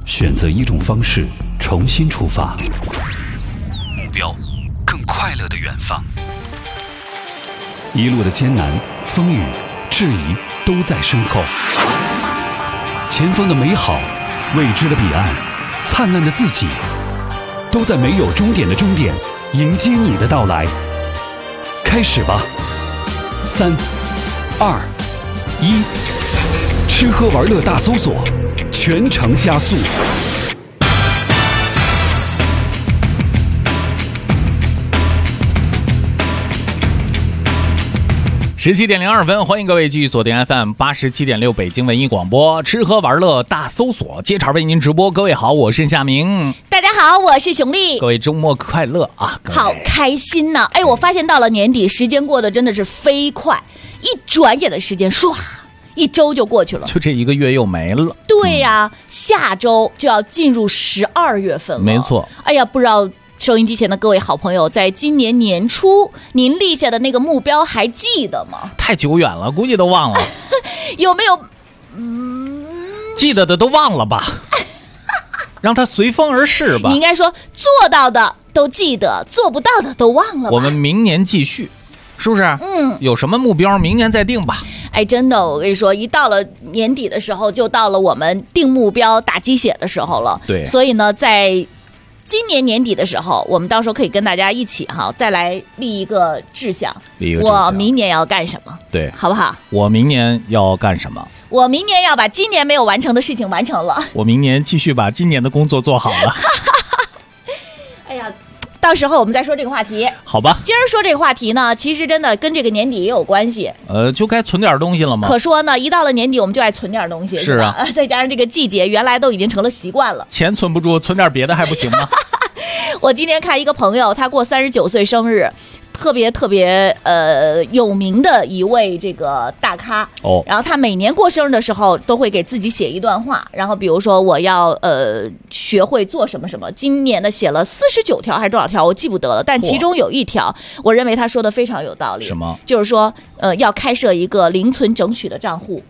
选择一种方式重新出发，目标更快乐的远方。一路的艰难、风雨、质疑都在身后，前方的美好、未知的彼岸、灿烂的自己，都在没有终点的终点迎接你的到来。开始吧，3、2、1，吃喝玩乐大搜索，全程加速。 17:02，欢迎各位继续锁定 FM87.6 北京文艺广播，吃喝玩乐大搜索，接茬为您直播。各位好，我是夏明。 大家好，我是熊丽。 各位周末快乐啊！ 好开心呐！哎，我发现到了年底，时间过得真的是飞快，一转眼的时间，唰，一周就过去了， 就这一个月又没了。 对呀，下周就要进入12月份了。 没错。 哎呀，不知道收音机前的各位好朋友，在今年年初您立下的那个目标还记得吗？ 太久远了，估计都忘了。 有没有？ 记得的都忘了吧。让它随风而逝吧。 你应该说做到的都记得，做不到的都忘了吧。 我们明年继续，是不是？有什么目标，明年再定吧。 哎，真的，我跟你说，一到了年底的时候，就到了我们定目标、打鸡血的时候了。 对， 所以呢，在今年年底的时候，我们到时候可以跟大家一起再来立一个志向。我明年要干什么？ 对， 好不好？ 我明年要干什么？ 我明年要把今年没有完成的事情完成了。 我明年继续把今年的工作做好了。 哎呀，到时候我们再说这个话题。 好吧。 今儿说这个话题呢，其实真的跟这个年底也有关系。 就该存点东西了吗？ 可说呢，一到了年底，我们就爱存点东西。 是啊。 再加上这个季节，原来都已经成了习惯了。 钱存不住，存点别的还不行吗？ 我今天看一个朋友，他过39岁生日，特别有名的一位这个大咖哦。 然后他每年过生日的时候都会给自己写一段话，然后比如说我要学会做什么什么。今年的写了49条还是多少条我记不得了，但其中有一条我认为他说的非常有道理。 什么？就是说要开设一个零存整取的账户。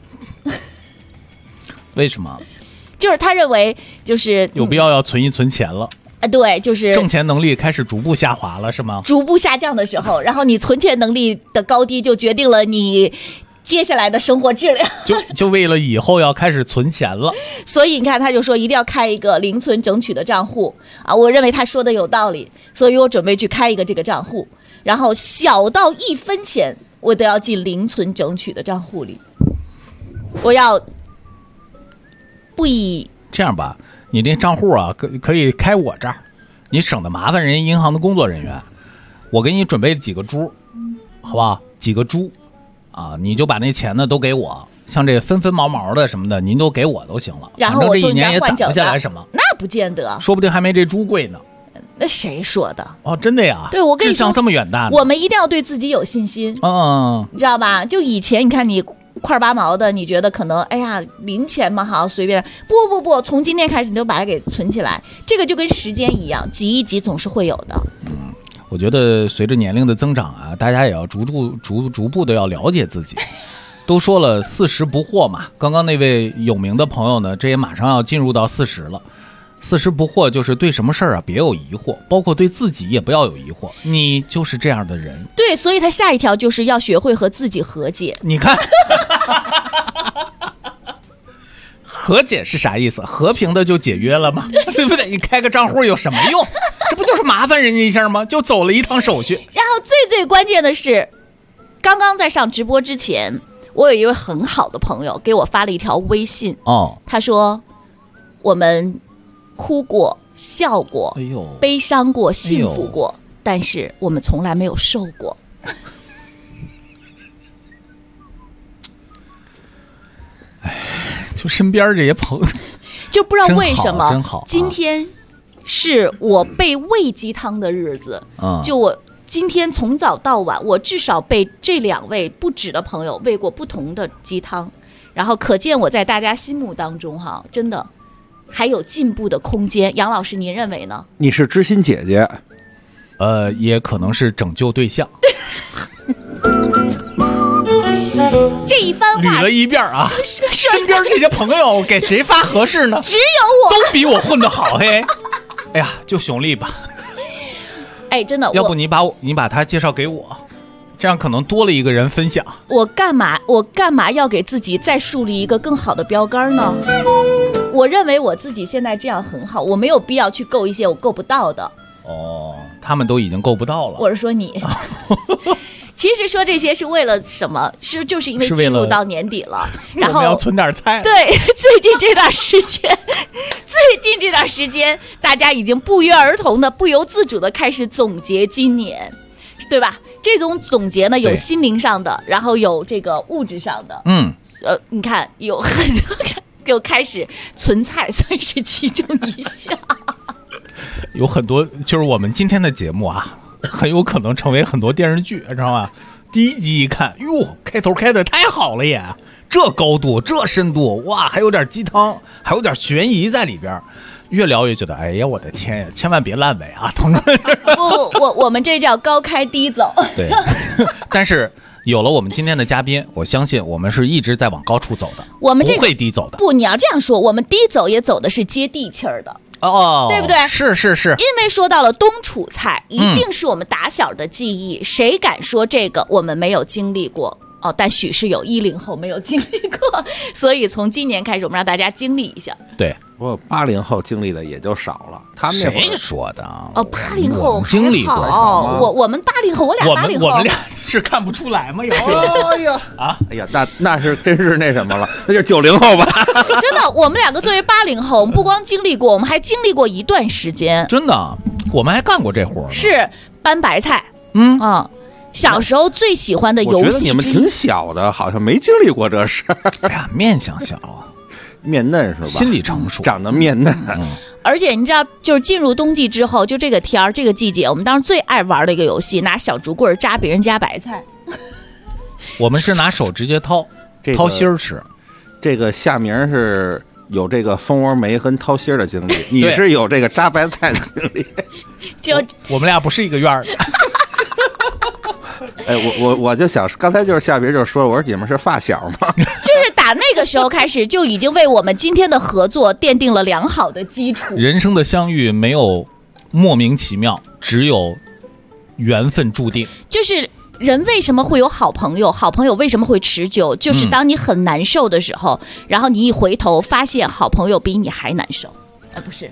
为什么？ 就是他认为就是有必要存一存钱了。 对，就是挣钱能力开始逐步下滑了，是吗？ 逐步下降的时候，然后你存钱能力的高低就决定了你接下来的生活质量。 就为了以后要开始存钱了。 所以你看，他就说一定要开一个零存整取的账户啊！我认为他说的有道理，所以我准备去开一个这个账户，然后小到1分钱我都要进零存整取的账户里。我要不以这样吧。你这账户啊，可以开我这儿，你省得麻烦人家银行的工作人员。我给你准备几个猪，好不好？几个猪啊，你就把那钱呢都给我，像这分分毛毛的什么的，您都给我都行了。 然后我这一年也攒不下来什么， 那不见得， 说不定还没这猪贵呢。 那谁说的？ 哦，真的呀？ 对，我跟你说， 志向这么远大， 我们一定要对自己有信心。你知道吧？就以前你看你块八毛的，你觉得可能哎呀零钱嘛，好随便。不，从今天开始你就把它给存起来。这个就跟时间一样，挤一挤总是会有的。 我觉得随着年龄的增长啊，大家也要逐步的要了解自己。都说了40不惑嘛，刚刚那位有名的朋友呢，这也马上要进入到40了。40不惑就是对什么事儿啊别有疑惑，包括对自己也不要有疑惑，你就是这样的人。 对，所以他下一条就是要学会和自己和解。 你看和解是啥意思？和平的就解约了吗？对不对？你开个账户有什么用？这不就是麻烦人家一下吗？就走了一趟手续。 然后最关键的是，刚刚在上直播之前，我有一位很好的朋友给我发了一条微信。他说我们哭过笑过，悲伤过幸福过，但是我们从来没有瘦过。 就身边这些朋友就不知道为什么真好今天是我被喂鸡汤的日子。就我今天从早到晚，我至少被这2位不止的朋友喂过不同的鸡汤，然后可见我在大家心目当中真的还有进步的空间。杨老师您认为呢？ 你是知心姐姐， 也可能是拯救对象。 这一番话捋了一遍啊，身边这些朋友给谁发合适呢？ 只有我， 都比我混得好嘿。哎呀，就熊丽吧。 哎，真的， 要不你把他介绍给我，这样可能多了一个人分享。 我干嘛要给自己再树立一个更好的标杆呢？我认为我自己现在这样很好，我没有必要去够一些我够不到的。 哦，他们都已经够不到了。 我是说你。其实说这些是为了什么？就是因为进入到年底了，然后我们要存点菜。 对，最近这段时间，大家已经不约而同的、不由自主的开始总结今年，对吧？这种总结呢，有心灵上的，然后有这个物质上的。你看有很多就开始存菜，算是其中一项。 有很多，就是我们今天的节目啊。很有可能成为很多电视剧，知道吗？第一集一看，哟，开头开的太好了耶，这高度，这深度，哇，还有点鸡汤，还有点悬疑在里边。越聊越觉得，哎呀，我的天呀，千万别烂尾啊，同志们！ 我们这叫高开低走。对， 但是有了我们今天的嘉宾，我相信我们是一直在往高处走的， 我们不会低走的。 不，你要这样说，我们低走也走的是接地气儿的。 哦， 对不对？ 是， 因为说到了冬储菜，一定是我们打小的记忆，谁敢说这个我们没有经历过？哦，但许是有10后没有经历过，所以从今年开始，我们让大家经历一下。 对， 我80后经历的也就少了。他们谁说的？ 哦，80后经历过。 我们80后，我俩80后， 我们俩是看不出来吗？ 哎呀啊！哎呀，那是真是那什么了，那就90后吧。 真的，我们两个作为80后，我们不光经历过，我们还经历过一段时间。 真的，我们还干过这活呢。 是搬白菜。小时候最喜欢的游戏， 我觉得你们挺小的，好像没经历过这事儿。 哎呀，面相小， 面嫩是吧？ 心理成熟， 长得面嫩。 而且你知道，就是进入冬季之后，就这个天儿，这个季节，我们当时最爱玩的一个游戏，拿小竹棍扎别人家白菜。 我们是拿手直接掏芯儿吃。 这个夏明是有这个蜂窝煤和掏芯儿的经历，你是有这个扎白菜的经历。 就我们俩不是一个院儿的。 哎，我就想，刚才就是夏别就说，我说你们是发小吗？ 就是打那个时候开始，就已经为我们今天的合作奠定了良好的基础。 人生的相遇没有莫名其妙，只有缘分注定。 就是人为什么会有好朋友？好朋友为什么会持久？就是当你很难受的时候，然后你一回头发现好朋友比你还难受。不是。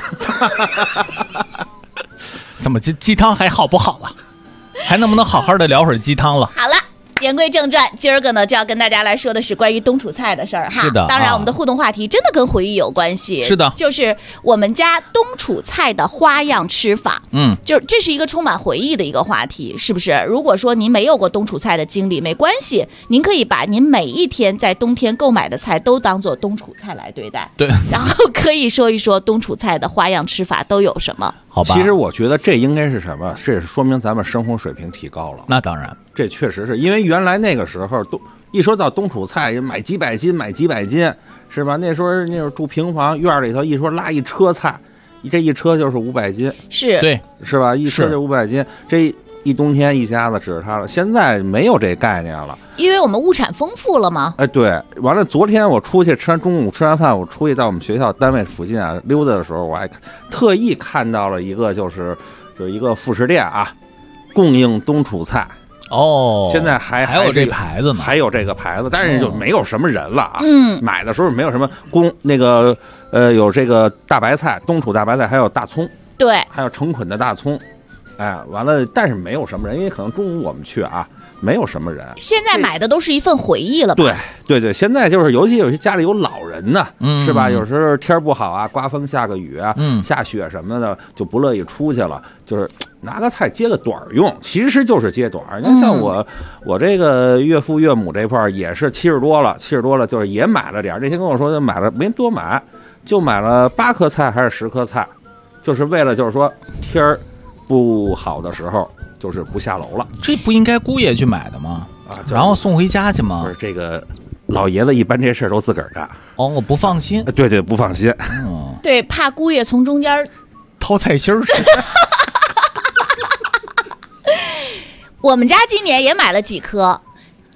怎么鸡汤还好不好了？还能不能好好的聊会儿鸡汤了？ 好了，言归正传，今儿个呢就要跟大家来说的是关于冬储菜的事儿哈。 是的， 当然我们的互动话题真的跟回忆有关系。 是的， 就是我们家冬储菜的花样吃法。就是这是一个充满回忆的一个话题，是不是？如果说您没有过冬储菜的经历，没关系，您可以把您每一天在冬天购买的菜都当做冬储菜来对待。 对， 然后可以说一说冬储菜的花样吃法都有什么。 好吧， 其实我觉得这应该是什么？这也是说明咱们生活水平提高了。 那当然， 这确实是因为原来那个时候一说到冬储菜，买几百斤，是吧？那时候住平房，院里头一说拉一车菜，这一车就是500斤， 是对， 是吧？一车就500斤，这一冬天一家子指着它了。现在没有这概念了， 因为我们物产丰富了嘛。 哎，对，完了，昨天我出去中午吃完饭，我出去到我们学校单位附近啊溜达的时候，我还特意看到了一个就是一个副食店啊，供应冬储菜。 哦， 现在还有这牌子呢， 还有这个牌子，但是就没有什么人了啊。买的时候没有什么有这个大白菜，冬储大白菜，还有大葱， 对， 还有成捆的大葱。哎，完了，但是没有什么人，因为可能中午我们去啊，没有什么人。 现在买的都是一份回忆了吧？ 对，现在就是尤其有些家里有老人呢，是吧？有时候天不好啊，刮风下个雨啊，下雪什么的，就不乐意出去了，就是拿个菜接个短用，其实就是接短。你看像我这个岳父岳母这块儿也是70多了，就是也买了点。那天跟我说就买了，没多买，就买了8颗菜还是10颗菜，就是为了就是说天儿不好的时候，就是不下楼了。 这不应该姑爷去买的吗？ 啊， 然后送回家去吗？ 不是，这个老爷子一般这事儿都自个儿干。 哦，我不放心。 对，不放心。 对，怕姑爷从中间掏菜心儿。我们家今年也买了几颗，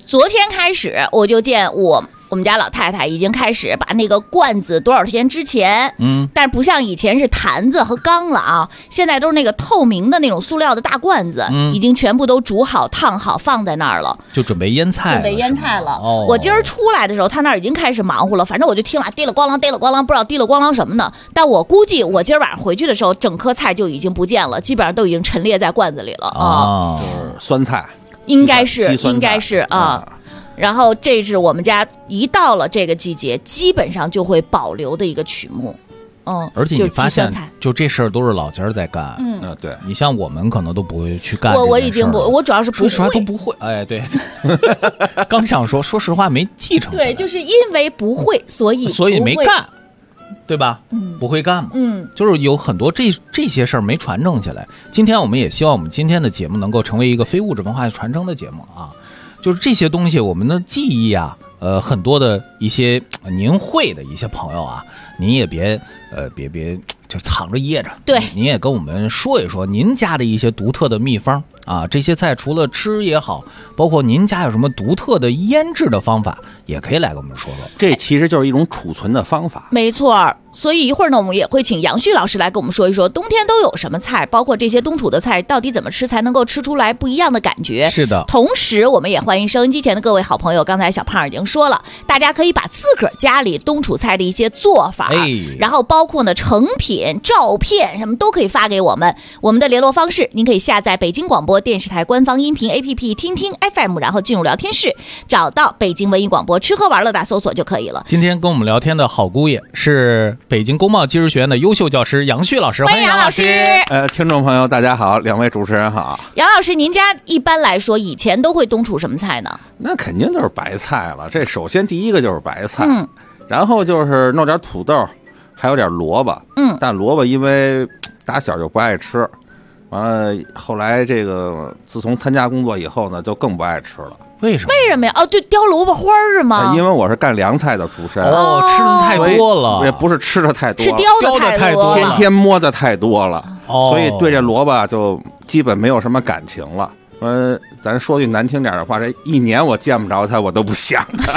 昨天开始我就见我们家老太太已经开始把那个罐子多少天之前，但是不像以前是坛子和缸了啊，现在都是那个透明的那种塑料的大罐子，已经全部都煮好烫好放在那儿了， 就准备腌菜了。我今儿出来的时候，他那儿已经开始忙活了，反正我就听了滴了咣啷滴了咣啷，不知道滴了咣啷什么呢。但我估计我今儿晚上回去的时候，整颗菜就已经不见了，基本上都已经陈列在罐子里了啊。 就是酸菜， 应该是啊。然后这是我们家一到了这个季节，基本上就会保留的一个曲目。 而且你发现，就这事儿都是老家在干。 对， 你像我们可能都不会去干。 我已经不，我主要是不会， 说实话都不会。哎，对，刚想说实话没继承。 对，就是因为不会，所以没干，对吧？不会干嘛。就是有很多这些事儿没传承下来。今天我们也希望我们今天的节目能够成为一个非物质文化传承的节目啊。就是这些东西，我们的记忆啊，很多的一些您会的一些朋友啊，您也别就藏着掖着， 对， 您也跟我们说一说您家的一些独特的秘方啊，这些菜除了吃也好，包括您家有什么独特的腌制的方法，也可以来跟我们说说。 这其实就是一种储存的方法， 没错。所以一会儿呢，我们也会请杨旭老师来跟我们说一说冬天都有什么菜，包括这些冬储的菜到底怎么吃才能够吃出来不一样的感觉。 是的。 同时我们也欢迎收音机前的各位好朋友，刚才小胖已经说了，大家可以把自个儿家里冬储菜的一些做法，然后包括呢成品、照片什么都可以发给我们。我们的联络方式，您可以下载北京广播电视台官方音频 APP 听听 FM， 然后进入聊天室，找到北京文艺广播吃喝玩乐大搜索就可以了。 今天跟我们聊天的好姑爷是北京工贸技术学院的优秀教师杨旭老师， 欢迎杨老师。 听众朋友大家好，两位主持人好。 杨老师，您家一般来说以前都会冬储什么菜呢？ 那肯定就是白菜了，这首先第一个就是白菜，然后就是弄点土豆，还有点萝卜，但萝卜因为打小就不爱吃，完了后来这个自从参加工作以后呢，就更不爱吃了。 为什么呀？对，雕萝卜花是吗？ 因为我是干凉菜的出身， 吃的太多了， 也不是吃的太多， 是雕的太多了， 天天摸的太多了，所以对这萝卜就基本没有什么感情了。咱说句难听点的话，这一年我见不着它，我都不想它。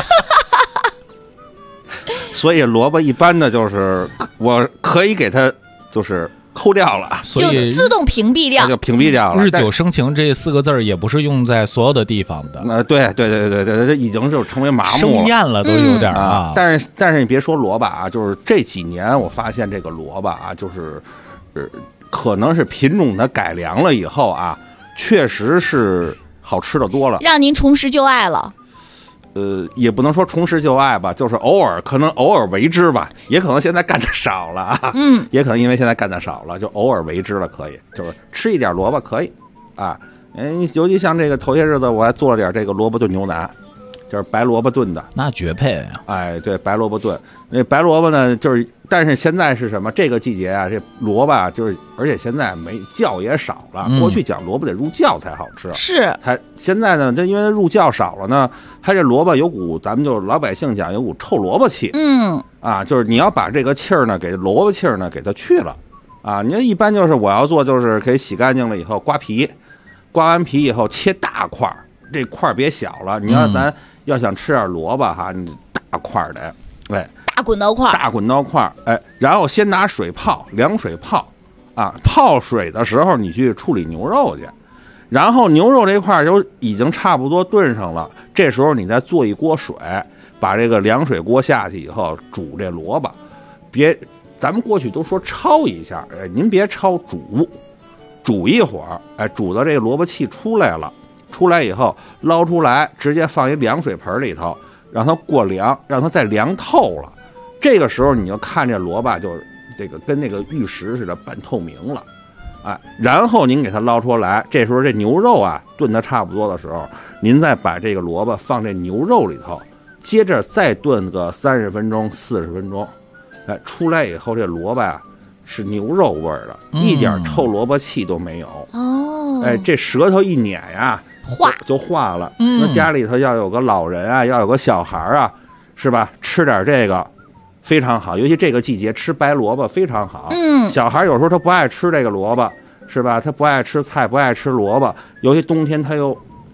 所以萝卜一般的就是我可以给它就是抠掉了， 就自动屏蔽掉， 就屏蔽掉了。 日久生情这4个字也不是用在所有的地方的。 对，这已经就成为麻木了， 生厌了都有点啊。 但是你别说萝卜啊，就是这几年我发现这个萝卜啊，就是可能是品种的改良了以后啊，确实是好吃的多了， 让您重拾旧爱了。 也不能说重拾旧爱吧，就是可能偶尔为之吧，也可能现在干的少了啊，也可能因为现在干的少了，就偶尔为之了，可以，就是吃一点萝卜可以啊。尤其像这个头些日子，我还做了点这个萝卜炖牛腩，就是白萝卜炖的， 那绝配啊！ 哎，对，白萝卜炖。那白萝卜呢，就是但是现在是什么？这个季节啊，这萝卜啊，就是而且现在酵也少了。过去讲萝卜得入酵才好吃， 是它现在呢，这因为入酵少了呢，它这萝卜有股咱们就老百姓讲有股臭萝卜气。就是你要把这个气儿呢，给萝卜气儿呢给它去了啊。你看一般就是我要做就是给洗干净了以后刮皮，刮完皮以后切大块儿，这块儿别小了。你要咱要想吃点萝卜哈，你大块的，哎， 大滚刀块， 哎，然后先拿水泡，凉水泡，啊，泡水的时候你去处理牛肉去，然后牛肉这块就已经差不多炖上了，这时候你再做一锅水，把这个凉水锅下去以后煮这萝卜，咱们过去都说焯一下，哎，您别焯，煮一会儿，哎，煮到这个萝卜气出来了。出来以后捞出来，直接放一凉水盆里头，让它过凉，让它再凉透了。这个时候你就看这萝卜就是这个跟那个玉石似的半透明了，哎，然后您给它捞出来，这时候这牛肉啊炖得差不多的时候，您再把这个萝卜放这牛肉里头，接着再炖个30分钟、40分钟，哎，出来以后这萝卜啊是牛肉味儿的，一点臭萝卜气都没有。哎，这舌头一捻呀。就化了。那家里头要有个老人啊，要有个小孩啊，是吧？吃点这个非常好，尤其这个季节吃白萝卜非常好。小孩有时候他不爱吃这个萝卜，是吧？他不爱吃菜，不爱吃萝卜，尤其冬天他又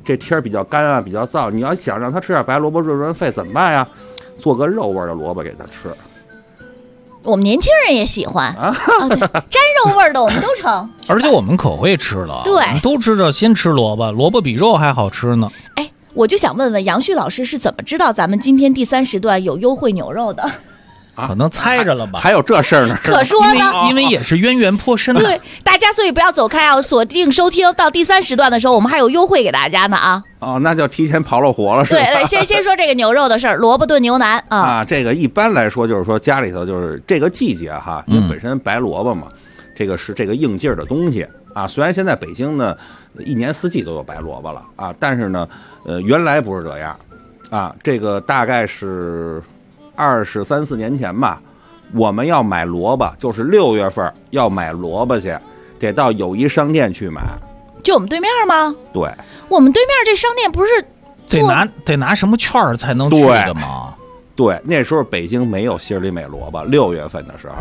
这天比较干啊，比较燥，你要想让他吃点白萝卜润润肺怎么办呀？做个肉味的萝卜给他吃。 我们年轻人也喜欢啊，对，沾肉味的我们都成。 而且我们可会吃了， 对， 我们都知道先吃萝卜，萝卜比肉还好吃呢。 哎，我就想问问杨旭老师是怎么知道咱们今天第3时段有优惠牛肉的？ 可能猜着了吧？ 还有这事儿呢？ 可说呢， 因为也是渊源颇深的。 对，大家所以不要走开啊，锁定收听到第3时段的时候，我们还有优惠给大家呢啊。 哦，那就提前跑了活了，是吧？ 对，先说这个牛肉的事儿，萝卜炖牛腩啊。 这个一般来说就是说家里头就是这个季节哈，因为本身白萝卜嘛，这个是这个应劲儿的东西啊。虽然现在北京呢一年四季都有白萝卜了啊，但是呢，原来不是这样啊。这个大概是23、24年前吧。我们要买萝卜，就是6月份要买萝卜去，得到友谊商店去买。 就我们对面吗？ 对， 我们对面这商店不是得拿什么券儿才能去的吗？ 对，那时候北京没有希尔里美萝卜，6月份的时候，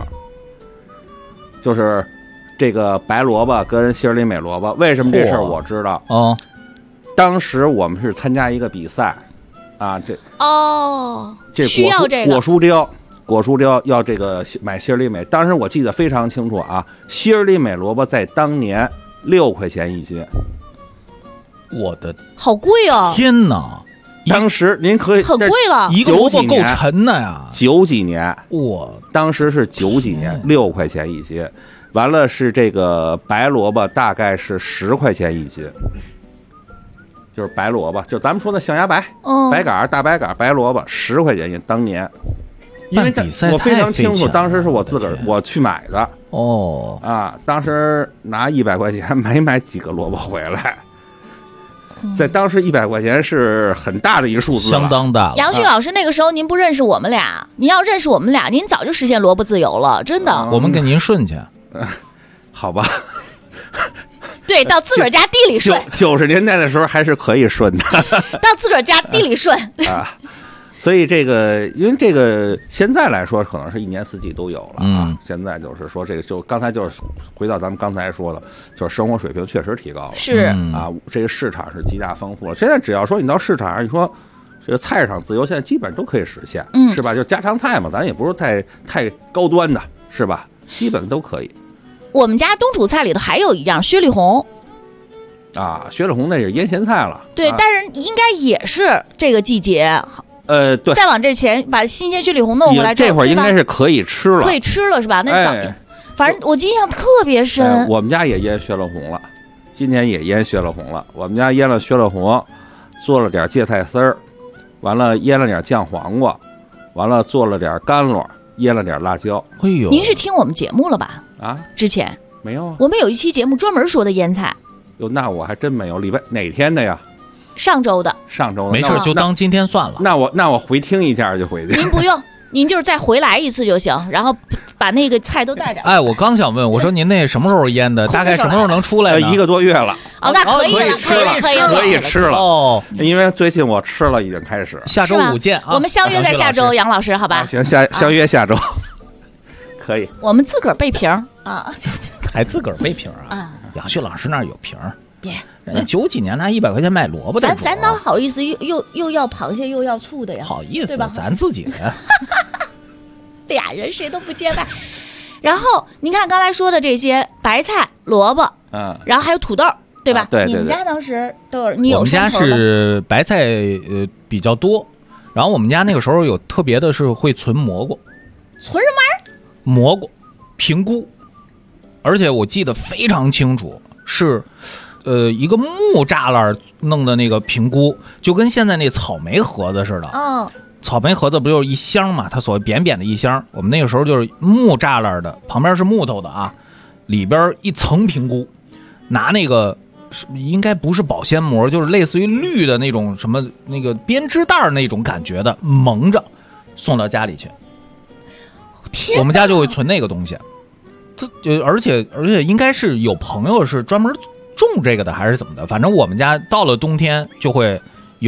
就是这个白萝卜跟希尔里美萝卜。为什么这事儿我知道？ 哦， 当时我们是参加一个比赛，啊，这需要这个果蔬雕要这个买希尔里美，当时我记得非常清楚啊，希尔里美萝卜在当年6块钱一斤， 我的好贵哦！ 天哪， 当时您可以很贵了， 一个萝卜够沉的呀 ，90几年，当时是90几年，6块钱一斤，完了是这个白萝卜大概是10块钱一斤。就是白萝卜，就咱们说的象牙白，白杆大白杆白萝卜10块钱一斤，当年。因为我非常清楚，当时是我自个儿我去买的当时拿100块钱买几个萝卜回来，在当时100块钱是很大的一个数字， 相当大。 杨旭老师那个时候您不认识我们俩，您要认识我们俩，您早就实现萝卜自由了，真的。 我们给您顺去， 好吧？ 对，到自个儿家地里顺。 90年代的时候还是可以顺的， 到自个儿家地里顺啊。所以这个，因为这个现在来说，可能是一年四季都有了啊。现在就是说，这个就刚才就是回到咱们刚才说的，就是生活水平确实提高了， 是啊，这个市场是极大丰富了。现在只要说你到市场上，你说这个菜市场自由，现在基本都可以实现，是吧？就家常菜嘛，咱也不是太高端的，是吧？基本都可以。 我们家冬储菜里头还有一样雪里红。 啊，雪里红那是腌咸菜了， 对，但是应该也是这个季节。 对， 再往这前把新鲜雪里红弄回来之后， 这会儿应该是可以吃了， 可以吃了是吧？那早点，反正我印象特别深。 我们家也腌雪里红了，今年也腌雪里红了。我们家腌了雪里红，做了点芥菜丝儿，完了腌了点酱黄瓜，完了做了点甘露，腌了点辣椒。 哎呦， 您是听我们节目了吧？ 啊， 之前没有啊？ 我们有一期节目专门说的腌菜。 哟，那我还真没有。礼拜哪天的呀？ 上周的， 没事，就当今天算了。 那我回听一下就回去。 您不用，您就是再回来一次就行，然后把那个菜都带着。 哎，我刚想问，我说您那什么时候腌的？大概什么时候能出来呢？ 1个多月了。 哦，那可以了， 可以吃了哦。 因为最近我吃了，已经开始。 下周5见啊！ 我们相约在下周，杨老师，好吧？ 行，相约下周。可以。 我们自个儿备瓶啊。 还自个儿备瓶啊？杨旭老师那儿有瓶。 别， 人家90几年拿100块钱买萝卜的， 咱哪好意思又要螃蟹又要醋的呀？ 好意思， 对吧？ 咱自己的， 俩人谁都不见外。然后您看刚才说的这些白菜、萝卜，然后还有土豆，对吧？ 对。 你们家当时都有，你有？ 我们家是白菜比较多，然后我们家那个时候有特别的是会存蘑菇， 存什么？ 蘑菇、平菇，而且我记得非常清楚是。一个木栅栏弄的那个平菇，就跟现在那草莓盒子似的。草莓盒子不就是一箱嘛？它所谓扁扁的一箱，我们那个时候就是木栅栏的，旁边是木头的啊，里边一层平菇，拿那个应该不是保鲜膜，就是类似于绿的那种什么那个编织袋那种感觉的，蒙着送到家里去。我们家就会存那个东西，而且应该是有朋友是专门种这个的还是怎么的，反正我们家到了冬天就会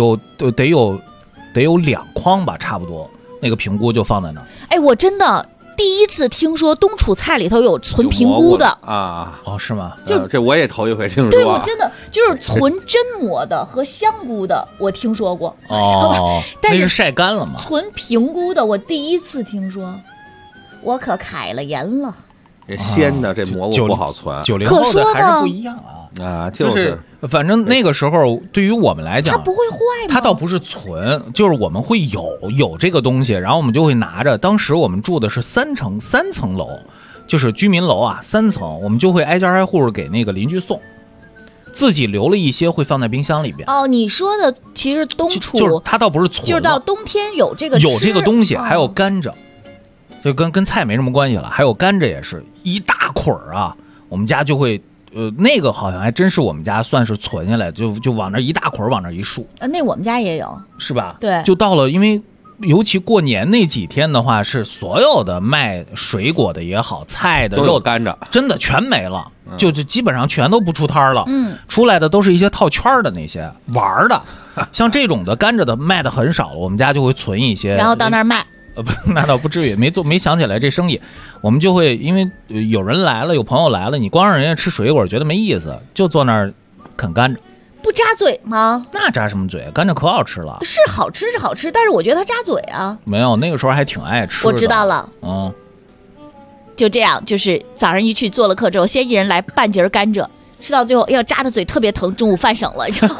得有2筐吧，差不多那个平菇就放在那儿。 哎，我真的第一次听说冬储菜里头有存平菇的啊！ 哦，是吗？ 这我也头一回听说。 对，我真的就是存真蘑的和香菇的，我听说过。 哦， 但是晒干了吗？ 存平菇的，我第一次听说，我可开了眼了。 鲜的这蘑菇不好存 ，90后的还是不一样啊！ 就是反正那个时候对于我们来讲， 它不会坏吗？ 它倒不是存，就是我们会有这个东西，然后我们就会拿着。当时我们住的是三层楼，就是居民楼啊，3层，我们就会挨家挨户给那个邻居送，自己留了一些会放在冰箱里边。 哦，你说的其实冬储就是它倒不是存， 就是到冬天有这个东西，还有甘蔗。就跟菜没什么关系了，还有甘蔗也是一大捆啊，我们家就会，那个好像还真是我们家算是存下来，就往那一大捆往那一竖。 那我们家也有，是吧？ 对， 就到了，因为尤其过年那几天的话，是所有的卖水果的也好，菜的都有甘蔗， 真的全没了，就基本上全都不出摊了。出来的都是一些套圈的那些玩的，像这种的甘蔗的卖的很少了，我们家就会存一些， 然后到那儿卖。 不，那倒不至于，没想起来这生意，我们就会因为有人来了，有朋友来了，你光让人家吃水果觉得没意思，就坐那儿啃甘蔗， 不扎嘴吗？ 那扎什么嘴？甘蔗可好吃了， 是好吃，但是我觉得它扎嘴啊。 没有，那个时候还挺爱吃的。 我知道了，就这样，就是早上一去做了课之后，先一人来半截甘蔗，吃到最后要扎的嘴特别疼，中午饭省了就。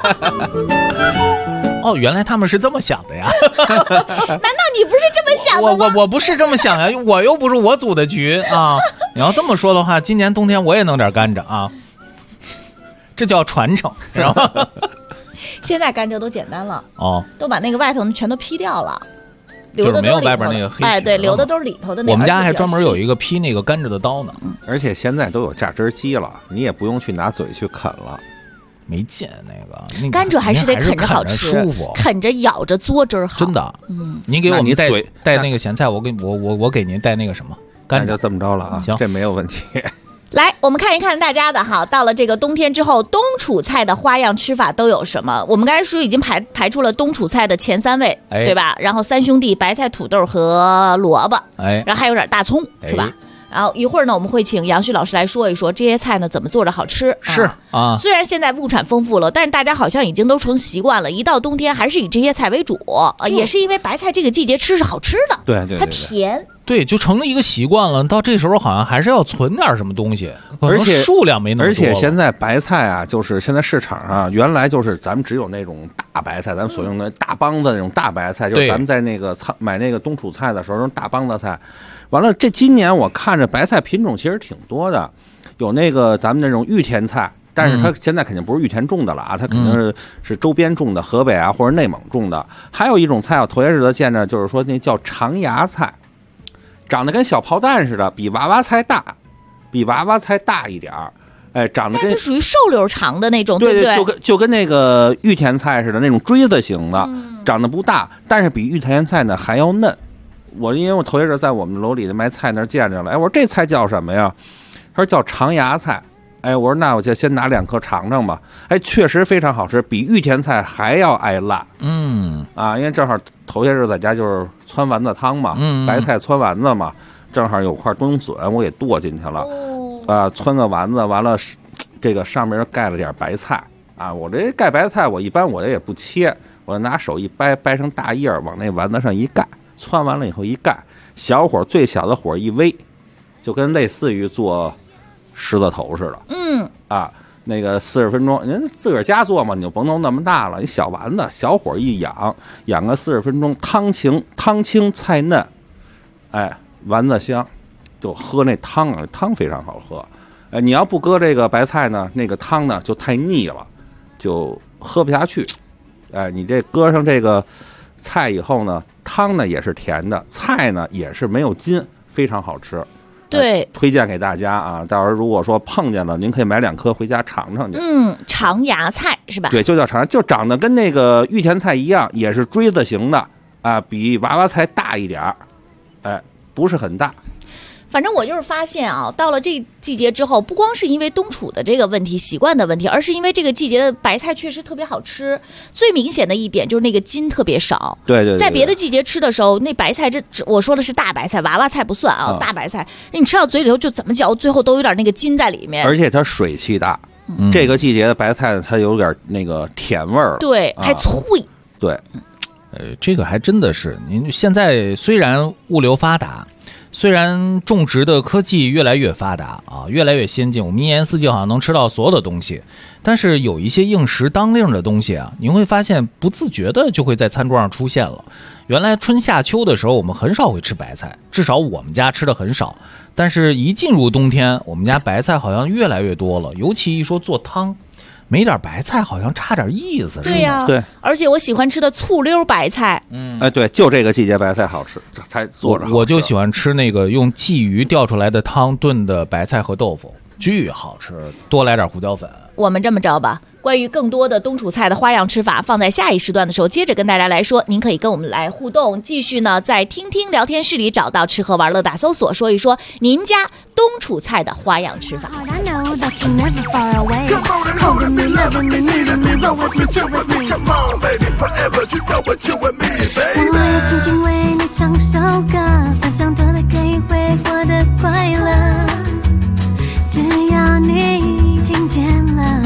哦，原来他们是这么想的呀？ 难道你不是这么想的吗？ 我不是这么想呀，我又不是我组的局啊。你要这么说的话，今年冬天我也弄点甘蔗啊，这叫传承，知道吗？ 现在甘蔗都简单了哦， 都把那个外头全都劈掉了， 留的没有外边那个黑。 哎，对，留的都是里头的那个。 我们家还专门有一个劈那个甘蔗的刀呢。 而且现在都有榨汁机了，你也不用去拿嘴去啃了。 没见那个甘蔗还是得啃着好吃， 舒服， 啃着咬着嘬汁好。 真的，您给我们带那个咸菜，我给您带那个什么， 那就这么着了啊， 行， 这没有问题。 来，我们看一看大家的哈，到了这个冬天之后，冬储菜的花样吃法都有什么？我们刚才说已经排出了冬储菜的前3位，对吧？然后3兄弟白菜、土豆和萝卜，然后还有点大葱，是吧？然后一会儿呢，我们会请杨旭老师来说一说这些菜呢怎么做着好吃。 是啊， 虽然现在物产丰富了，但是大家好像已经都成习惯了，一到冬天还是以这些菜为主也是因为白菜这个季节吃是好吃的， 对， 它甜。 对，就成了一个习惯了。到这时候好像还是要存点什么东西， 而且数量没那么多。 而且现在白菜啊，就是现在市场上原来就是咱们只有那种大白菜，咱们所用的大帮子那种大白菜，就是咱们在那个买那个冬储菜的时候，那种大帮子菜。完了，这今年我看着白菜品种其实挺多的，有那个咱们那种玉田菜。但是它现在肯定不是玉田种的了啊，它肯定是周边种的，河北啊或者内蒙种的。还有一种菜我头些日子见着，就是说那叫长芽菜，长得跟小炮弹似的，比娃娃菜大一点儿。哎，长得跟属于瘦溜长的那种， 对不对？ 就跟那个玉田菜似的，那种锥子型的，长得不大，但是比玉田菜呢还要嫩。因为我头些日子在我们楼里的卖菜那儿见着了，哎，我说这菜叫什么呀？他说叫长芽菜。哎，我说那我就先拿2颗尝尝吧。哎，确实非常好吃，比玉田菜还要爱辣。因为正好头些日子在家就是汆丸子汤嘛，白菜汆丸子嘛，正好有块冬笋我给剁进去了，汆个丸子，完了这个上面盖了点白菜啊。我这盖白菜我一般我也不切，我拿手一掰成大叶往那丸子上一盖，汆完了以后一盖，小火最小的火一煨，就跟类似于做狮子头似的，那个40分钟，人自个儿家做嘛，你就甭弄那么大了，你小丸子，小火一养个40分钟，汤清菜嫩，哎，丸子香，就喝那汤啊，汤非常好喝。哎，你要不搁这个白菜呢，那个汤呢就太腻了，就喝不下去。哎，你这搁上这个菜以后呢，汤呢也是甜的，菜呢也是没有筋，非常好吃。 对， 推荐给大家啊！到时候如果说碰见了，您可以买2颗回家尝尝去。 长芽菜是吧？ 对，就叫长，就长得跟那个玉田菜一样，也是锥子型的啊，比娃娃菜大一点儿，哎，不是很大。 反正我就是发现啊，到了这季节之后，不光是因为冬储的这个问题、习惯的问题，而是因为这个季节的白菜确实特别好吃。最明显的一点就是那个筋特别少。 对， 在别的季节吃的时候，那白菜我说的是大白菜，娃娃菜不算啊，大白菜你吃到嘴里头就怎么嚼，最后都有点那个筋在里面， 而且它水气大。这个季节的白菜它有点那个甜味儿， 对，还脆。 对， 这个还真的是。您现在虽然物流发达。虽然种植的科技越来越发达啊，越来越先进，我们一年四季好像能吃到所有的东西，但是有一些应时当令的东西啊，您会发现不自觉的就会在餐桌上出现了。原来春夏秋的时候我们很少会吃白菜，至少我们家吃的很少，但是一进入冬天，我们家白菜好像越来越多了，尤其一说做汤，没点白菜好像差点意思。 对呀， 对， 而且我喜欢吃的醋溜白菜， 对，就这个季节白菜好吃，这才做着好吃。 我就喜欢吃那个用鲫鱼调出来的汤炖的白菜和豆腐，巨好吃，多来点胡椒粉。 我们这么着吧，关于更多的冬储菜的花样吃法，放在下一时段的时候接着跟大家来说。您可以跟我们来互动，继续呢在听听聊天室里找到吃喝玩乐大搜索，说一说您家冬储菜的花样吃法。 我要轻轻为你唱首歌，分享多的可以挥霍的快乐，只要你听见了。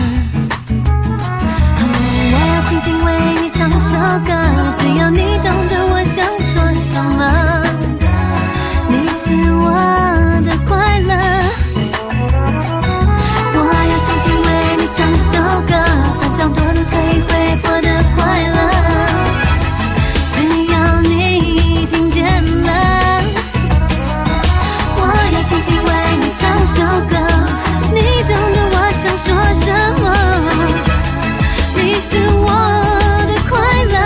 我要轻轻为你唱首歌，只要你懂得我想说什么。你是我的快乐。我要轻轻为你唱首歌，分享多的可以挥霍的快乐，只要你听见了。我要轻轻为你唱首歌，你懂得我想说什么。你是我的快乐。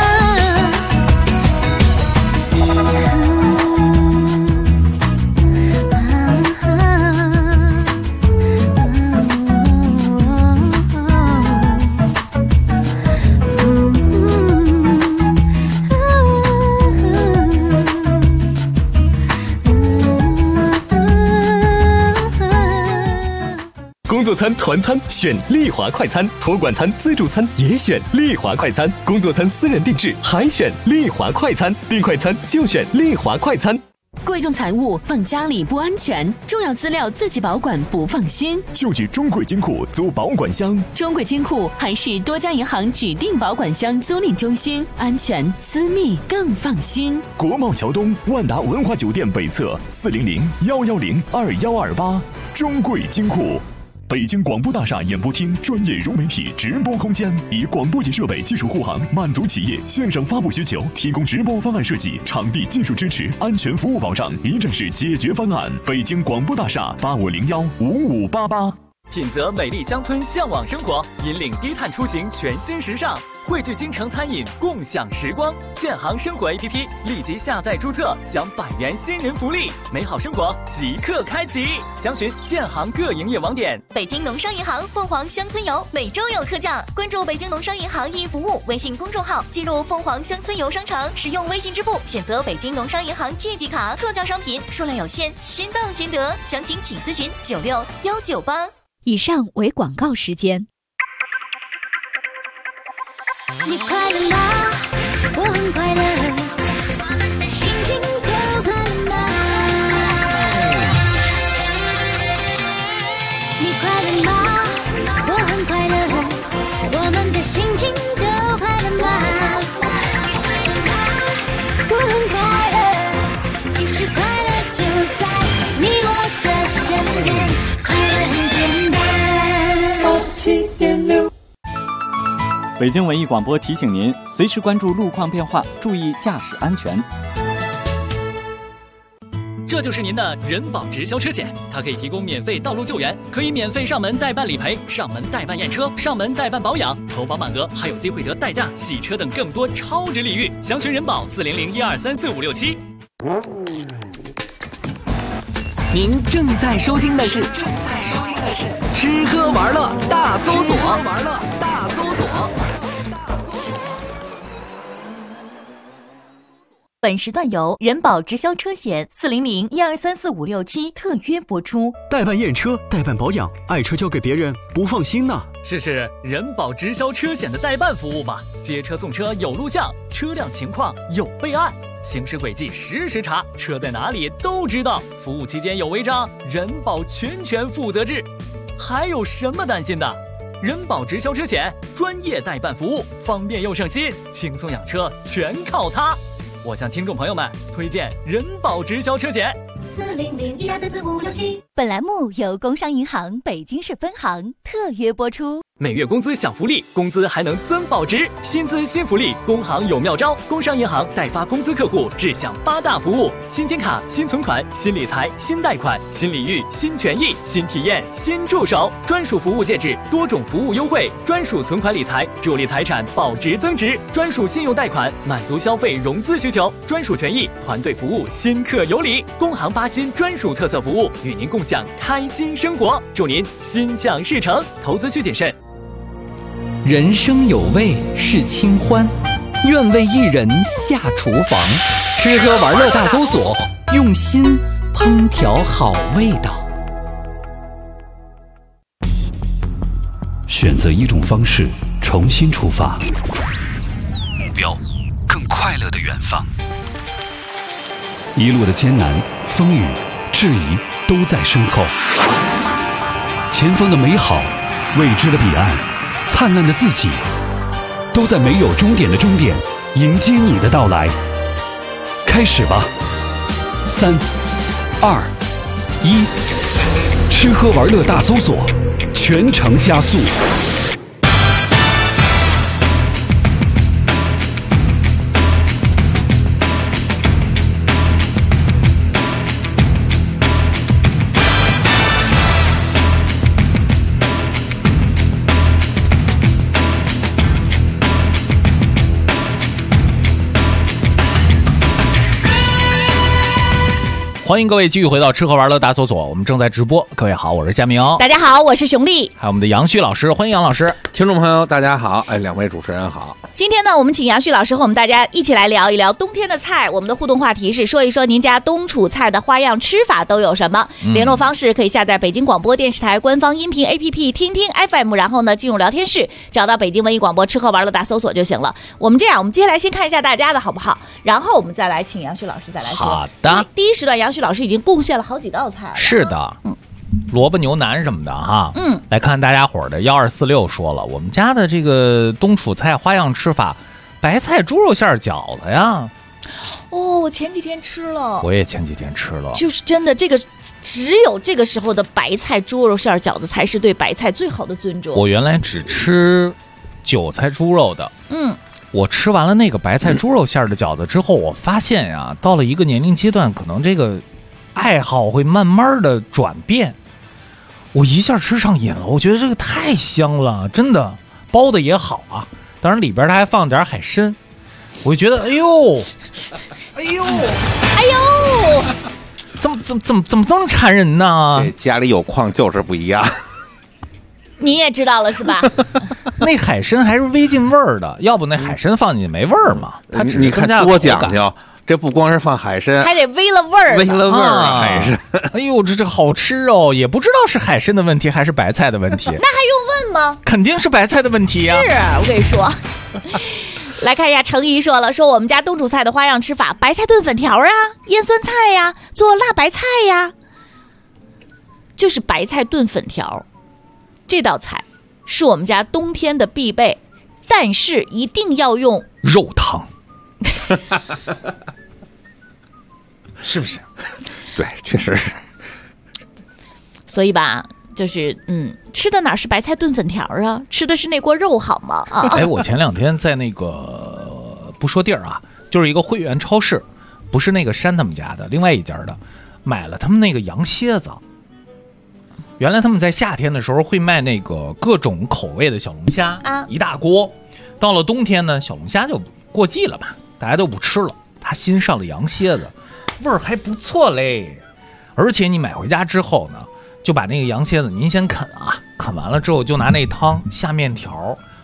工作餐、团餐选丽华快餐，托管餐、自助餐也选丽华快餐，工作餐私人定制还选丽华快餐，订快餐就选丽华快餐。 贵重财物放家里不安全，重要资料自己保管不放心， 就去中贵金库租保管箱。 中贵金库还是多家银行指定保管箱租赁中心，安全私密更放心。 国贸桥东万达文华酒店北侧400-110-2128，中贵金库。北京广播大厦演播厅专业融媒体直播空间，以广播级设备技术护航，满足企业线上发布需求，提供直播方案设计、场地技术支持、安全服务保障，一站式解决方案。北京广播大厦8501-5588。 品泽美丽乡村向往生活，引领低碳出行全新时尚，汇聚京城餐饮共享时光。建行生活 APP 立即下载注册，享100元新人福利，美好生活即刻开启。详询建行各营业网点。 北京农商银行凤凰乡村游每周有特价，关注北京农商银行易服务微信公众号，进入凤凰乡村游商城，使用微信支付选择北京农商银行借记卡，特价商品数量有限，先到先得，详情请咨询96198。 以上为广告时间。 你快乐吗？我很快乐，心情都快乐吗？你快乐吗？我很快乐，我们的心情都快乐吗？我很快乐，其实快乐就在你我的身边，快乐很简单。7.6 北京文艺广播提醒您，随时关注路况变化，注意驾驶安全。 这就是您的人保直销车险，它可以提供免费道路救援，可以免费上门代办理赔、上门代办验车、上门代办保养，投保满额还有机会得代驾、洗车等更多超值礼遇。详询人保400-1234567。 您正在收听的是吃喝玩乐大搜索。 本时段由人保直销车险400-1234567特约播出。 代办验车、代办保养，爱车交给别人不放心呐。 试试人保直销车险的代办服务吧，接车送车有录像，车辆情况有备案，行驶轨迹实时查，车在哪里都知道。服务期间有违章，人保全权负责制。还有什么担心的？人保直销车险，专业代办服务，方便又省心，轻松养车全靠它。我向听众朋友们推荐人保直销车险。 400-1234567。本栏目由工商银行北京市分行特约播出。 每月工资享福利，工资还能增保值，薪资新福利，工行有妙招。工商银行代发工资客户只享8大服务：新金卡、新存款、新理财、新贷款、新礼遇、新权益、新体验、新助手，专属服务介质，多种服务优惠，专属存款理财，助力财产保值增值，专属信用贷款，满足消费融资需求，专属权益，团队服务，新客有礼。工行8新专属特色服务，与您共享开心生活，祝您心想事成。投资需谨慎。 人生有味是清欢，愿为一人下厨房，吃喝玩乐大搜索，用心烹调好味道。 选择一种方式，重新出发，目标更快乐的远方。一路的艰难、风雨、质疑都在身后，前方的美好，未知的彼岸，灿烂的自己，都在没有终点的终点迎接你的到来。开始吧，3、2、1，吃喝玩乐大搜索，全程加速。 欢迎各位继续回到吃喝玩乐大搜索，我们正在直播。各位好，我是夏明。 大家好，我是熊丽。 还有我们的杨旭老师，欢迎杨老师。 听众朋友大家好，两位主持人好。 今天呢，我们请杨旭老师和我们大家一起来聊一聊冬天的菜。我们的互动话题是说一说您家冬储菜的花样吃法都有什么。联络方式可以下载北京广播电视台官方音频 APP 听听 FM， 然后呢进入聊天室，找到北京文艺广播吃喝玩乐大搜索就行了。我们这样，我们接下来先看一下大家的好不好，然后我们再来请杨旭老师再来说。 好的。 第一时段杨旭老师已经贡献了好几道菜了。 是的。萝卜牛腩什么的哈，来看大家伙儿的1246说了，我们家的这个冬储菜花样吃法，白菜猪肉馅饺子呀。 哦，我前几天吃了， 我也前几天吃了， 就是真的，这个只有这个时候的白菜猪肉馅饺子才是对白菜最好的尊重。 我原来只吃韭菜猪肉的，我吃完了那个白菜猪肉馅的饺子之后，我发现呀，到了一个年龄阶段，可能这个爱好会慢慢的转变。我一下吃上瘾了，我觉得这个太香了，真的，包的也好啊，当然里边它还放点海参，我就觉得哎呦，怎么这么馋人呢？ 家里有矿就是不一样。 你也知道了是吧？ 那海参还是微进味儿的，要不那海参放进去没味儿嘛？它只是增加多讲究。这不光是放海参， 还得煨了味儿， 煨了味儿啊！海参， 哎呦，这好吃哦！也不知道是海参的问题还是白菜的问题。 那还用问吗？ 肯定是白菜的问题呀！ 是，我跟你说。来看一下，程怡说了，说我们家冬储菜的花样吃法：白菜炖粉条啊，腌酸菜呀，做辣白菜呀，就是白菜炖粉条。这道菜是我们家冬天的必备，但是一定要用肉汤。是不是？ 对，确实是。 所以吧，就是吃的哪是白菜炖粉条啊？吃的是那锅肉好吗？啊！ 哎，我前2天在那个不说地儿啊，就是一个汇源超市，不是那个山他们家的，另外一家的，买了他们那个羊蝎子。原来他们在夏天的时候会卖那个各种口味的小龙虾啊，一大锅。到了冬天呢，小龙虾就过季了吧，大家都不吃了。他新上的羊蝎子，味儿还不错嘞。而且你买回家之后呢，就把那个羊蝎子您先啃啊，啃完了之后就拿那汤下面条，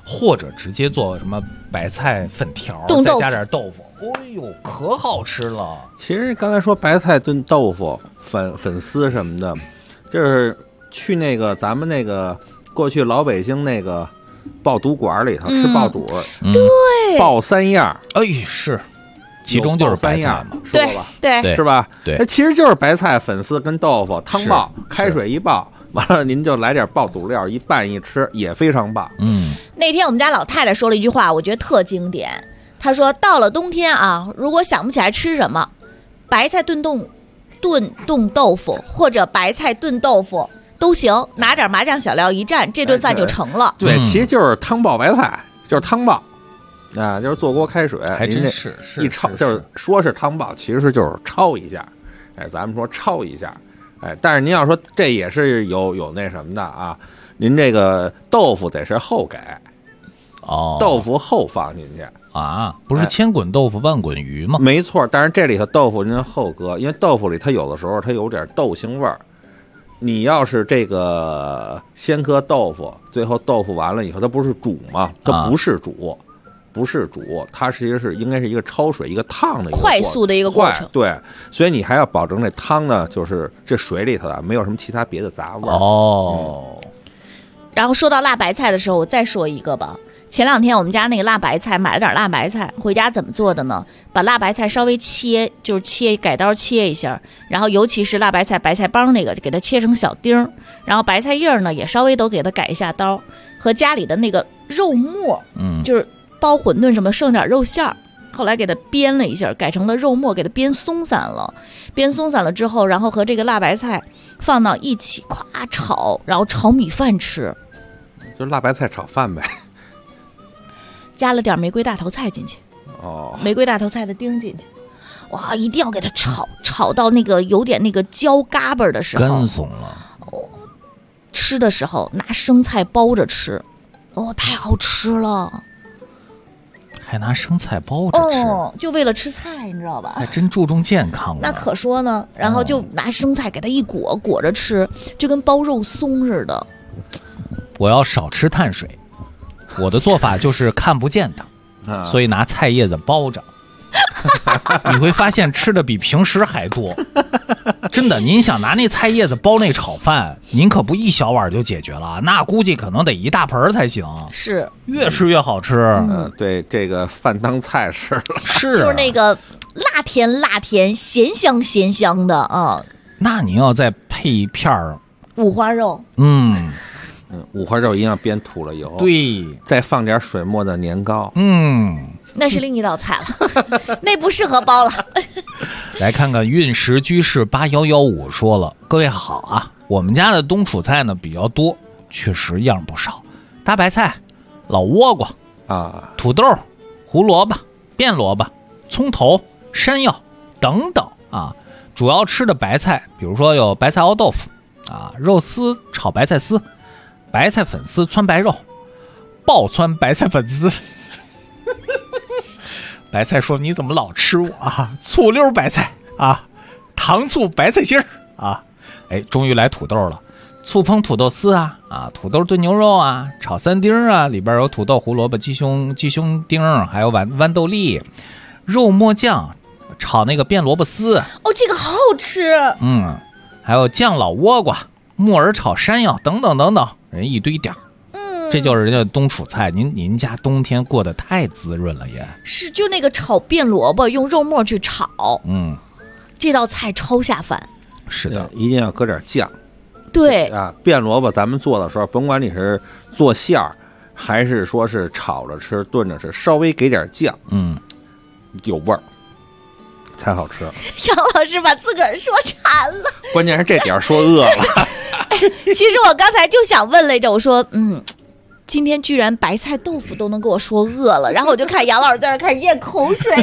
或者直接做什么白菜粉条，再加点豆腐，哎呦，可好吃了。 其实刚才说白菜炖豆腐、粉丝什么的，就是去那个咱们那个过去老北京那个爆肚馆里头吃爆肚， 对， 爆3样， 哎是。其中就是白菜嘛， 说过吧？ 对， 是吧？ 对， 那其实就是白菜、粉丝跟豆腐汤爆，开水一爆，完了您就来点爆肚料一拌一吃，也非常棒。 那天我们家老太太说了一句话，我觉得特经典。她说：“到了冬天啊，如果想不起来吃什么，白菜炖冻豆腐或者白菜炖豆腐都行，拿点麻酱小料一蘸，这顿饭就成了。” 对，其实就是汤爆白菜，就是汤爆。啊，就是做锅开水， 还真是一焯，就是说是汤爆，其实就是焯一下。哎，咱们说焯一下，哎，但是您要说这也是有那什么的啊，您这个豆腐得是后给，豆腐后放进去啊，不是千滚豆腐万滚鱼吗？ 没错，但是这里头豆腐您后搁，因为豆腐里它有的时候它有点豆腥味儿。你要是这个先搁豆腐，最后豆腐完了以后，它不是煮吗？它不是煮。不是煮，它其实是应该是一个焯水、一个烫的一个快速的一个过程。 对，所以你还要保证这汤呢，就是这水里头啊没有什么其他别的杂味然后说到辣白菜的时候，我再说一个吧。前2天我们家那个辣白菜买了点辣白菜，回家怎么做的呢？把辣白菜稍微改刀切一下，然后尤其是辣白菜白菜帮那个，给它切成小丁，然后白菜叶呢也稍微都给它改一下刀，和家里的那个肉末，就是包馄饨什么剩点肉馅儿，后来给它煸了一下，改成了肉末，给它煸松散了。煸松散了之后，然后和这个辣白菜放到一起，咵炒，然后炒米饭吃， 就辣白菜炒饭呗。 加了点玫瑰大头菜进去，玫瑰大头菜的丁进去，哇，一定要给它炒到那个有点那个焦嘎巴的时候， 干松了。 吃的时候拿生菜包着吃，太好吃了。 还拿生菜包着吃， 就为了吃菜，你知道吧？ 还真注重健康。 那可说呢，然后就拿生菜给它一裹着吃，就跟包肉松似的。 我要少吃碳水，我的做法就是看不见它，所以拿菜叶子包着。你会发现吃的比平时还多，真的。您想拿那菜叶子包那炒饭，您可不一小碗就解决了，那估计可能得一大盆才行。 是， 越吃越好吃。 对，这个饭当菜吃了， 是， 就是那个辣甜、咸香的啊。 那您要再配一片五花肉， 五花肉一定要煸土了以后， 对， 再放点水磨的年糕， 那是另一道菜了，那不适合包了。 来看看运石居士8115说了，各位好啊，我们家的冬储菜呢比较多，确实样不少，大白菜、老倭瓜啊、 土豆、胡萝卜、变萝卜、葱头、山药等等啊。主要吃的白菜，比如说有白菜熬豆腐啊，肉丝炒白菜丝，白菜粉丝汆白肉，爆汆白菜粉丝。白菜说：“你怎么老吃我啊？醋溜白菜啊，糖醋白菜心儿啊！哎，终于来土豆了，醋烹土豆丝啊，土豆炖牛肉啊，炒三丁啊，里边有土豆、胡萝卜、鸡胸丁，还有豌豆粒，肉末酱炒那个变萝卜丝。 这个好好吃。 还有酱老倭瓜、木耳炒山药等等等等，人一堆点儿。”这就是人家冬储菜，您家冬天过得太滋润了也。 是，就那个炒变萝卜，用肉末去炒，这道菜超下饭。 是的， 一定要搁点酱。 对啊，变萝卜咱们做的时候，甭管你是做馅儿，还是说是炒着吃、炖着吃，稍微给点酱，有味儿才好吃。 杨老师把自个儿说馋了， 关键是这点说饿了。 其实我刚才就想问来着，我说今天居然白菜豆腐都能给我说饿了，然后我就看杨老师在那开始咽口水。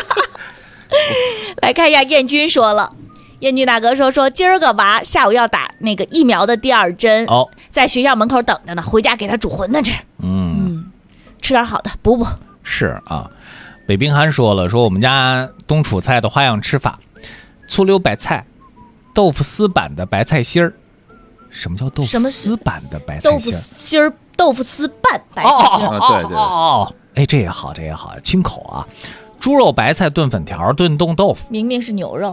来看一下燕军说了，燕军大哥说今儿个娃下午要打那个疫苗的第2针，在学校门口等着呢，回家给他煮馄饨吃。吃点好的补补。 是啊，北冰寒说了，说我们家冬储菜的花样吃法：醋溜白菜、豆腐丝版的白菜心儿、 什么叫豆腐丝拌的白菜心儿？豆腐丝拌白菜心儿。 对。哎，这也好，清口啊！猪肉白菜炖粉条炖冻豆腐， 明明是牛肉。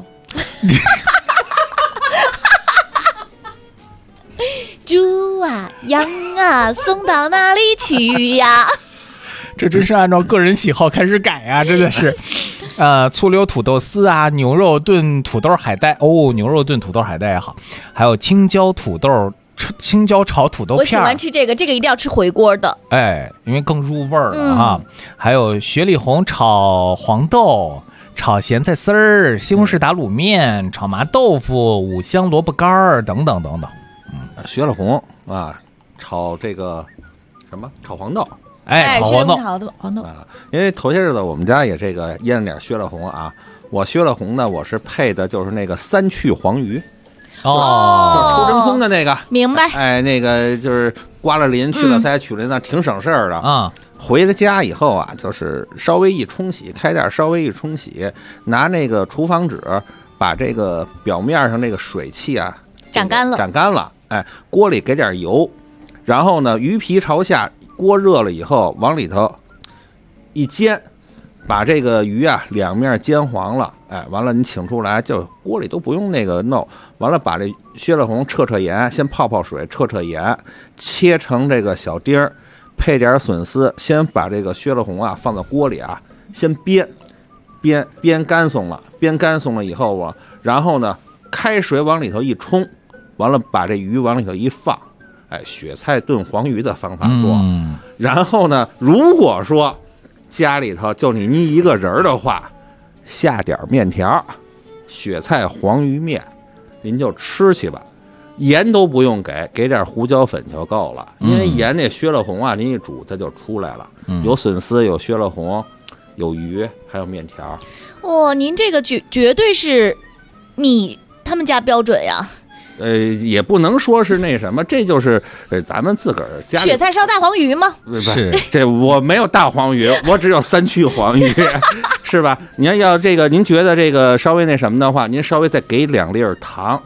猪啊羊啊送到哪里去呀？ 这真是按照个人喜好开始改啊，真的是。醋溜土豆丝啊，牛肉炖土豆海带牛肉炖土豆海带也好，还有青椒炒土豆片。 我喜欢吃这个一定要吃回锅的。 哎，因为更入味儿了啊。还有雪里红炒黄豆。炒咸菜丝儿、西红柿打卤面、炒麻豆腐、五香萝卜干儿等等等等。 雪里红啊，炒这个什么？炒黄豆。 哎，炒黄豆啊，因为头些日子我们家也这个腌了点雪里红啊。我雪里红呢，我是配的就是那个3去黄鱼。就是抽真空的那个。 明白。 哎，那个就是刮了鳞、去了鳃、取了鳞，那挺省事儿的啊。 回了家以后啊，就是稍微一冲洗，开盖稍微一冲洗，拿那个厨房纸把这个表面上那个水汽啊斩干了。哎，锅里给点油，然后呢，鱼皮朝下，锅热了以后往里头一煎，把这个鱼啊两面煎黄了。哎，完了你请出来，就锅里都不用那个弄，完了把这雪里红撤盐，先泡水，撤盐，切成这个小丁儿。配点笋丝，先把这个雪里红啊放到锅里啊，先煸干松了以后啊，然后呢开水往里头一冲，完了把这鱼往里头一放，哎，雪菜炖黄鱼的方法做。然后呢，如果说家里头就你一个人的话，下点面条，雪菜黄鱼面，您就吃去吧。盐都不用给点胡椒粉就够了，因为盐那雪里红啊，您一煮它就出来了。有笋丝，有雪里红，有鱼，还有面条。 您这个绝对是他们家标准呀。 也不能说是那什么，这就是咱们自个儿家里。 雪菜烧大黄鱼吗？ 是，这我没有大黄鱼，我只有3去黄鱼，是吧？你要这个，您觉得这个稍微那什么的话，您稍微再给2粒糖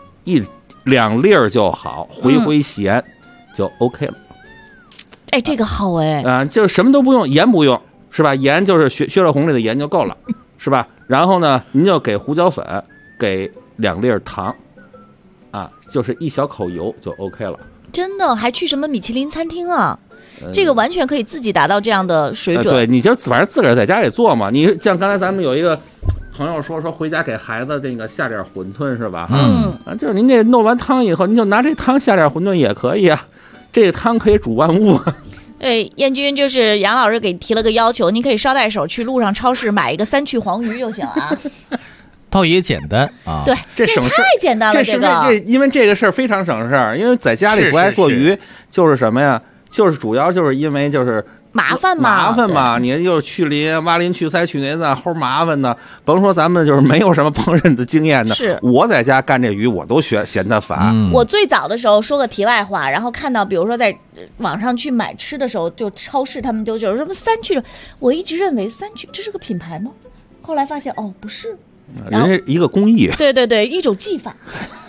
，2粒就好，回咸就 OK 了。 哎，这个好哎。 就是什么都不用，盐不用，是吧？盐就是雪里红里的盐就够了，是吧？然后呢，您就给胡椒粉，给2粒糖，就是1小口油就 OK 了。 真的，还去什么米其林餐厅啊？这个完全可以自己达到这样的水准。 对，你就反正自个儿在家里做嘛。你像刚才咱们有一个朋友说回家给孩子那个下点馄饨是吧？就是您这弄完汤以后，您就拿这汤下点馄饨也可以啊。这个汤可以煮万物。 燕君就是杨老师给提了个要求，您可以捎带手去路上超市买一个3去黄鱼就行啊。 倒也简单啊。 对， 这省事太简单了。 这因为这个事儿非常省事儿，因为在家里不爱做鱼，就是什么呀？就是主要就是因为就是麻烦嘛， 你又去鳞、挖鳞、去鳃、去鳞子，齁麻烦的。甭说咱们就是没有什么烹饪的经验的， 是我在家干这鱼，我都嫌它烦。 我最早的时候说个题外话，然后看到比如说在网上去买吃的时候，就超市他们都就是什么3去，我一直认为3去这是个品牌吗？后来发现不是， 人家一个工艺。 对，一种技法。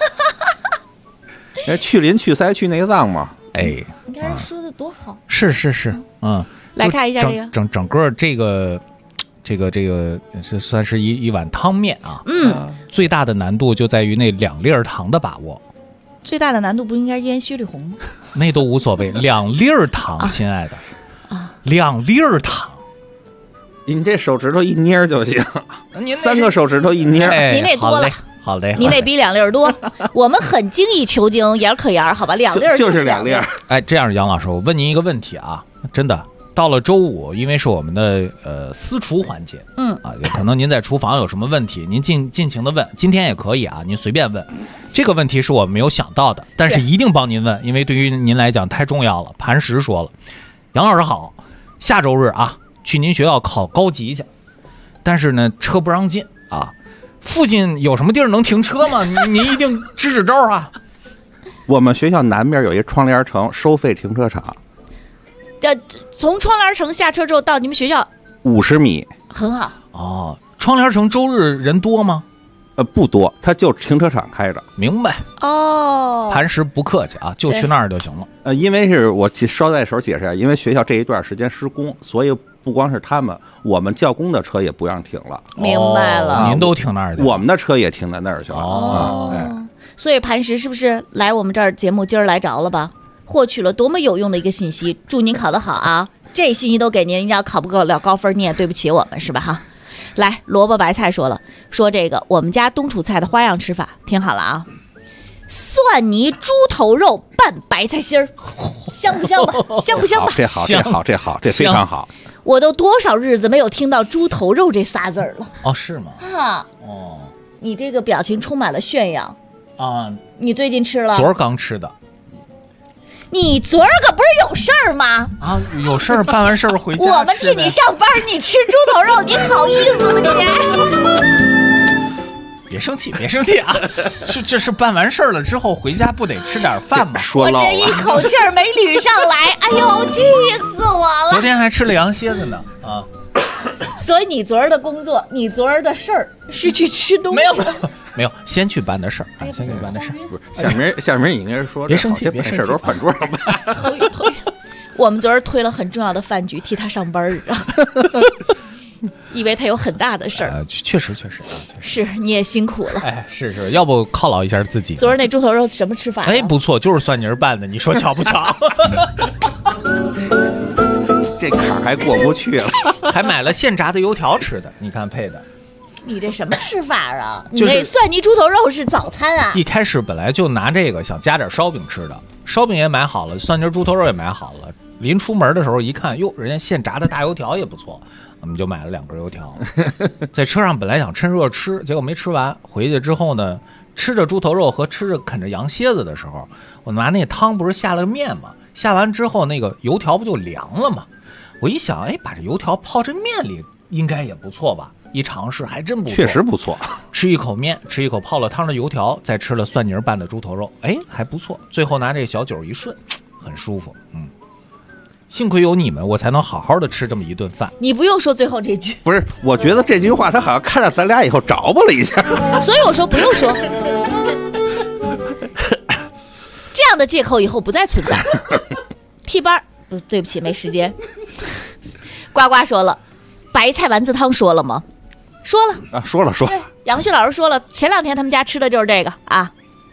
去鳞、去鳃、去内脏嘛。 你看说的多好。 是， 来看一下这个整个这个这算是一碗汤面啊。最大的难度就在于那2粒糖的把握。 最大的难度不应该腌雪里红吗？ 那都无所谓，2粒糖，亲爱的，2粒糖， 你这手指头一捏就行，3个手指头一捏。 您那多了。 好嘞， 你那比2粒多，我们很精益求精，眼可眼，好吧，2粒就是2粒。 哎，这样，杨老师，我问您一个问题啊，真的，到了周五，因为是我们的私厨环节，可能您在厨房有什么问题，您尽情的问，今天也可以啊，您随便问。这个问题是我没有想到的，但是一定帮您问，因为对于您来讲太重要了。磐石说了，杨老师好，下周日啊，去您学校考高级去，但是呢，车不让进啊。附近有什么地儿能停车吗？您一定支招啊！ 我们学校南边有一窗帘城收费停车场， 从窗帘城下车之后到你们学校 50米， 很好。 窗帘城周日人多吗？ 不多，它就停车场开着。 明白哦。 磐石不客气啊，就去那儿就行了。 因为是我捎带手解释一下，因为学校这一段时间施工，所以不光是他们，我们教工的车也不让停了。 明白了， 您都停那儿去了， 我们的车也停在那儿去了。 所以磐石是不是来我们这儿节目今儿来着了吧？获取了多么有用的一个信息，祝您考得好啊！这信息都给您，要考不了高分，你也对不起我们，是吧？哈。来，萝卜白菜说这个我们家冬储菜的花样吃法，听好了啊！蒜泥猪头肉拌白菜心儿，香不香吧？香不香吧？ 这好，这非常好。 我都多少日子没有听到猪头肉这仨字儿了。 哦，是吗？ 啊， 哦， 你这个表情充满了炫耀啊！ 你最近吃了？ 昨儿刚吃的。 你昨儿个不是有事儿吗？ 啊，有事儿，办完事儿回家。 我们替你上班，你吃猪头肉，你好意思吗你？别生气啊！这是办完事儿了之后回家不得吃点饭吗？ 说我这一口气儿没捋上来，哎呦，气死我了！ 昨天还吃了羊蝎子呢啊！ 所以你昨儿的工作，你昨儿的事儿是去吃东西？ 没有，先去办的事儿啊，先去办的事儿。 不是，下面应该是说， 别生气， 事儿都是饭桌上办。 推，我们昨儿推了很重要的饭局，替他上班儿啊，以为他有很大的事儿。 确实， 是你也辛苦了。 哎，是，要不犒劳一下自己。 昨儿那猪头肉什么吃法？ 哎，不错，就是蒜泥拌的，你说巧不巧？ 这坎还过不去了， 还买了现炸的油条吃的，你看配的。 你这什么吃法啊？你那蒜泥猪头肉是早餐啊？ 一开始本来就拿这个想加点烧饼吃的，烧饼也买好了，蒜泥猪头肉也买好了。临出门的时候一看，哟，人家现炸的大油条也不错，我们就买了2根油条。在车上本来想趁热吃，结果没吃完。回去之后呢，吃着猪头肉和啃着羊蝎子的时候，我拿那汤不是下了面吗？下完之后那个油条不就凉了吗？我一想，哎，把这油条泡这面里应该也不错吧。一尝试还真不错， 确实不错。 吃一口面，吃一口泡了汤的油条，再吃了蒜泥拌的猪头肉，哎，还不错。最后拿这小酒一顺，很舒服。幸亏有你们，我才能好好的吃这么一顿饭。 你不用说最后这句。 不是，我觉得这句话他好像看到咱俩以后着吧了一下， 所以我说不用说。这样的借口以后不再存在。替班不对不起，没时间。呱呱说了，白菜丸子汤说了吗？说了啊，说了。 杨旭老师说了，前2天他们家吃的就是这个啊。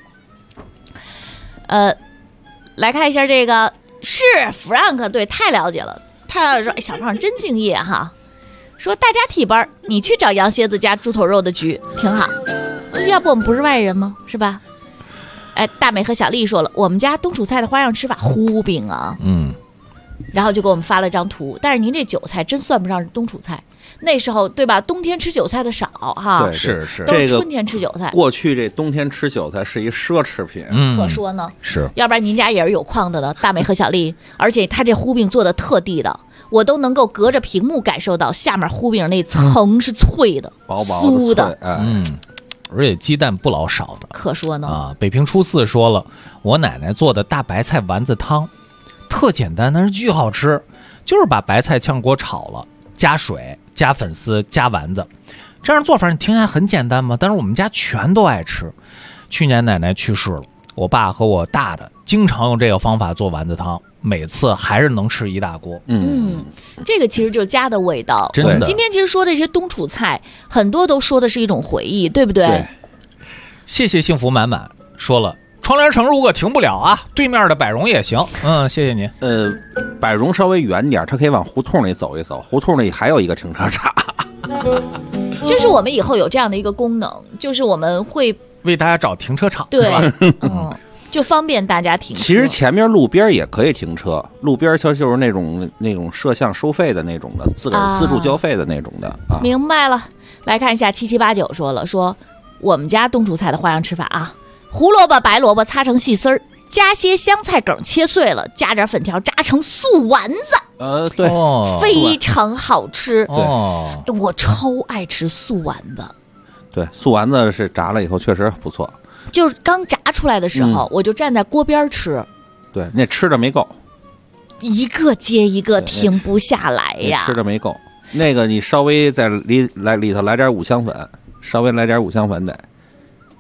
来看一下这个是 Frank， 对，太了解了。他说：“小胖真敬业哈。”说大家替班，你去找羊蝎子加猪头肉的局挺好。要不我们不是外人吗？是吧？哎，大美和小丽说了，我们家冬储菜的花样吃法糊饼啊。然后就给我们发了张图，但是您这韭菜真算不上是冬储菜。那时候对吧？冬天吃韭菜的少哈， 对，是都是春天吃韭菜。 过去这冬天吃韭菜是一奢侈品， 可说呢。 是， 要不然您家也是有矿的大美和小丽，而且他这糊饼做的特地的，我都能够隔着屏幕感受到下面糊饼那层是脆的、 薄薄酥的， 而且鸡蛋不老少的。 可说呢啊！北平初4说了，我奶奶做的大白菜丸子汤，特简单，但是巨好吃，就是把白菜炝锅炒了，加水、加粉丝、加丸子，这样做法你听起来很简单吗？但是我们家全都爱吃。去年奶奶去世了，我爸和我大的经常用这个方法做丸子汤，每次还是能吃一大锅。 这个其实就是家的味道。 真的， 今天其实说的这些冬储菜，很多都说的是一种回忆，对不对？ 对。 谢谢幸福满满说了，窗帘城如果停不了啊，对面的百荣也行。谢谢您。 百荣稍微远点，它可以往胡同里走一走，胡同里还有一个停车场。 就是我们以后有这样的一个功能，就是我们会为大家找停车场， 对，就方便大家停车。 其实前面路边也可以停车，路边就是那种摄像收费的那种的，自个儿自助交费的那种的啊。 明白了，来看一下7789说了，说我们家冬储菜的花样吃法啊，胡萝卜、白萝卜擦成细丝儿，加些香菜梗切碎了，加点粉条炸成素丸子。 对， 非常好吃。 对， 我超爱吃素丸子。 对，素丸子是炸了以后确实不错。 就是刚炸出来的时候，我就站在锅边吃。 对，那吃的没够， 一个接一个停不下来呀。 吃的没够，那个你稍微在里头来点五香粉，稍微来点五香粉得。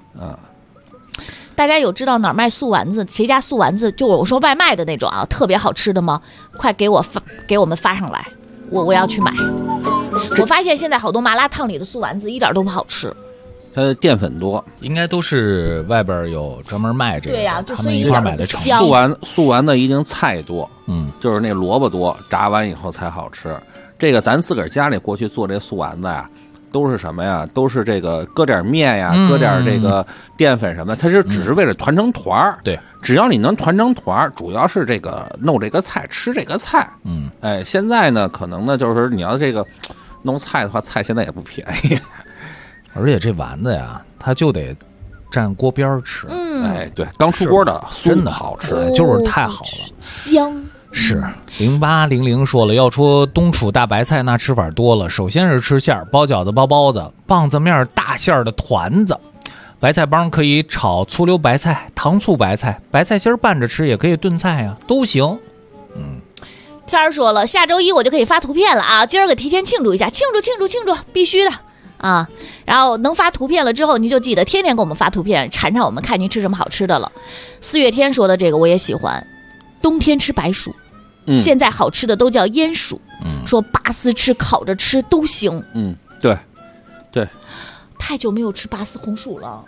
大家有知道哪儿卖素丸子？谁家素丸子就我说外卖的那种啊，特别好吃的吗？快给我们发上来，我要去买。我发现现在好多麻辣烫里的素丸子一点都不好吃， 它的淀粉多， 应该都是外边有专门卖这个， 对呀，就他们一块买的香。 素丸子一定菜多，就是那萝卜多，炸完以后才好吃。这个咱自个儿家里过去做这素丸子呀，都是什么呀？都是这个搁点面呀，搁点这个淀粉什么的，它是只是为了团成团儿。 对， 只要你能团成团儿，主要是这个弄这个菜，吃这个菜。现在呢，可能呢就是你要这个弄菜的话，菜现在也不便宜。 而且这丸子呀，它就得蘸锅边吃。 对，刚出锅的真的好吃， 就是太好了， 香。 是0800说了，要说东楚大白菜那吃法多了，首先是吃馅儿，包饺子包包子，棒子面大馅儿的团子，白菜帮可以炒醋溜白菜、糖醋白菜，白菜心拌着吃也可以炖菜啊，都行。 天儿说了，下周一我就可以发图片了啊，今儿个提前庆祝一下，庆祝，必须的啊！然后能发图片了之后，您就记得天天给我们发图片，馋馋我们看您吃什么好吃的了。4月天说的这个我也喜欢，冬天吃白薯，现在好吃的都叫腌薯，说拔丝吃、烤着吃都行。 对， 太久没有吃拔丝红薯了。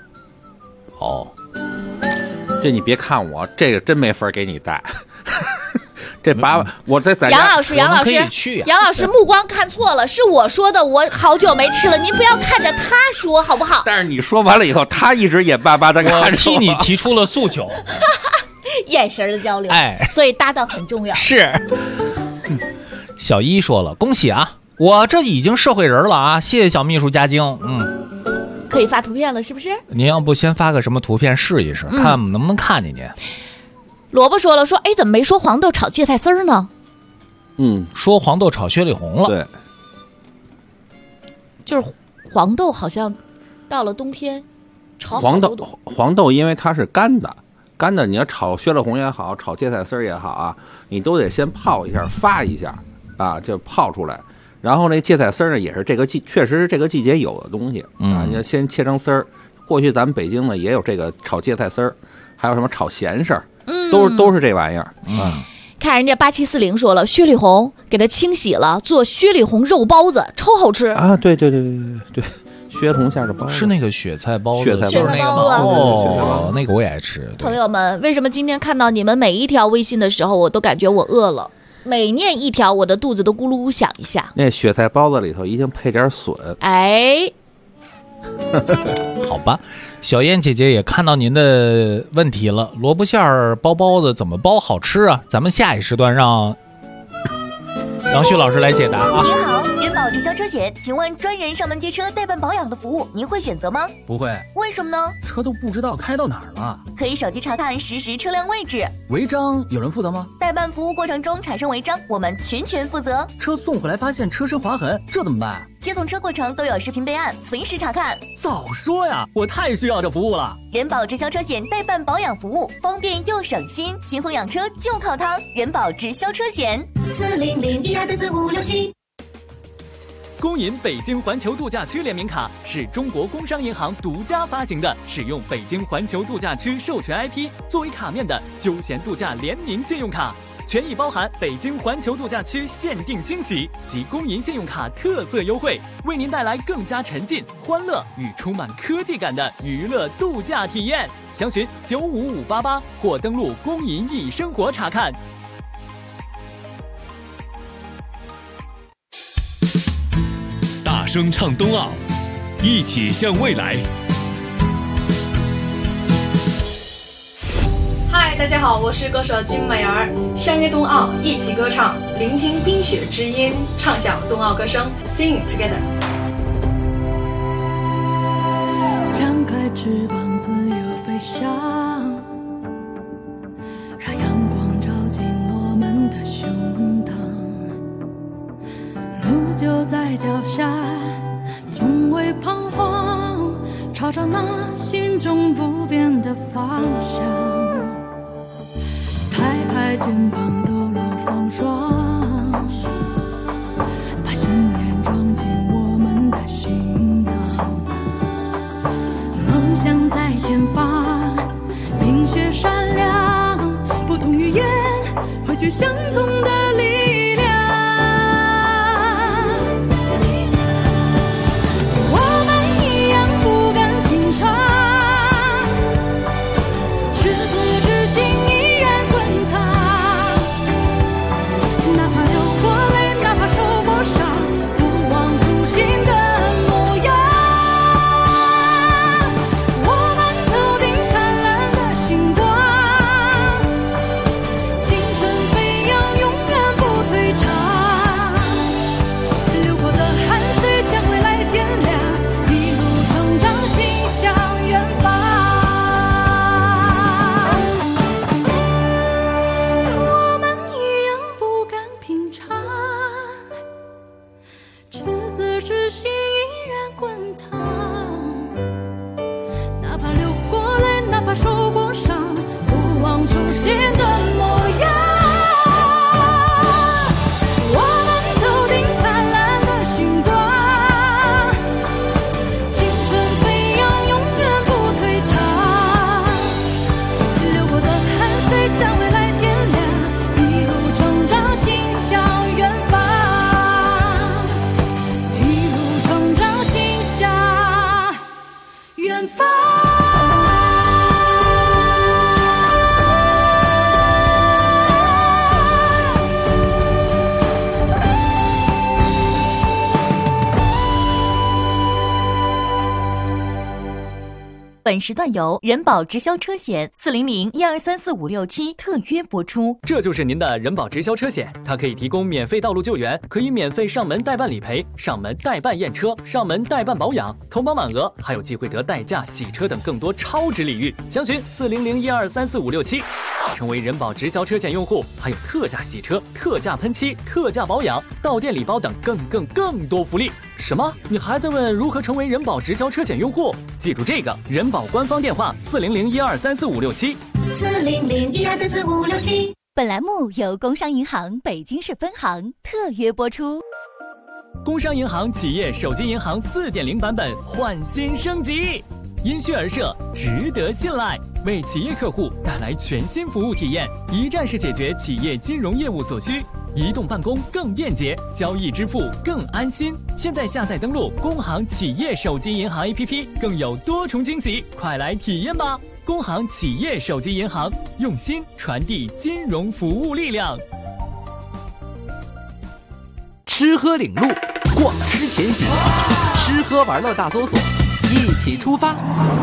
这你别看我，这个真没法给你带。这我在家， 杨老师目光看错了，是我说的，我好久没吃了，您不要看着他说好不好？ 但是你说完了以后，他一直眼巴巴的看着我， 替你提出了诉求。 眼神的交流，所以搭档很重要。 是。小一说了，恭喜啊，我这已经社会人了啊，谢谢小秘书加精。 可以发图片了是不是？ 您要不先发个什么图片试一试，看能不能看见您。 萝卜说了，说怎么没说黄豆炒芥菜丝儿呢？ 说黄豆炒雪里红了。 对， 就是黄豆好像到了冬天炒黄豆因为它是干的，你要炒雪里红也好，炒芥菜丝儿也好啊，你都得先泡一下发一下啊，就泡出来。然后那芥菜丝儿呢，也是确实是这个季节有的东西啊，你要先切成丝儿。过去咱们北京呢也有这个炒芥菜丝儿，还有什么炒咸食儿，都是这玩意儿。 看人家8740说了，雪里红给它清洗了，做雪里红肉包子，超好吃啊！对，雪里红馅的包子是那个雪菜包子， 雪菜包子那个我也爱吃。 朋友们，为什么今天看到你们每一条微信的时候，我都感觉我饿了？每念一条，我的肚子都咕噜咕响一下。 那雪菜包子里头一定配点笋。 好吧，小燕姐姐也看到您的问题了，萝卜馅儿包包子怎么包好吃啊？咱们下一时段让杨旭老师来解答啊。 您好，元宝直销车险，请问专人上门接车代办保养的服务，您会选择吗？ 不会。 为什么呢？ 车都不知道开到哪儿了。 可以手机查看实时车辆位置。 违章有人负责吗？ 代办服务过程中产生违章，我们全权负责。 车送回来发现车身划痕，这怎么办？ 接送车过程都有视频备案，随时查看。 早说呀，我太需要这服务了。 人保直销车险代办保养服务，方便又省心，轻松养车就靠它。人保直销车险 40012344567。 工银北京环球度假区联名卡是中国工商银行独家发行的，使用北京环球度假区授权 IP 作为卡面的休闲度假联名信用卡。权益包含北京环球度假区限定惊喜及工银信用卡特色优惠，为您带来更加沉浸、欢乐与充满科技感的娱乐度假体验。详询95588或登录工银易生活查看。 大声唱冬奥，一起向未来。 嗨，大家好，我是歌手金美儿，相约冬奥，一起歌唱，聆听冰雪之音，唱响冬奥歌声 ，Sing together。 张开翅膀，自由飞翔，让阳光照进我们的胸膛。路就在脚下，从未彷徨，朝着那心中不变的方向。抬肩膀，抖落风霜，把信念装进我们的行囊。梦想在取相同的力量。我们一样不敢平常，赤子之心依然滚烫，哪怕流过泪，哪怕受过伤，不忘初心的模样。我们头顶灿烂的星光，青春飞扬永远不退场，流过的汗水将未来点亮，一路成长心向远方。我们一样不敢平常，赤子之心依然滚烫，哪怕流过泪，哪怕受过伤，不忘初心的模样。我们头顶灿烂的星光，青春飞扬永远不退场，流过的汗水将未来点亮，一路成长心向远方，一路成长心向远方。 本时段由人保直销车险400-1234567特约播出。 这就是您的人保直销车险，它可以提供免费道路救援，可以免费上门代办理赔、上门代办验车、上门代办保养，投保满额还有机会得代驾、洗车等更多超值礼遇。详询400-1234567，成为人保直销车险用户，还有特价洗车、特价喷漆、特价保养、到店礼包等更多福利。什么？你还在问如何成为人保直销车险用户？记住这个人保官方电话400-1234567。 400-1234567。 本栏目由工商银行北京市分行特约播出。 工商银行企业手机银行4.0版本焕新升级，因需而设，值得信赖，为企业客户带来全新服务体验，一站式解决企业金融业务所需，移动办公更便捷，交易支付更安心。现在下载登录工行企业手机银行 APP， 更有多重惊喜，快来体验吧！工行企业手机银行，用心传递金融服务力量。 吃喝领路，逛吃前行，吃喝玩乐大搜索，一起出发。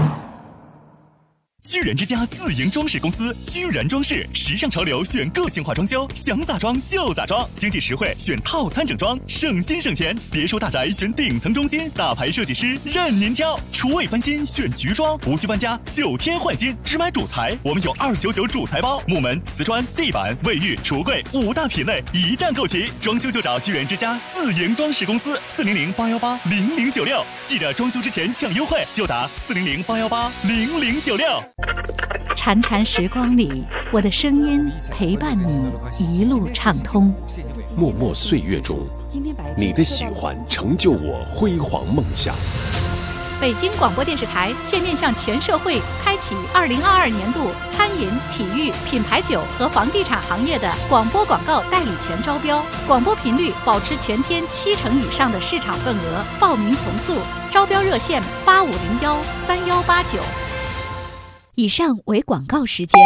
居然之家自营装饰公司，居然装饰，时尚潮流选个性化装修，想咋装就咋装，经济实惠选套餐整装，省心省钱。别墅大宅选顶层中心，大牌设计师任您挑。厨卫翻新选菊装，无需搬家，9天换新，只买主材，我们有299主材包，木门、瓷砖、地板、卫浴、橱柜5大品类一站购齐。装修就找居然之家自营装饰公司，400-818-0096，记得装修之前抢优惠，就打400-818-0096。 潺潺时光里，我的声音陪伴你一路畅通。 默默岁月中，你的喜欢成就我辉煌梦想。 北京广播电视台现面向全社会开启2022年度餐饮、体育、品牌酒和房地产行业的广播广告代理权招标，广播频率保持全天70%以上的市场份额，报名从速，招标热线8501-3189。以上为广告时间。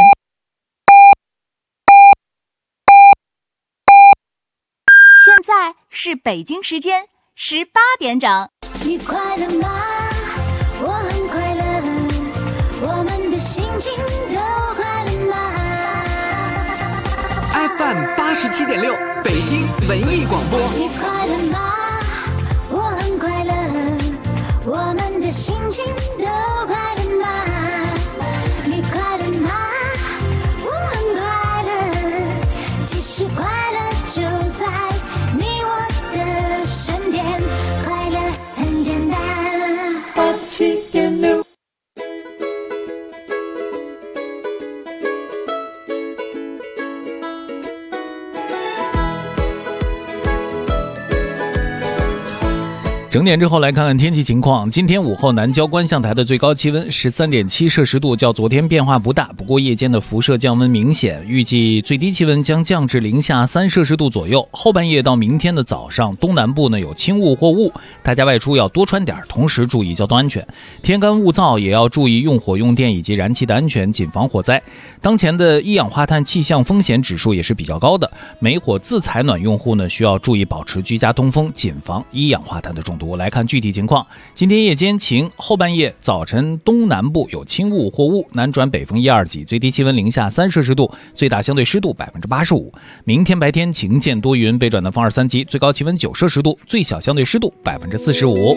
现在是北京时间18点整。 你快乐吗？我很快乐，我们的心情都快乐吗？ FM 87.6，北京文艺广播。 你快乐吗？我很快乐，我们的心情都快乐吗？你快乐吗？我很快乐，其实快乐就在你我的身边，快乐很简单。87.6。 整点之后来看看天气情况。今天午后南郊观象台的最高气温 13.7 摄氏度，较昨天变化不大，不过夜间的辐射降温明显，预计最低气温将降至零下3摄氏度左右。后半夜到明天的早上，东南部呢有轻雾或雾，大家外出要多穿点，同时注意交通安全。天干物燥，也要注意用火用电以及燃气的安全，谨防火灾。当前的一氧化碳气象风险指数也是比较高的，煤火自采暖用户呢需要注意保持居家通风，谨防一氧化碳的中毒。来看具体情况，今天夜间晴，后半夜早晨东南部有轻雾或雾，南转北风1、2级，最低气温零下3摄氏度，最大相对湿度85%。明天白天晴见多云，北转南风2、3级，最高气温9摄氏度，最小相对湿度45%。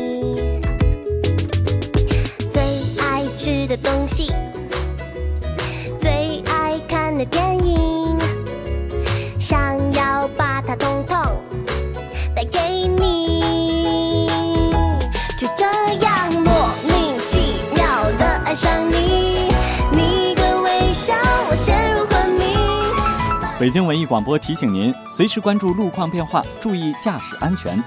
最爱吃的东西，最爱看的电影，想要把它统统带给你，就这样莫名其妙的爱上你，你的微笑我陷入昏迷。 北京文艺广播提醒您，随时关注路况变化，注意驾驶安全。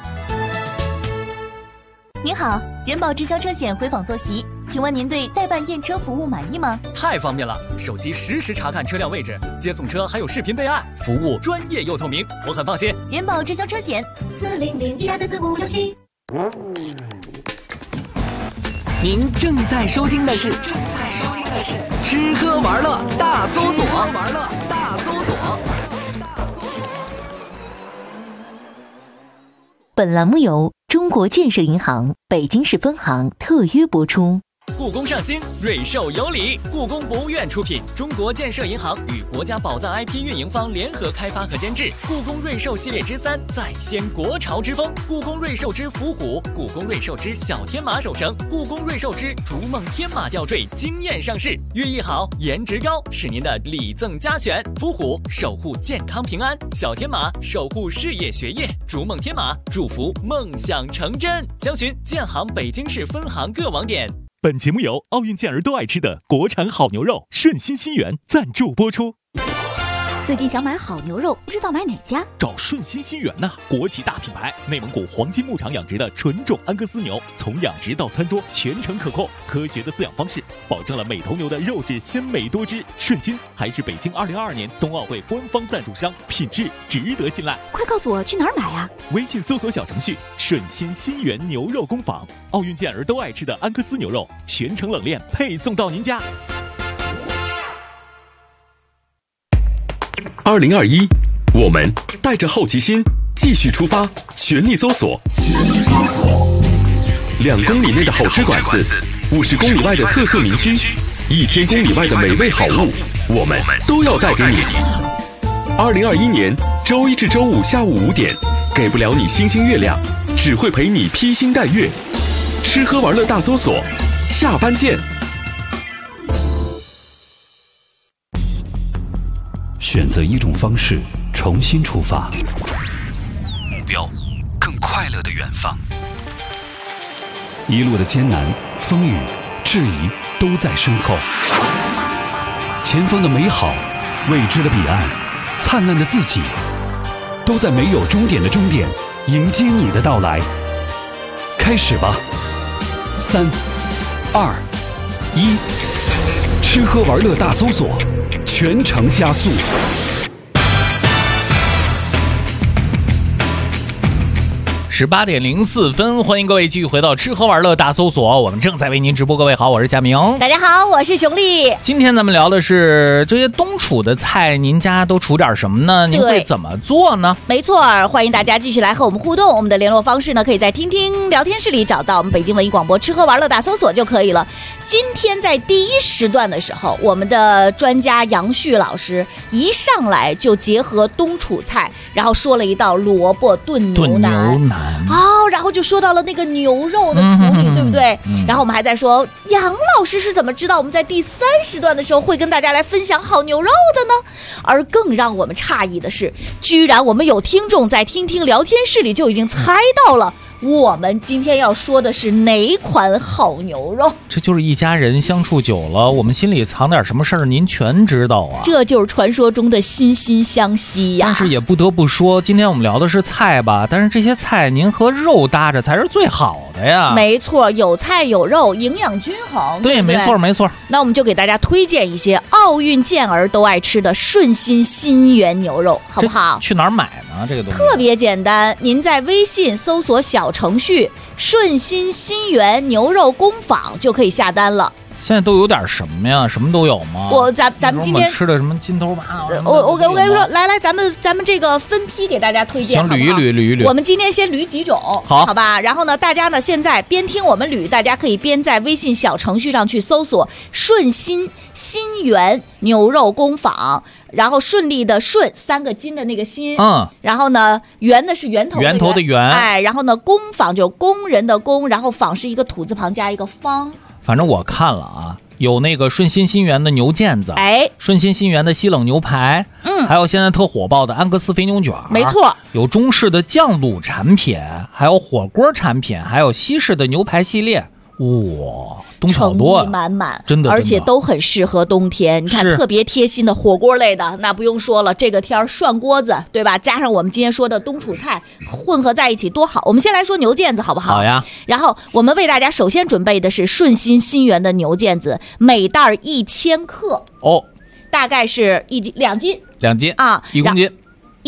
您好，人保直销车险回访坐席，请问您对代办验车服务满意吗？ 太方便了，手机实时查看车辆位置，接送车还有视频备案，服务专业又透明，我很放心。 人保直销车险40012344567。 您正在收听的是吃喝玩乐大搜索。 本栏目由中国建设银行北京市分行特约播出。 故宫上新，瑞兽有礼。故宫博物院出品，中国建设银行与国家宝藏 IP 运营方联合开发和监制。故宫瑞兽系列之3，再现国潮之风。故宫瑞兽之伏虎，故宫瑞兽之小天马手绳，故宫瑞兽之逐梦天马吊坠惊艳上市。寓意好，颜值高，是您的礼赠佳选。伏虎守护健康平安，小天马守护事业学业，逐梦天马祝福梦想成真。详询建行北京市分行各网点。 本节目由奥运健儿都爱吃的国产好牛肉顺心新源赞助播出。 最近想买好牛肉，不知道买哪家？ 找顺心新源呐，国企大品牌，内蒙古黄金牧场养殖的纯种安格斯牛，从养殖到餐桌全程可控，科学的饲养方式保证了每头牛的肉质鲜美多汁。顺心还是北京2022年冬奥会官方赞助商，品质值得信赖。 快告诉我去哪儿买啊？ 微信搜索小程序顺心新源牛肉工坊，奥运健儿都爱吃的安格斯牛肉，全程冷链配送到您家。 2021，我们带着好奇心继续出发，全力搜索。2公里内的好吃馆子，50公里外的特色民居，1000公里外的美味好物，我们都要带给你。2021年周1至周5下午5点，给不了你星星月亮，只会陪你披星戴月。吃喝玩乐大搜索，下班见。 选择一种方式，重新出发，目标更快乐的远方。一路的艰难、风雨、质疑都在身后，前方的美好、未知的彼岸、灿烂的自己，都在没有终点的终点迎接你的到来。开始吧，3、2、1，吃喝玩乐大搜索，全程加速。 18:04，欢迎各位继续回到吃喝玩乐大搜索，我们正在为您直播。各位好，我是佳明。 大家好，我是熊丽。 今天咱们聊的是这些冬储的菜，您家都储点什么呢？您会怎么做呢？ 没错，欢迎大家继续来和我们互动。我们的联络方式呢，可以在听听聊天室里找到我们北京文艺广播吃喝玩乐大搜索就可以了。今天在第一时段的时候，我们的专家杨旭老师一上来就结合冬储菜，然后说了一道萝卜炖牛腩。然后就说到了那个牛肉的处理，对不对？然后我们还在说杨老师是怎么知道我们在第3时段的时候会跟大家来分享好牛肉的呢？而更让我们诧异的是，居然我们有听众在听听聊天室里就已经猜到了我们今天要说的是哪款好牛肉？ 这就是一家人相处久了，我们心里藏点什么事儿，您全知道啊。 这就是传说中的惺惺相惜呀。 但是也不得不说，今天我们聊的是菜吧，但是这些菜您和肉搭着才是最好的呀。 没错，有菜有肉，营养均衡。对， 没错没错。 那我们就给大家推荐一些奥运健儿都爱吃的顺心心源牛肉，好不好？ 去哪儿买呢？这个东西特别简单，您在微信搜索小程序顺心心源牛肉工坊就可以下单了。 现在都有点什么呀？什么都有吗？ 咱们今天吃的什么金头马？ 我跟你说，来，咱们这个分批给大家推荐， 行，捋一捋。 我们今天先捋几种，好吧？然后呢，大家呢现在边听我们捋，大家可以边在微信小程序上去搜索“顺心心源牛肉工坊”，然后顺利的顺3个金的那个心，然后呢源的是源头的源，哎，然后呢工坊就工人的工，然后坊是一个土字旁加一个方。 反正我看了啊，有那个顺心心源的牛腱子，顺心心源的西冷牛排，还有现在特火爆的安格斯肥牛卷， 没错， 有中式的酱卤产品，还有火锅产品，还有西式的牛排系列。哇，东西好多啊， 诚意满满， 真的， 而且都很适合冬天。你看，特别贴心的火锅类的，那不用说了，这个天涮锅子，对吧？加上我们今天说的冬储菜，混合在一起多好。我们先来说牛腱子，好不好？ 好呀。 然后我们为大家首先准备的是顺心心源的牛腱子，每袋1000克，大概是2斤啊 ，1公斤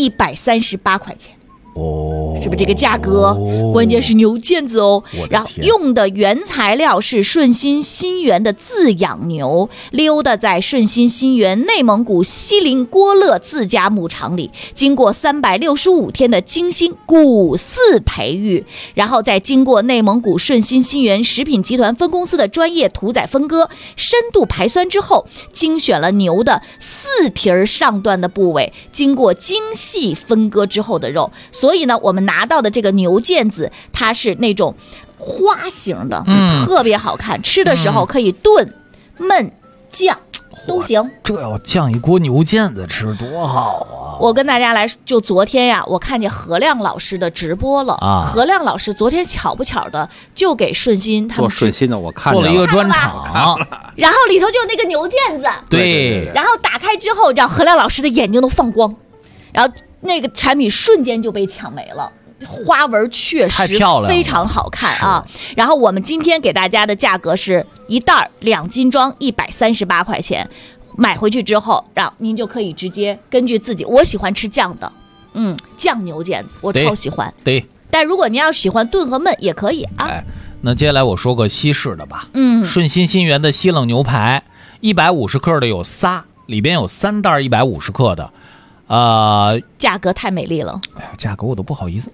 ，138块钱。是不是这个价格？关键是牛腱子哦。然后用的原材料是顺心心源的自养牛，溜达在顺心心源内蒙古锡林郭勒自家牧场里，经过365天的精心骨饲培育，然后再经过内蒙古顺心心源食品集团分公司的专业屠宰分割，深度排酸之后，精选了牛的4蹄上段的部位，经过精细分割之后的肉。所以呢，我们拿到的这个牛腱子，它是那种花型的，特别好看。吃的时候可以炖、焖、酱都行。 这要酱一锅牛腱子吃多好啊！ 我跟大家来，就昨天呀，我看见何亮老师的直播了啊。何亮老师昨天巧不巧的就给顺心他们做顺心的，我看做了一个专场， 然后里头就有那个牛腱子， 对， 然后打开之后，让何亮老师的眼睛都放光，然后那个产品瞬间就被抢没了，花纹确实非常好看啊。然后我们今天给大家的价格是一袋2斤装138块钱，买回去之后，让您就可以直接根据自己，我喜欢吃酱的，酱牛腱子我超喜欢。 对， 但如果您要喜欢炖和焖也可以啊。 那接下来我说个西式的吧，顺心心源的西冷牛排，150克的有仨，里边有3袋150克的。 价格太美丽了， 哎呀，价格我都不好意思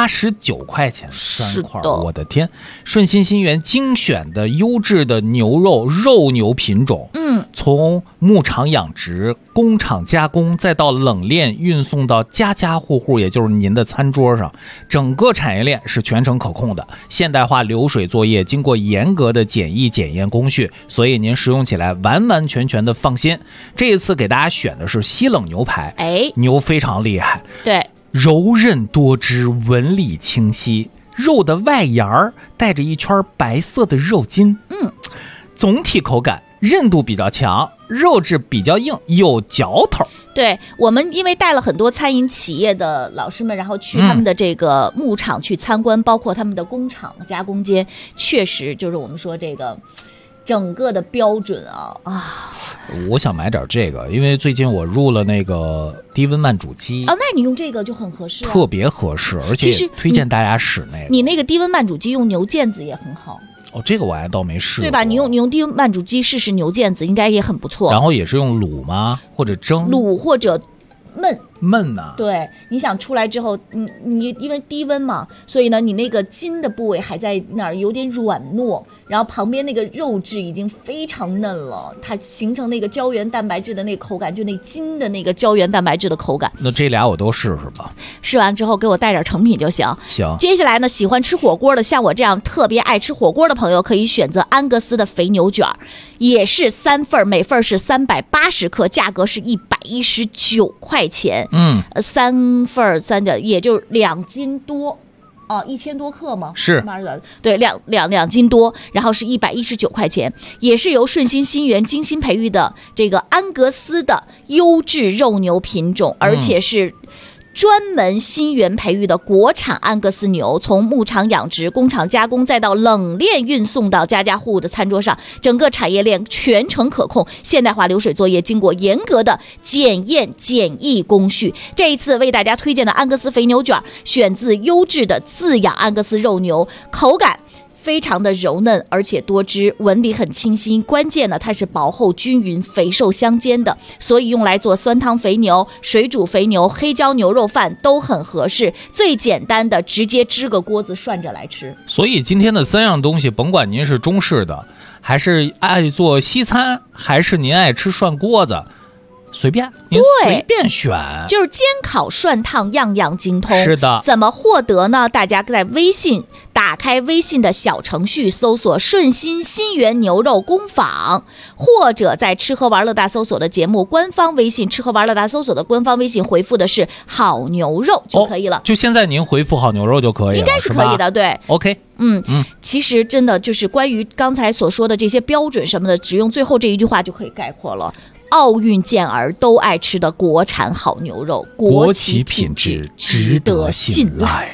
，89块钱3块，我的天！顺心心源精选的优质的牛肉牛品种，从牧场养殖、工厂加工，再到冷链运送到家家户户，也就是您的餐桌上，整个产业链是全程可控的，现代化流水作业，经过严格的检疫检验工序，所以您食用起来完完全全的放心。这一次给大家选的是西冷牛排，牛非常厉害， 对。 柔韧多汁，纹理清晰，肉的外沿儿带着一圈白色的肉筋，总体口感韧度比较强，肉质比较硬，有嚼头。 对，我们因为带了很多餐饮企业的老师们，然后去他们的这个牧场去参观，包括他们的工厂加工间，确实就是我们说这个整个的标准啊。 我想买点这个，因为最近我入了那个低温慢煮机那你用这个就很合适， 特别合适，而且推荐大家使那个。 你那个低温慢煮机用牛腱子也很好。 这个我还倒没试过， 对吧？你用低温慢煮机试试牛腱子，应该也很不错。 然后也是用卤吗？或者蒸？ 卤或者焖呐， 对，你想出来之后，你因为低温嘛，所以呢，你那个筋的部位还在那儿有点软糯，然后旁边那个肉质已经非常嫩了，它形成那个胶原蛋白质的那个口感，就那筋的那个胶原蛋白质的口感。 那这俩我都试试吧。 试完之后给我带点成品就行。 行。 接下来呢，喜欢吃火锅的，像我这样特别爱吃火锅的朋友，可以选择安格斯的肥牛卷，也是3份，每份是380克，价格是119块钱。3份3角也就2斤多。 1000多克吗？ 是， 对，2斤多，然后是119块钱，也是由顺心新源精心培育的这个安格斯的优质肉牛品种，而且是专门新源培育的国产安格斯牛，从牧场养殖、工厂加工，再到冷链运送到家家户户的餐桌上，整个产业链全程可控，现代化流水作业经过严格的检验检疫工序。这一次为大家推荐的安格斯肥牛卷，选自优质的自养安格斯肉牛，口感非常的柔嫩，而且多汁，纹理很清新，关键呢它是薄厚均匀，肥瘦相间的，所以用来做酸汤肥牛、水煮肥牛、黑椒牛肉饭都很合适。最简单的，直接支个锅子涮着来吃。 所以今天的3样东西，甭管您是中式的，还是爱做西餐，还是您爱吃涮锅子，随便，您随便选， 就是煎烤涮烫样样精通。 是的， 怎么获得呢？大家在微信打开微信的小程序，搜索顺心新源牛肉工坊，或者在吃喝玩乐大搜索的节目官方微信，吃喝玩乐大搜索的官方微信回复的是好牛肉就可以了。 就现在您回复好牛肉就可以了， 应该是可以的，对。 OK。 其实真的就是关于刚才所说的这些标准什么的，只用最后这一句话就可以概括了。奥运健儿都爱吃的国产好牛肉， 国企品质，值得信赖。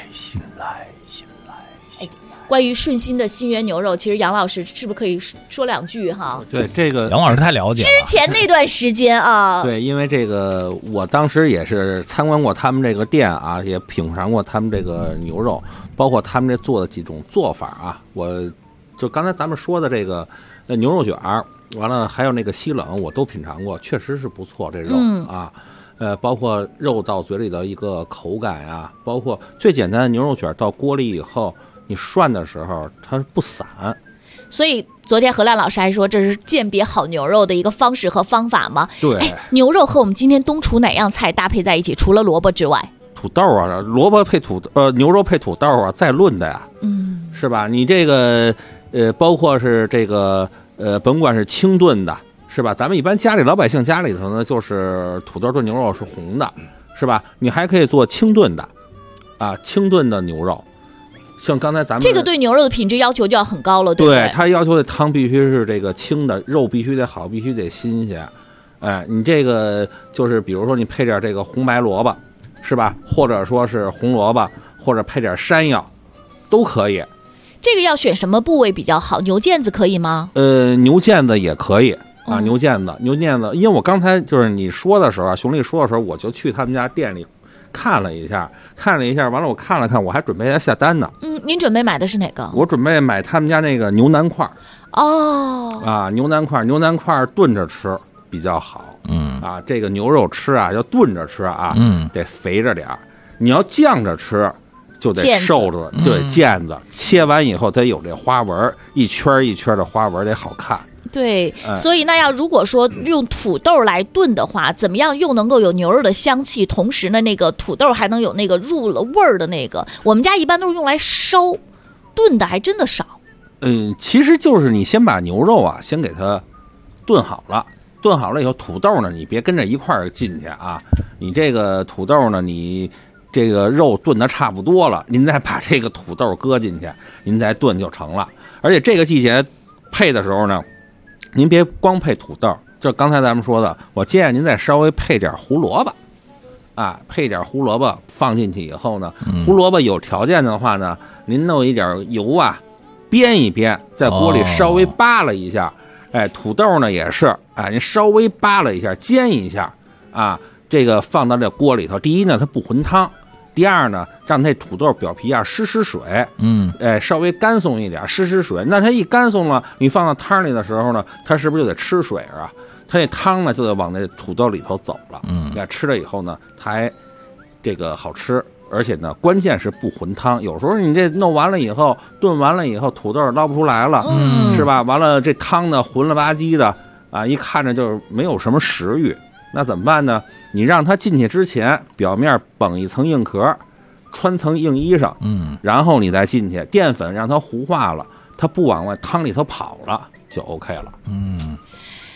关于顺心的新源牛肉，其实杨老师是不是可以说2句哈？ 对，这个杨老师太了解了。 之前那段时间啊， 对，因为这个我当时也是参观过他们这个店啊，也品尝过他们这个牛肉，包括他们这做的几种做法啊，我就刚才咱们说的这个牛肉卷儿。完了，还有那个西冷，我都品尝过，确实是不错。这肉啊，包括肉到嘴里的一个口感啊，包括最简单的牛肉卷到锅里以后，你涮的时候它不散。 所以昨天何亮老师还说，这是鉴别好牛肉的一个方式和方法吗？ 对， 牛肉和我们今天东厨哪样菜搭配在一起？除了萝卜之外， 土豆啊，萝卜配牛肉配土豆啊，再论的呀，是吧？你这个包括是这个。甭管是清炖的，是吧？咱们一般家里老百姓家里头呢，就是土豆炖牛肉是红的，是吧？你还可以做清炖的，清炖的牛肉。像刚才咱们这个对牛肉的品质要求就要很高了，对不对？ 对，它要求的汤必须是这个清的，肉必须得好，必须得新鲜。你这个就是比如说你配点这个红白萝卜，是吧？或者说是红萝卜，或者配点山药，都可以。 这个要选什么部位比较好？牛腱子可以吗？ 牛腱子也可以啊，牛腱子，因为我刚才就是你说的时候啊，熊丽说的时候，我就去他们家店里看了一下，完了我看了看，我还准备要下单呢。 您准备买的是哪个？ 我准备买他们家那个牛腩块。牛腩块炖着吃比较好。这个牛肉吃啊，要炖着吃啊，得肥着点儿。你要酱着吃。就得瘦着，就得腱子，切完以后得有这花纹，一圈一圈的花纹得好看。 对，所以那要如果说用土豆来炖的话，怎么样又能够有牛肉的香气，同时呢，那个土豆还能有那个入了味儿的那个？我们家一般都是用来烧，炖的还真的少。 其实就是你先把牛肉啊，先给它炖好了。炖好了以后，土豆呢，你别跟着一块儿进去啊。你这个土豆呢，你这个肉炖的差不多了，您再把这个土豆搁进去，您再炖就成了。而且这个季节配的时候呢，您别光配土豆，就刚才咱们说的，我建议您再稍微配点胡萝卜啊，配点胡萝卜放进去以后呢，胡萝卜有条件的话呢，您弄一点油啊，煸一煸，在锅里稍微扒拉一下。土豆呢也是，您稍微扒拉一下，煎一下啊，这个放到这锅里头。第一呢，它不混汤；第二呢，让它土豆表皮啊湿水，稍微干松一点，湿水。那它一干松了，你放到汤里的时候呢，它是不是就得吃水啊？它那汤呢就得往那土豆里头走了。吃了以后呢，它还这个好吃。而且呢，关键是不混汤。有时候你这弄完了以后，炖完了以后，土豆捞不出来了，是吧？完了这汤呢浑了吧唧的啊，一看着就是没有什么食欲。那怎么办呢？你让它进去之前，表面绑一层硬壳，穿层硬衣裳，然后你再进去，淀粉让它糊化了，它不往外汤里头跑了，就 OK 了。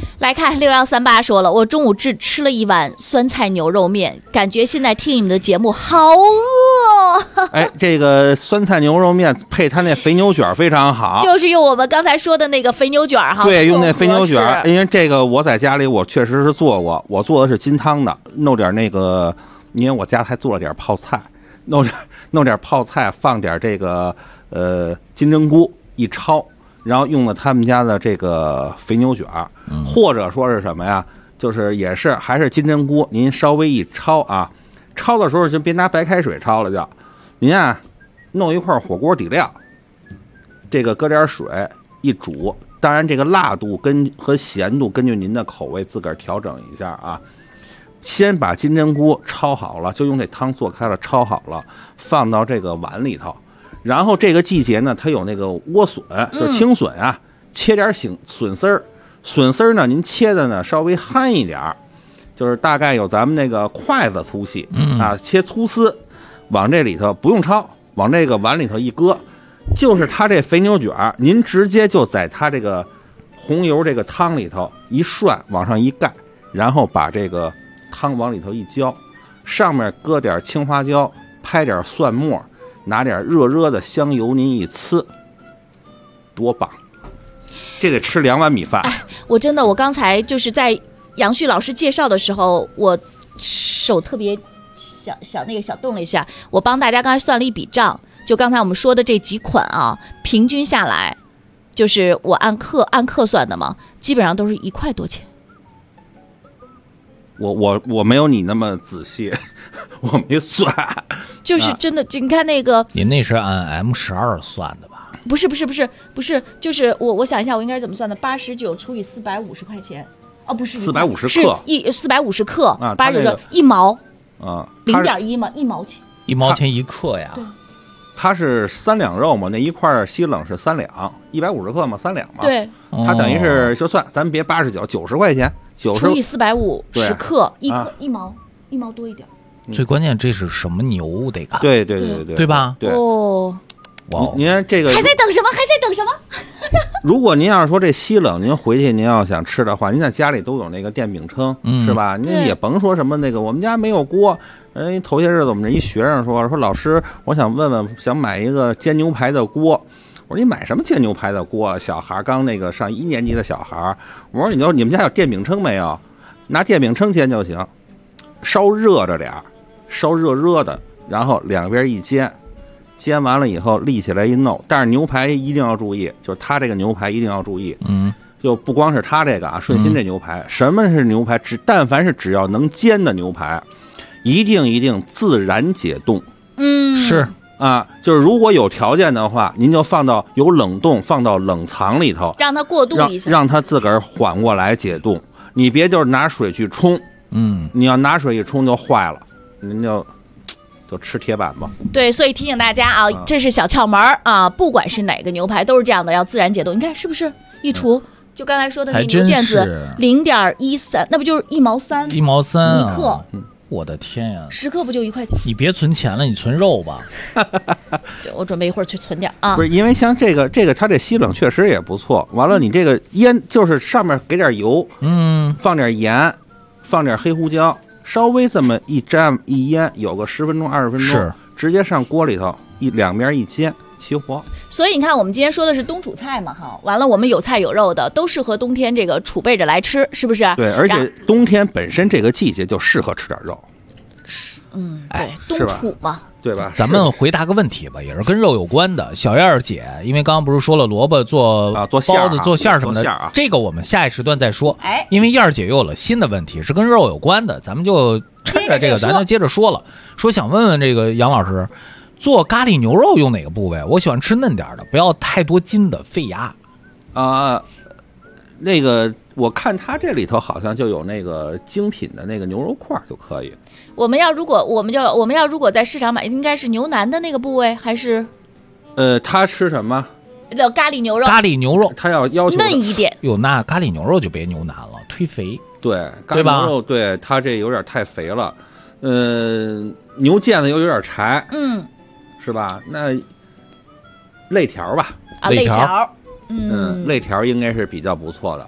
来看6138说了，我中午只吃了一碗酸菜牛肉面，感觉现在听你们的节目好饿。 哎，这个酸菜牛肉面配它那肥牛卷非常好， 就是用我们刚才说的那个肥牛卷哈。 对，用那肥牛卷，因为这个我在家里我确实是做过，我做的是金汤的，弄点那个，因为我家还做了点泡菜，弄点泡菜，放点这个金针菇一焯。然后用了他们家的这个肥牛卷，或者说是什么呀？就是也是还是金针菇，您稍微一焯啊，焯的时候就别拿白开水焯了，就您啊弄一块火锅底料，这个搁点水一煮，当然这个辣度和咸度根据您的口味自个儿调整一下啊。先把金针菇焯好了，就用这汤做开了，焯好了放到这个碗里头。然后这个季节呢，它有那个莴笋，就是青笋啊，切点笋丝儿，笋丝儿呢，您切的呢稍微憨一点，就是大概有咱们那个筷子粗细，啊，切粗丝，往这里头不用焯，往这个碗里头一搁，就是它这肥牛卷，您直接就在它这个红油这个汤里头一涮，往上一盖，然后把这个汤往里头一浇，上面搁点青花椒，拍点蒜末。拿点热的香油您一呲，多棒！这得吃2碗米饭。 哎，我刚才就是在杨旭老师介绍的时候，我手特别小动了一下，我帮大家刚才算了一笔账，就刚才我们说的这几款啊，平均下来，就是我按克算的嘛，基本上都是1块多钱。 我没有你那么仔细，我没算。 就是真的，你看那个， 您那是按 M12算的吧？ 不是，就是我想一下，我应该是怎么算的？89除以450块钱，哦，不是 450克， 是450克啊 ，891毛啊 ，0.1嘛，1毛钱 ，1毛钱1克呀。 对， 它是3两肉嘛，那一块西冷是3两，150克嘛，3两嘛。 对， 它等于是就算，咱别89，90块钱，90 除以450克，1毛多一点。 最关键这是什么牛得干？ 对， 对吧？ 对哦， 您看这个还在等什么？ 如果您要是说这西冷，您回去您要想吃的话，您在家里都有那个电饼铛，是吧？您也甭说什么那个，我们家没有锅。头些日子我们这一学生说老师，我想问问，想买一个煎牛排的锅。我说你买什么煎牛排的锅？小孩刚那个上1年级的小孩。我说你们家有电饼铛没有？拿电饼铛煎就行，烧热着点，烧热的，然后两边一煎。煎完了以后立起来一弄，但是牛排一定要注意，就是它这个牛排一定要注意，就不光是它这个啊，顺心这牛排，什么是牛排？但凡是只要能煎的牛排，一定自然解冻。 是啊，就是如果有条件的话，您就放到有冷冻，放到冷藏里头， 让它过渡一下， 让它自个儿缓过来解冻。你别就是拿水去冲，你要拿水一冲就坏了，您就吃铁板吧。 对，所以提醒大家啊，这是小窍门啊，不管是哪个牛排都是这样的，要自然解冻。你看是不是一除？就刚才说的那牛腱子0.13，那不就是1毛3？1 毛3 1克。 我的天呀 ！10克不就1块钱？ 你别存钱了，你存肉吧。 对，我准备一会儿去存点啊。 不是，因为像这个，它这西冷确实也不错。完了，你这个腌就是上面给点油，放点盐，放点黑胡椒。稍微这么一沾一腌，有个10分钟20分钟， 是直接上锅里头两边一煎，齐活。 所以你看，我们今天说的是冬储菜嘛，哈，完了我们有菜有肉的，都适合冬天这个储备着来吃，是不是？ 对，而且冬天本身这个季节就适合吃点肉。 对，冬储嘛。 对吧？ 咱们回答个问题吧，也是跟肉有关的。小燕儿姐，因为刚刚不是说了萝卜做包子、做馅儿什么的，这个我们下一时段再说。因为燕儿姐又有了新的问题，是跟肉有关的，咱们就趁着这个，咱就接着说了。说想问问这个杨老师，做咖喱牛肉用哪个部位？我喜欢吃嫩点的，不要太多筋的，费牙。 那个我看它这里头好像就有那个精品的那个牛肉块就可以。 我们要如果在市场买，应该是牛腩的那个部位还是？ 他吃什么？ 叫咖喱牛肉。 咖喱牛肉， 他要求嫩一点。 哟，那咖喱牛肉就别牛腩了，忒肥。 对，咖喱牛肉对它这有点太肥了。牛腱子又有点柴，是吧？那肋条吧， 肋条， 肋条应该是比较不错的。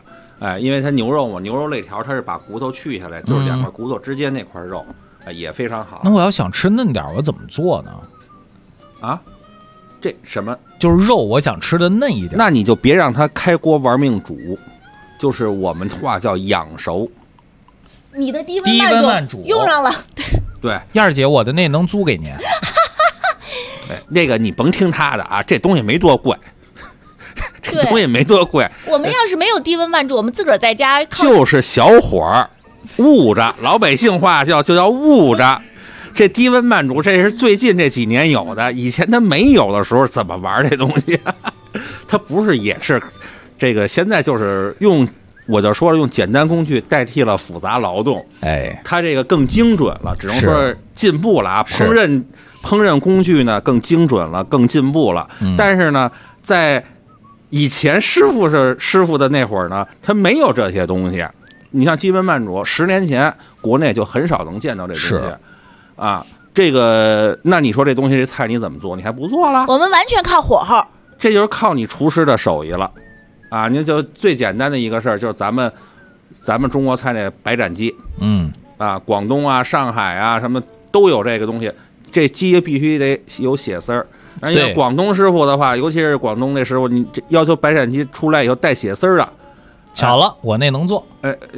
哎，因为它牛肉嘛，牛肉肋条它是把骨头去下来，就是两块骨头之间那块肉，也非常好。 那我要想吃嫩点，我怎么做呢？ 啊，这什么？ 就是肉，我想吃的嫩一点。 那你就别让它开锅玩命煮，就是我们话叫养熟。 你的低温慢煮用上了。 对， 燕儿姐，我的那能租给您。 那个你甭听他的啊，这东西没多贵，这东西没多贵。 我们要是没有低温慢煮，我们自个儿在家就是小火焐着，老百姓话就叫焐着。这低温慢煮这是最近这几年有的，以前它没有的时候怎么玩这东西？它不是也是这个，现在就是用。我就说了，用简单工具代替了复杂劳动， 哎， 它这个更精准了，只能说进步了啊。烹饪工具呢更精准了，更进步了。但是呢，在以前师傅的那会儿呢，他没有这些东西。你像低温慢煮，10年前国内就很少能见到这东西啊。这个，那你说这东西这菜你怎么做？你还不做了？ 我们完全靠火候， 这就是靠你厨师的手艺了。啊，您就最简单的一个事儿，就是咱们中国菜那白斩鸡，广东啊、上海啊什么都有这个东西。这鸡必须得有血丝儿，而且广东师傅的话，尤其是广东那师傅，你这要求白斩鸡出来以后带血丝儿的。 巧了，我那能做。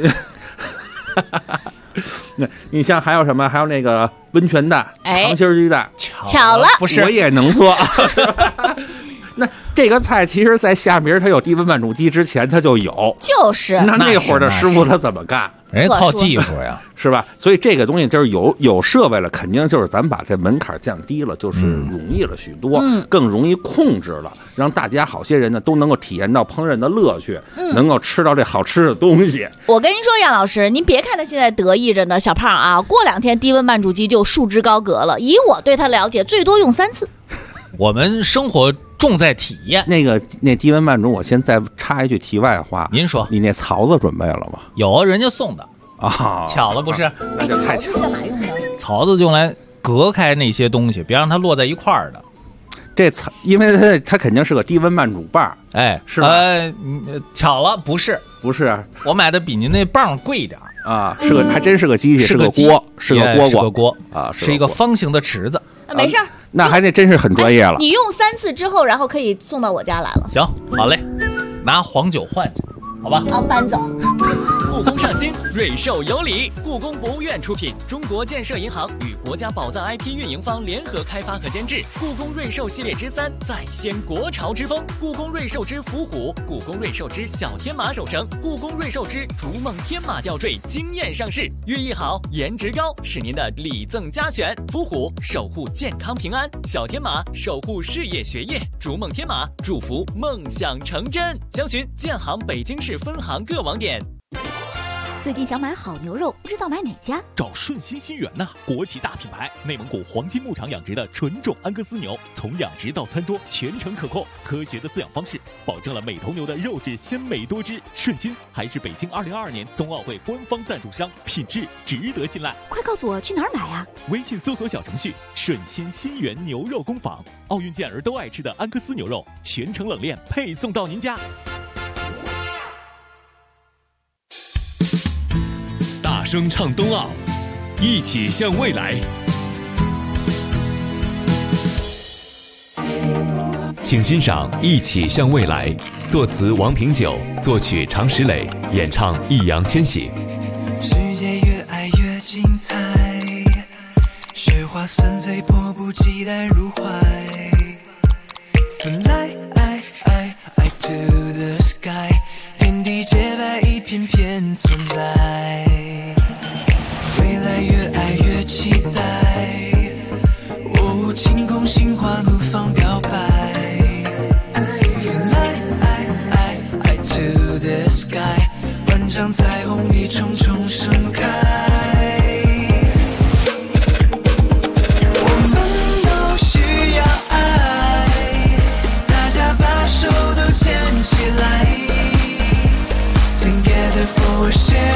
那你像还有什么？还有那个温泉蛋、溏心鸡蛋， 巧了， 不是我也能做。那这个菜其实，在夏明它有低温慢煮机之前，它就有。 就是。 那会儿的师傅他怎么干？ 人家靠技术呀， 是吧？所以这个东西就是有设备了，肯定就是咱把这门槛降低了，就是容易了许多，更容易控制了，让大家好些人呢都能够体验到烹饪的乐趣，能够吃到这好吃的东西。 我跟您说，杨老师，您别看他现在得意着呢，小胖啊，过2天低温慢煮机就束之高阁了。以我对他了解，最多用3次。 我们生活重在体验。 那低温慢煮，我先再插一句题外话。 您说， 你那槽子准备了吗？ 有，人家送的啊， 巧了不是？ 那就太巧了。 干嘛用的？ 槽子用来隔开那些东西，别让它落在一块儿的。 这因为它肯定是个低温慢煮棒， 哎， 是吧？ 巧了，不是，我买的比您那棒贵一点啊，还真是个机器，是个锅，是个蝈蝈啊，是一个方形的池子。 没事儿， 那还得真是很专业了。 你用3次之后，然后可以送到我家来了。 行，好嘞，拿黄酒换去，好吧？ 好，搬走。 故宫上新，瑞兽有礼。故宫博物院出品，中国建设银行与国家宝藏 IP 运营方联合开发和监制。故宫瑞兽系列之3再掀国潮之风。故宫瑞兽之伏虎，故宫瑞兽之小天马手绳，故宫瑞兽之逐梦天马吊坠惊艳上市。寓意好，颜值高，是您的礼赠佳选。伏虎守护健康平安，小天马守护事业学业，逐梦天马祝福梦想成真。详询建行北京市分行各网点。 最近想买好牛肉，不知道买哪家？ 找顺心新源呐，国际大品牌，内蒙古黄金牧场养殖的纯种安格斯牛，从养殖到餐桌全程可控，科学的饲养方式保证了每头牛的肉质鲜美多汁。顺心还是北京2022年冬奥会官方赞助商，品质值得信赖。 快告诉我去哪儿买啊？ 微信搜索小程序顺心新源牛肉工坊，奥运健儿都爱吃的安格斯牛肉，全程冷链配送到您家。 大声唱冬奥，一起向未来。请欣赏《一起向未来》，作词王平久，作曲常石磊，演唱易烊千玺。 世界越爱越精彩，雪花纷飞，迫不及待入怀。Fly to the sky， 天地洁白，一片片存在。未来越爱越期待，哦，晴空心花怒放表白。Fly to the sky， 万丈彩虹一重重盛开。我们都需要爱，大家把手都牵起来。Together for a share。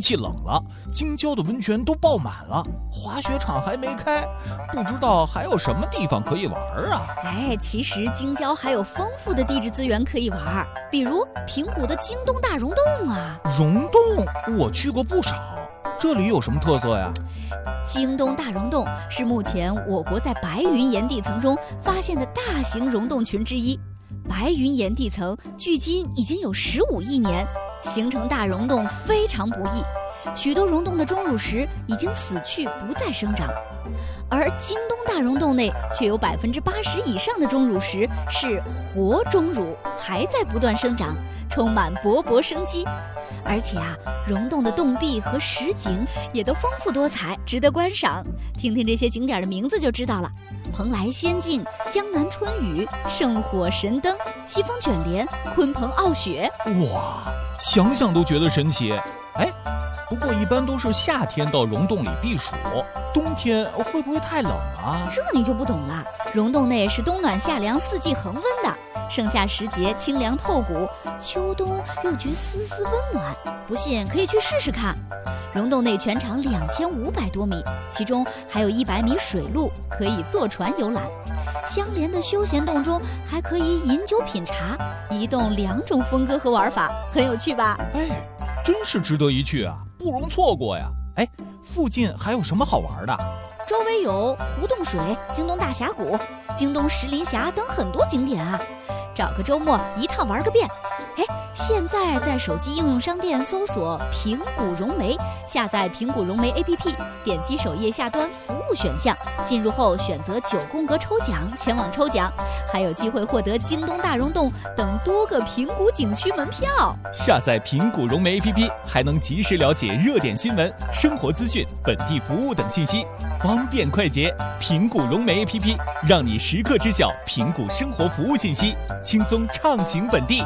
气冷了，京郊的温泉都爆满了，滑雪场还没开，不知道还有什么地方可以玩啊。 其实京郊还有丰富的地质资源可以玩，比如平谷的京东大溶洞啊。 溶洞我去过不少，这里有什么特色呀？ 京东大溶洞是目前我国在白云岩地层中发现的大型溶洞群之一。白云岩地层距今已经有15亿年，形成大溶洞非常不易，许多溶洞的钟乳石已经死去不再生长，而京东大溶洞内却有80%以上的钟乳石是活钟乳，还在不断生长，充满勃勃生机。而且溶洞的洞壁和石景也都丰富多彩，值得观赏。听听这些景点的名字就知道了：蓬莱仙境、江南春雨、圣火神灯、西风卷帘、鲲鹏傲雪。 哇，想想都觉得神奇。不过一般都是夏天到溶洞里避暑，冬天会不会太冷啊？ 这你就不懂了。溶洞内是冬暖夏凉，4季恒温的，盛夏时节清凉透骨，秋冬又觉丝丝温暖。不信可以去试试看。溶洞内全长2500多米，其中还有100米水路，可以坐船游览。相连的休闲洞中还可以饮酒品茶，一洞2种风格和玩法，很有趣吧？ 真是值得一去啊，不容错过呀！附近还有什么好玩的？ 周围有胡洞水、京东大峡谷、京东石林峡等很多景点啊，找个周末一趟玩个遍。现在在手机应用商店搜索平谷融媒，下载平谷融媒 APP， 点击首页下端服务选项，进入后选择9宫格抽奖，前往抽奖，还有机会获得京东大溶洞等多个平谷景区门票。 下载平谷融媒 APP， 还能及时了解热点新闻、生活资讯、本地服务等信息，方便快捷。平谷融媒 APP 让你时刻知晓平谷生活服务信息，轻松畅行本地。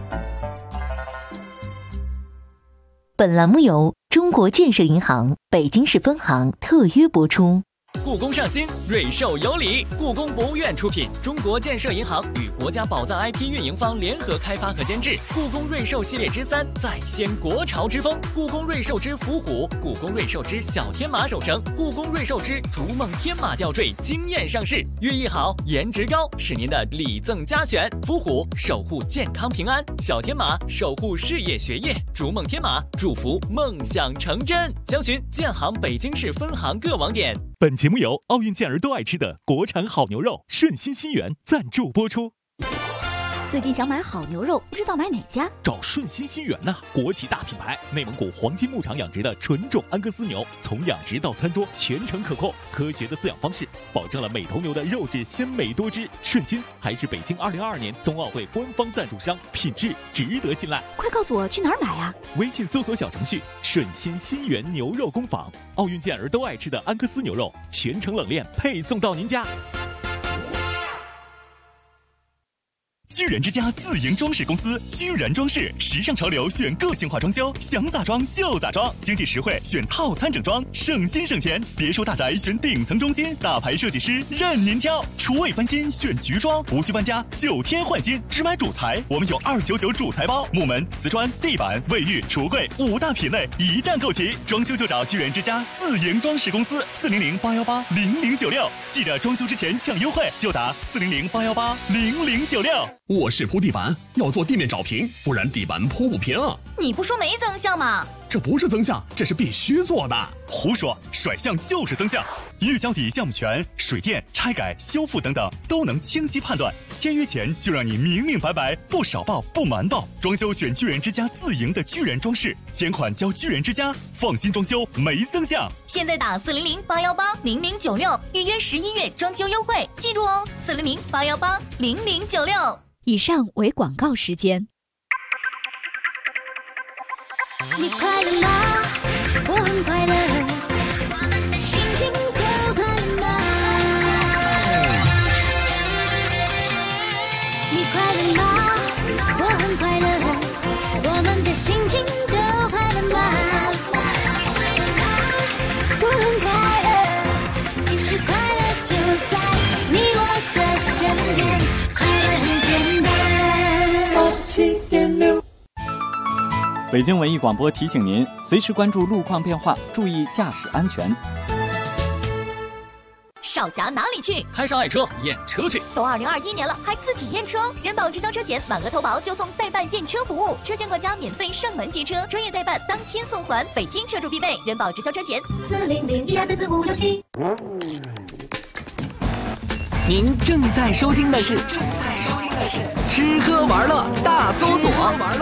本栏目由中国建设银行北京市分行特约播出。 故宫上新，瑞兽有礼。故宫博物院出品，中国建设银行与国家宝藏 IP 运营方联合开发和监制。故宫瑞兽系列之3再掀国潮之风，故宫瑞兽之伏虎，故宫瑞兽之小天马手绳，故宫瑞兽之逐梦天马吊坠惊艳上市。寓意好，颜值高，是您的礼赠佳选。伏虎守护健康平安，小天马守护事业学业，逐梦天马祝福梦想成真。详询建行北京市分行各网点。 本节目由奥运健儿都爱吃的国产好牛肉顺心新源赞助播出。 最近想买好牛肉，不知道买哪家？ 找顺心新源呐，国企大品牌，内蒙古黄金牧场养殖的纯种安格斯牛，从养殖到餐桌全程可控，科学的饲养方式保证了每头牛的肉质鲜美多汁。顺心还是北京2022年冬奥会官方赞助商，品质值得信赖。 快告诉我去哪儿买啊？ 微信搜索小程序顺心新源牛肉工坊，奥运健儿都爱吃的安格斯牛肉，全程冷链配送到您家。 居然之家自营装饰公司，居然装饰，时尚潮流选个性化装修，想咋装就咋装，经济实惠选套餐整装，省心省钱。别墅大宅选顶层中心，大牌设计师任您挑。厨卫翻新选菊装，无需搬家，9天换新，只买主材，我们有299主材包，木门、瓷砖、地板、卫浴、橱柜5大品类一站购齐。装修就找居然之家自营装饰公司，400-818-0096，记得装修之前抢优惠，就打400-818-0096。 我是铺地板，要做地面找平，不然地板铺不平。 你不说没增项吗？ 这不是增项，这是必须做的。 胡说，甩项就是增项。预交底项目权、水电、拆改、修复等等都能清晰判断。签约前就让你明明白白，不少报不瞒报。装修选居然之家自营的居然装饰，钱款交居然之家，放心装修没增项。 现在打400-818-0096预约11月装修优惠，记住哦，400-818-0096。 以上为广告时间。 你快乐吗？我很快乐，心情都快乐。你快乐吗？我很快乐，我们的心情都快乐吗？我很快乐，其实快乐就在你我的身边，快乐很简单。 87.6。北北京文艺广播提醒您，随时关注路况变化，注意驾驶安全。 少侠哪里去？ 开上爱车验车去。 都2021年了，还自己验车？人保直销车险满额投保就送代办验车服务，车险管家免费上门接车，专业代办当天送还，北京车主必备。人保直销车险40012344567。 您正在收听的是吃喝玩乐大搜索。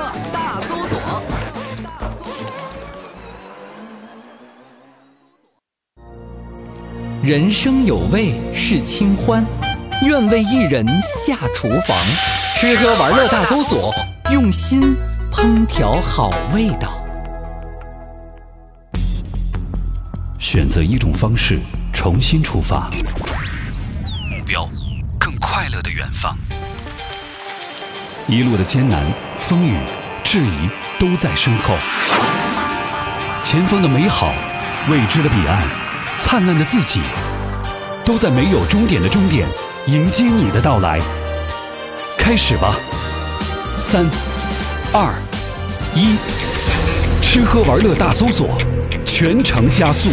人生有味是清欢，愿为一人下厨房。吃喝玩乐大搜索，用心烹调好味道。 选择一种方式，重新出发，目标更快乐的远方。一路的艰难、风雨、质疑都在身后，前方的美好、未知的彼岸、灿烂的自己，都在没有终点的终点迎接你的到来。开始吧，3、2、1，吃喝玩乐大搜索，全程加速。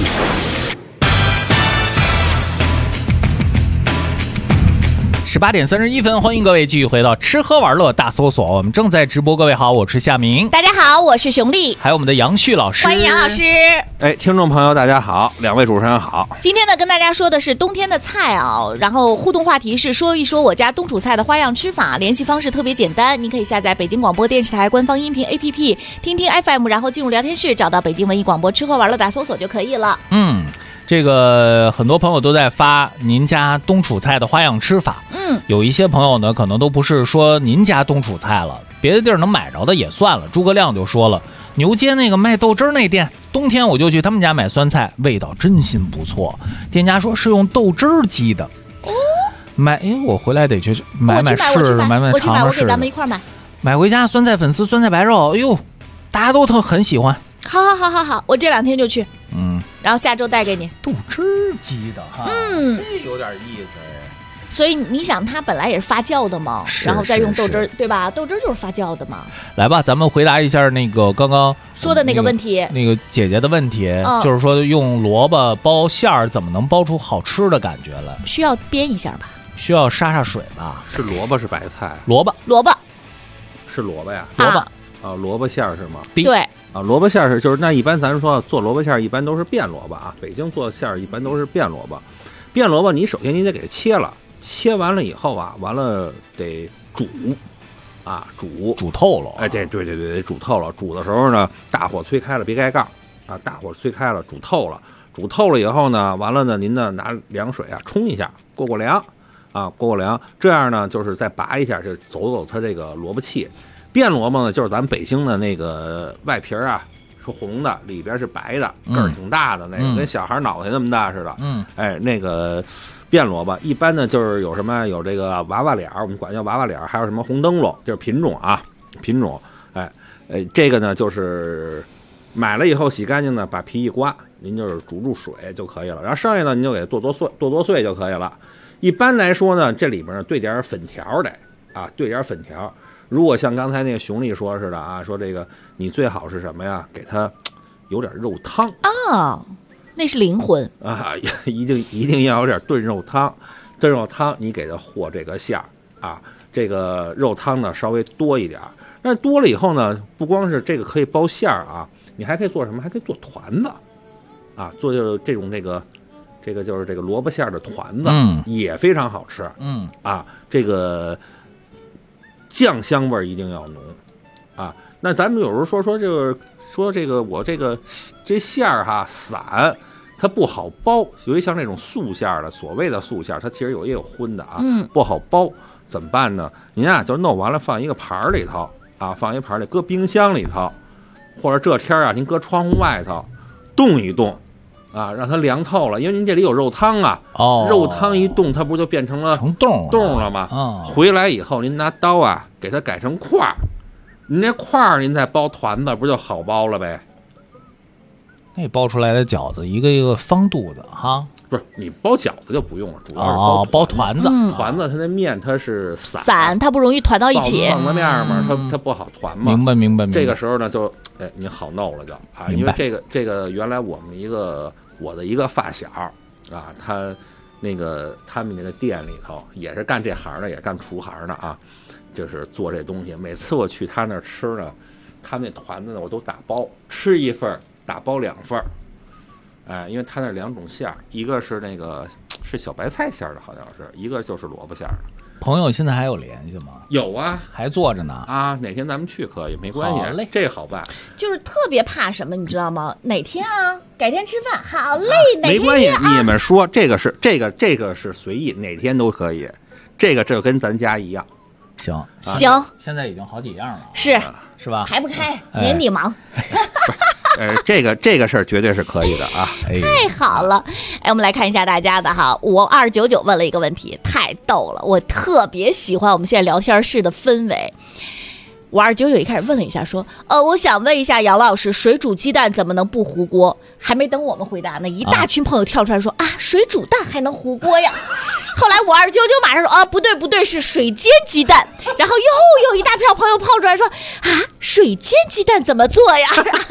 18点31分，欢迎各位继续回到吃喝玩乐大搜索，我们正在直播。各位好，我是夏明。 大家好，我是熊丽， 还有我们的杨旭老师。 欢迎杨老师。 听众朋友大家好，两位主持人好。 今天呢，跟大家说的是冬天的菜啊，然后互动话题是说一说我家冬储菜的花样吃法，联系方式特别简单，您可以下载北京广播电视台官方音频 APP， 听听 FM， 然后进入聊天室，找到北京文艺广播吃喝玩乐大搜索就可以了。 这个很多朋友都在发您家冬储菜的花样吃法。有一些朋友呢，可能都不是说您家冬储菜了，别的地儿能买着的也算了。诸葛亮就说了，牛街那个卖豆汁儿那店，冬天我就去他们家买酸菜，味道真心不错。店家说是用豆汁儿机的。我回来得去买试试，买尝尝试。 我给咱们一块买。 买回家酸菜粉丝、酸菜白肉，哎呦，大家都很喜欢。 好，我这2天就去。然后下周带给你。 豆汁儿机的哈，这有点意思哎。 所以你想，它本来也是发酵的嘛，然后再用豆汁儿，对吧？豆汁儿就是发酵的嘛。 来吧，咱们回答一下那个刚刚说的那个问题， 那个姐姐的问题，就是说用萝卜包馅儿，怎么能包出好吃的感觉来？ 需要煸一下吧？ 需要杀水吧？ 是萝卜是白菜？ 萝卜是萝卜呀？ 萝卜啊，萝卜馅儿是吗？ 对啊，萝卜馅儿就是那一般咱说做萝卜馅儿一般都是变萝卜啊，北京做馅儿一般都是变萝卜。变萝卜你首先你得给它切了，切完了以后啊，完了得煮啊，煮透了。 对，煮透了。煮的时候呢，大火催开了，别盖盖啊，大火催开了，煮透了。煮透了以后呢，完了呢，您呢拿凉水啊冲一下，过凉啊，过凉，这样呢就是再拔一下，就走它这个萝卜气。变萝卜呢，就是咱们北京的那个外皮啊是红的，里边是白的，个儿挺大的那个，跟小孩脑袋那么大似的。那个变萝卜一般呢就是有什么有这个娃娃脸，我们管叫娃娃脸，还有什么红灯笼，就是品种啊，品种。这个呢就是买了以后洗干净呢，把皮一刮，您就是煮入水就可以了。然后剩下呢，您就给剁碎就可以了。一般来说呢，这里边呢兑点粉条的啊，兑点粉条。如果像刚才那个熊丽说似的啊，说这个你最好是什么呀？给它有点肉汤啊，那是灵魂啊，一定要有点炖肉汤。炖肉汤你给它和这个馅儿啊，这个肉汤呢稍微多一点。但是多了以后呢，不光是这个可以包馅儿啊，你还可以做什么？还可以做团子啊，做这种这个就是这个萝卜馅儿的团子，也非常好吃。这个酱香味儿一定要浓啊。那咱们有时候说这个我这馅儿哈散，它不好包，尤其像这种素馅儿的，所谓的素馅儿，它其实也有荤的啊，不好包，怎么办呢？您啊就弄完了放一个盘儿里头啊，放一盘里，搁冰箱里头，或者这天啊您搁窗户外头冻一冻啊，让它凉透了，因为您这里有肉汤啊，肉汤一冻，它不就变成了冻了吗？回来以后您拿刀啊给它改成块儿，您这块儿您再包团子，不就好包了呗？ 那包出来的饺子一个一个方肚子哈， 不是你包饺子就不用了，主要是包团子。 团子它的面它是散， 它不容易团到一起。 棒子面嘛，它不好团嘛。 明白。 这个时候呢，就你好弄了就啊，因为这个原来我的一个发小啊，他们那个店里头也是干这行的，也干厨行的啊，就是做这东西。每次我去他那儿吃呢，他们那团子呢我都打包，吃1份打包2份，因为他那2种馅儿，一个是那个是小白菜馅儿的，好像是一个就是萝卜馅儿的。 朋友现在还有联系吗？ 有啊， 还做着呢啊。哪天咱们去可以，没关系， 好嘞， 这好办。 就是特别怕什么，你知道吗？哪天啊？改天吃饭，好嘞，哪天没关系，你们说这个是随意，哪天都可以。这跟咱家一样。 行行， 现在已经好几样了， 是吧？ 还不开，年底忙。 这个事儿绝对是可以的啊！ 太好了，我们来看一下大家的哈。5299问了一个问题，太逗了，我特别喜欢我们现在聊天室的氛围。5299一开始问了一下，说，我想问一下杨老师，水煮鸡蛋怎么能不糊锅？还没等我们回答呢，一大群朋友跳出来说啊，水煮蛋还能糊锅呀？后来5299马上说啊，不对，是水煎鸡蛋。然后又有一大票朋友跑出来说啊，水煎鸡蛋怎么做呀？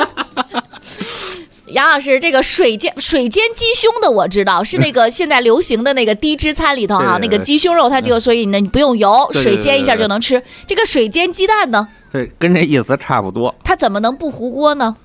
杨老师，这个水煎鸡胸的我知道，是那个现在流行的那个低脂餐里头哈，那个鸡胸肉它这个，所以呢你不用油，水煎一下就能吃。这个水煎鸡蛋呢？ 对，跟这意思差不多。 它怎么能不糊锅呢？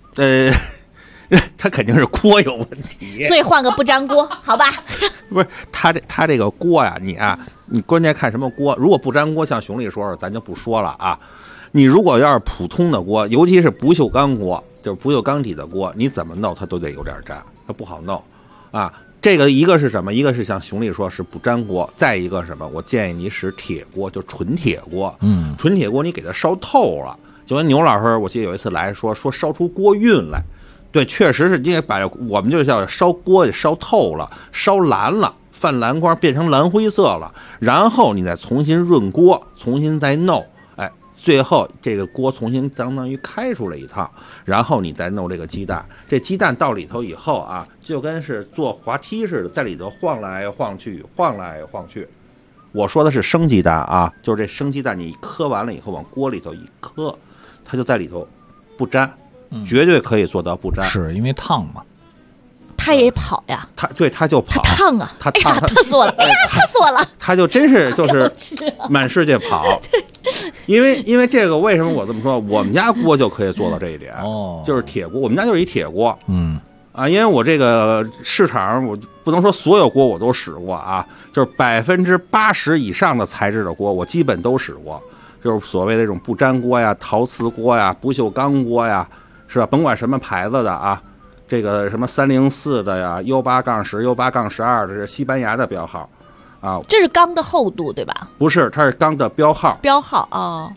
它肯定是锅有问题， 所以换个不粘锅，好吧？ 不是，它这个锅呀，你关键看什么锅。如果不粘锅，像熊丽说，咱就不说了啊。你如果要是普通的锅，尤其是不锈钢锅，就是不锈钢体的锅，你怎么弄它都得有点粘，它不好弄啊。这个一个是什么？一个是像熊丽说是不粘锅，再一个什么？我建议你使铁锅，就纯铁锅。纯铁锅你给它烧透了，就跟牛老师，我记得有一次来说烧出锅晕来。对，确实是应该把我们就叫烧锅给烧透了，烧蓝了，泛蓝光变成蓝灰色了，然后你再重新润锅，重新再弄，最后这个锅重新相当于开出来一趟，然后你再弄这个鸡蛋。这鸡蛋到里头以后啊，就跟是坐滑梯似的，在里头晃来晃去，晃来晃去。我说的是生鸡蛋啊，就是这生鸡蛋，你磕完了以后往锅里头一磕，它就在里头不粘。绝对可以做到不粘， 是因为烫嘛？ 他也跑呀， 他就跑， 他烫啊， 他烫， 他死我了，他死我了， 他就真是就是满世界跑。因为这个为什么我这么说？我们家锅就可以做到这一点，就是铁锅，我们家就是一铁锅，因为我这个市场我不能说所有锅我都使过啊，就是80%以上的材质的锅我基本都使过，就是所谓的这种不粘锅呀、陶瓷锅呀、不锈钢锅呀。是吧？甭管什么牌子的啊，这个什么304的呀、18-10、18-12的，这是西班牙的标号啊。 这是钢的厚度对吧？ 不是，它是钢的标号。 标号哦。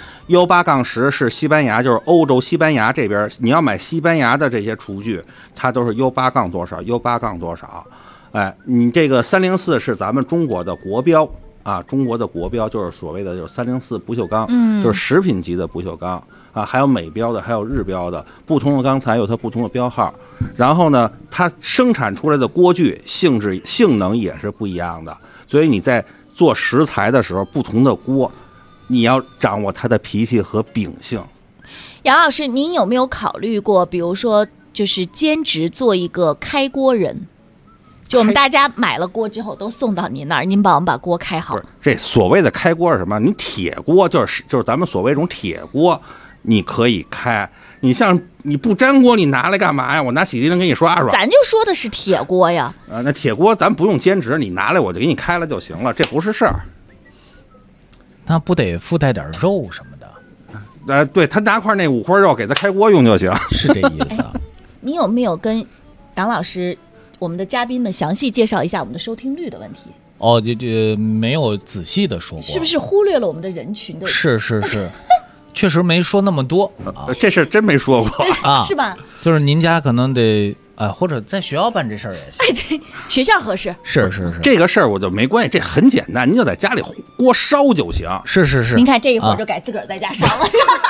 18-10是西班牙，就是欧洲西班牙这边，你要买西班牙的这些厨具，它都是18多少，18多少。你这个304是咱们中国的国标啊，中国的国标就是所谓的就是304不锈钢，就是食品级的不锈钢。还有美标的，还有日标的，不同的钢材有它不同的标号。然后呢，它生产出来的锅具性能也是不一样的。所以你在做食材的时候，不同的锅，你要掌握它的脾气和秉性。 杨老师，您有没有考虑过，比如说就是兼职做一个开锅人？就我们大家买了锅之后都送到您那儿，您帮我们把锅开好。 这所谓的开锅是什么？你铁锅就是咱们所谓这种铁锅。你可以开，你像你不粘锅，你拿来干嘛呀？我拿洗涤灵给你刷刷。 咱就说的是铁锅呀。 那铁锅咱不用兼职，你拿来我就给你开了就行了，这不是事儿。 那不得附带点肉什么的？对，他拿块那五花肉给他开锅用就行， 是这意思。 你有没有跟杨老师、我们的嘉宾们详细介绍一下我们的收听率的问题？ 这没有仔细的说过， 是不是忽略了我们的人群的？ 是。确实没说那么多， 这事真没说过啊，是吧？ 就是您家可能得或者在学校办这事儿也行。 对，学校合适。 是。 这个事儿我就没关系，这很简单，您就在家里锅烧就行。 是。 您看这一会儿就改自个儿在家烧了。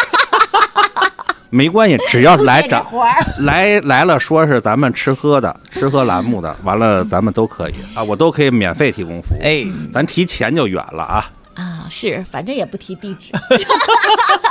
没关系，只要来了，说是咱们吃喝栏目的，完了咱们都可以啊，我都可以免费提供服务。咱提钱就远了啊。 是，反正也不提地址。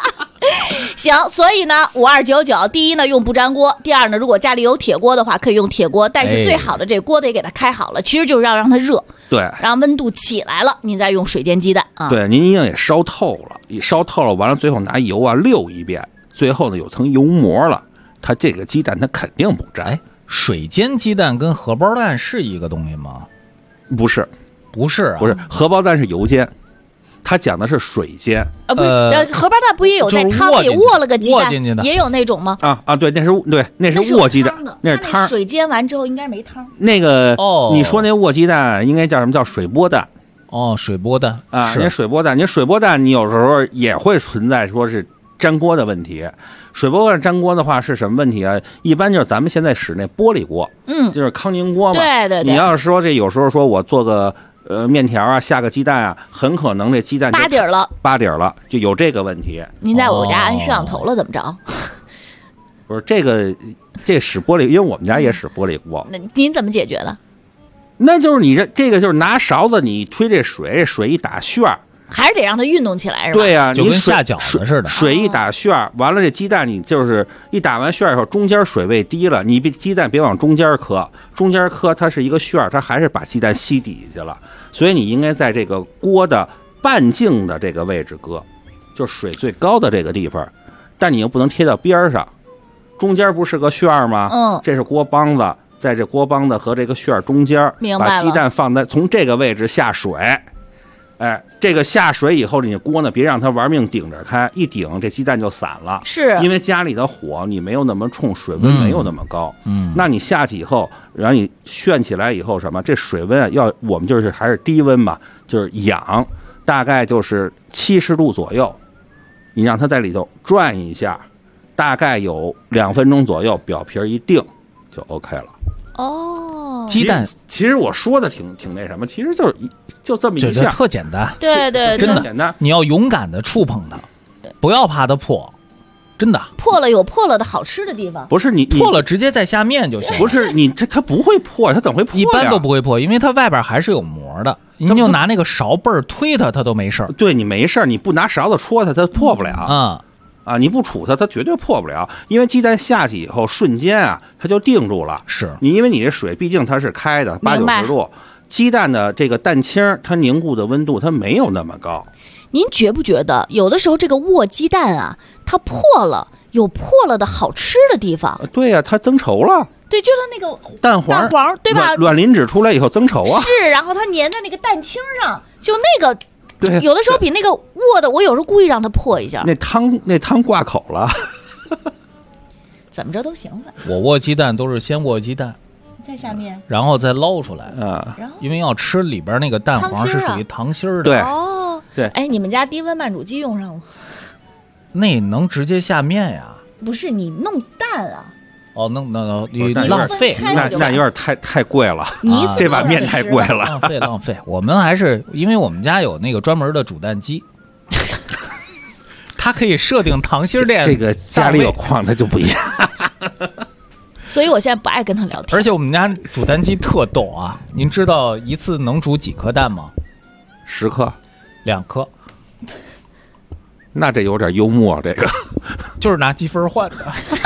行，所以呢，5299，第一呢用不粘锅，第二呢，如果家里有铁锅的话，可以用铁锅，但是最好的这锅得给它开好了，其实就是要让它热， 对， 让温度起来了，您再用水煎鸡蛋啊。 对，您一定也烧透了，烧透了，完了最后拿油啊溜一遍，最后呢有层油膜了，它这个鸡蛋它肯定不粘。 水煎鸡蛋跟荷包蛋是一个东西吗？ 不是， 不是啊， 不是，荷包蛋是油煎。他讲的是水煎不是，荷包蛋不也有在汤里握了个鸡蛋，也有那种吗？ 对，那是握鸡蛋，那是汤。 水煎完之后应该没汤。 那个你说那握鸡蛋应该叫什么？叫水波蛋。 水波蛋啊，那水波蛋，你水波蛋，你有时候也会存在说是粘锅的问题。水波蛋粘锅的话是什么问题啊？一般就是咱们现在使那玻璃锅，就是康宁锅嘛。 对。 你要是说这有时候说我做个面条啊，下个鸡蛋啊，很可能这鸡蛋扒底了，就有这个问题。 您在我家安摄像头了，怎么着？ 不是这使玻璃，因为我们家也使玻璃锅。 那您怎么解决的？ 那就是你这个就是拿勺子你推这水一打旋儿， 还是得让它运动起来，是吧？ 对呀， 就跟下饺子似的。 水一打旋儿，完了这鸡蛋你就是一打完旋儿以后，中间水位低了，你鸡蛋别往中间磕，中间磕它是一个旋儿，它还是把鸡蛋吸底下去了。所以你应该在这个锅的半径的这个位置搁，就水最高的这个地方，但你又不能贴到边上，中间不是个旋儿吗？这是锅帮子，在这锅帮子和这个旋儿中间，把鸡蛋放在从这个位置下水。这个下水以后，你锅呢别让它玩命顶着开，一顶这鸡蛋就散了。 是因为家里的火你没有那么冲，水温没有那么高。那你下去以后，然后你旋起来以后什么？这水温啊，我们就是还是低温嘛，就是养，大概就是70度左右，你让它在里头转一下，大概有2分钟左右，表皮一定就 OK 了。 鸡蛋其实我说的挺那什么，其实就这么一下， 特简单。 对， 真的简单。 你要勇敢的触碰它，不要怕它破，真的。 破了有破了的好吃的地方。 不是你破了直接在下面就行。 不是你它不会破，它怎么会破呀？ 一般都不会破，因为它外边还是有膜的。你就拿那个勺背推它都没事。 对，你没事，你不拿勺子戳它破不了。你不杵它绝对破不了，因为鸡蛋下去以后瞬间啊，它就定住了。 是因为你这水毕竟它是开的80-90度，鸡蛋的这个蛋清它凝固的温度它没有那么高。 您觉不觉得有的时候这个握鸡蛋啊，它破了有破了的好吃的地方？ 对呀，它增稠了。 对，就是那个蛋黄对吧？ 卵磷脂出来以后增稠啊。 是，然后它粘在那个蛋清上，就那个。 对， 有的时候比那个握的，我有时候故意让它破一下。 那汤挂口了， 怎么着都行吧。 我握鸡蛋都是先握鸡蛋， 在下面， 然后再捞出来。 然后因为要吃里边那个蛋黄是属于糖心儿的。 对， 对。哎，你们家低温慢煮机用上了？ 那能直接下面呀？ 不是，你弄蛋啊。 弄浪费， 那有点太贵了，这碗面太贵了， 浪费。我们还是因为我们家有那个专门的煮蛋机，它可以设定糖心店。 这个家里有矿，它就不一样。 所以我现在不爱跟他聊天。 而且我们家煮蛋机特逗啊！您知道一次能煮几颗蛋吗 ？10颗 ，2颗。 那这有点幽默，这个就是拿积分换的。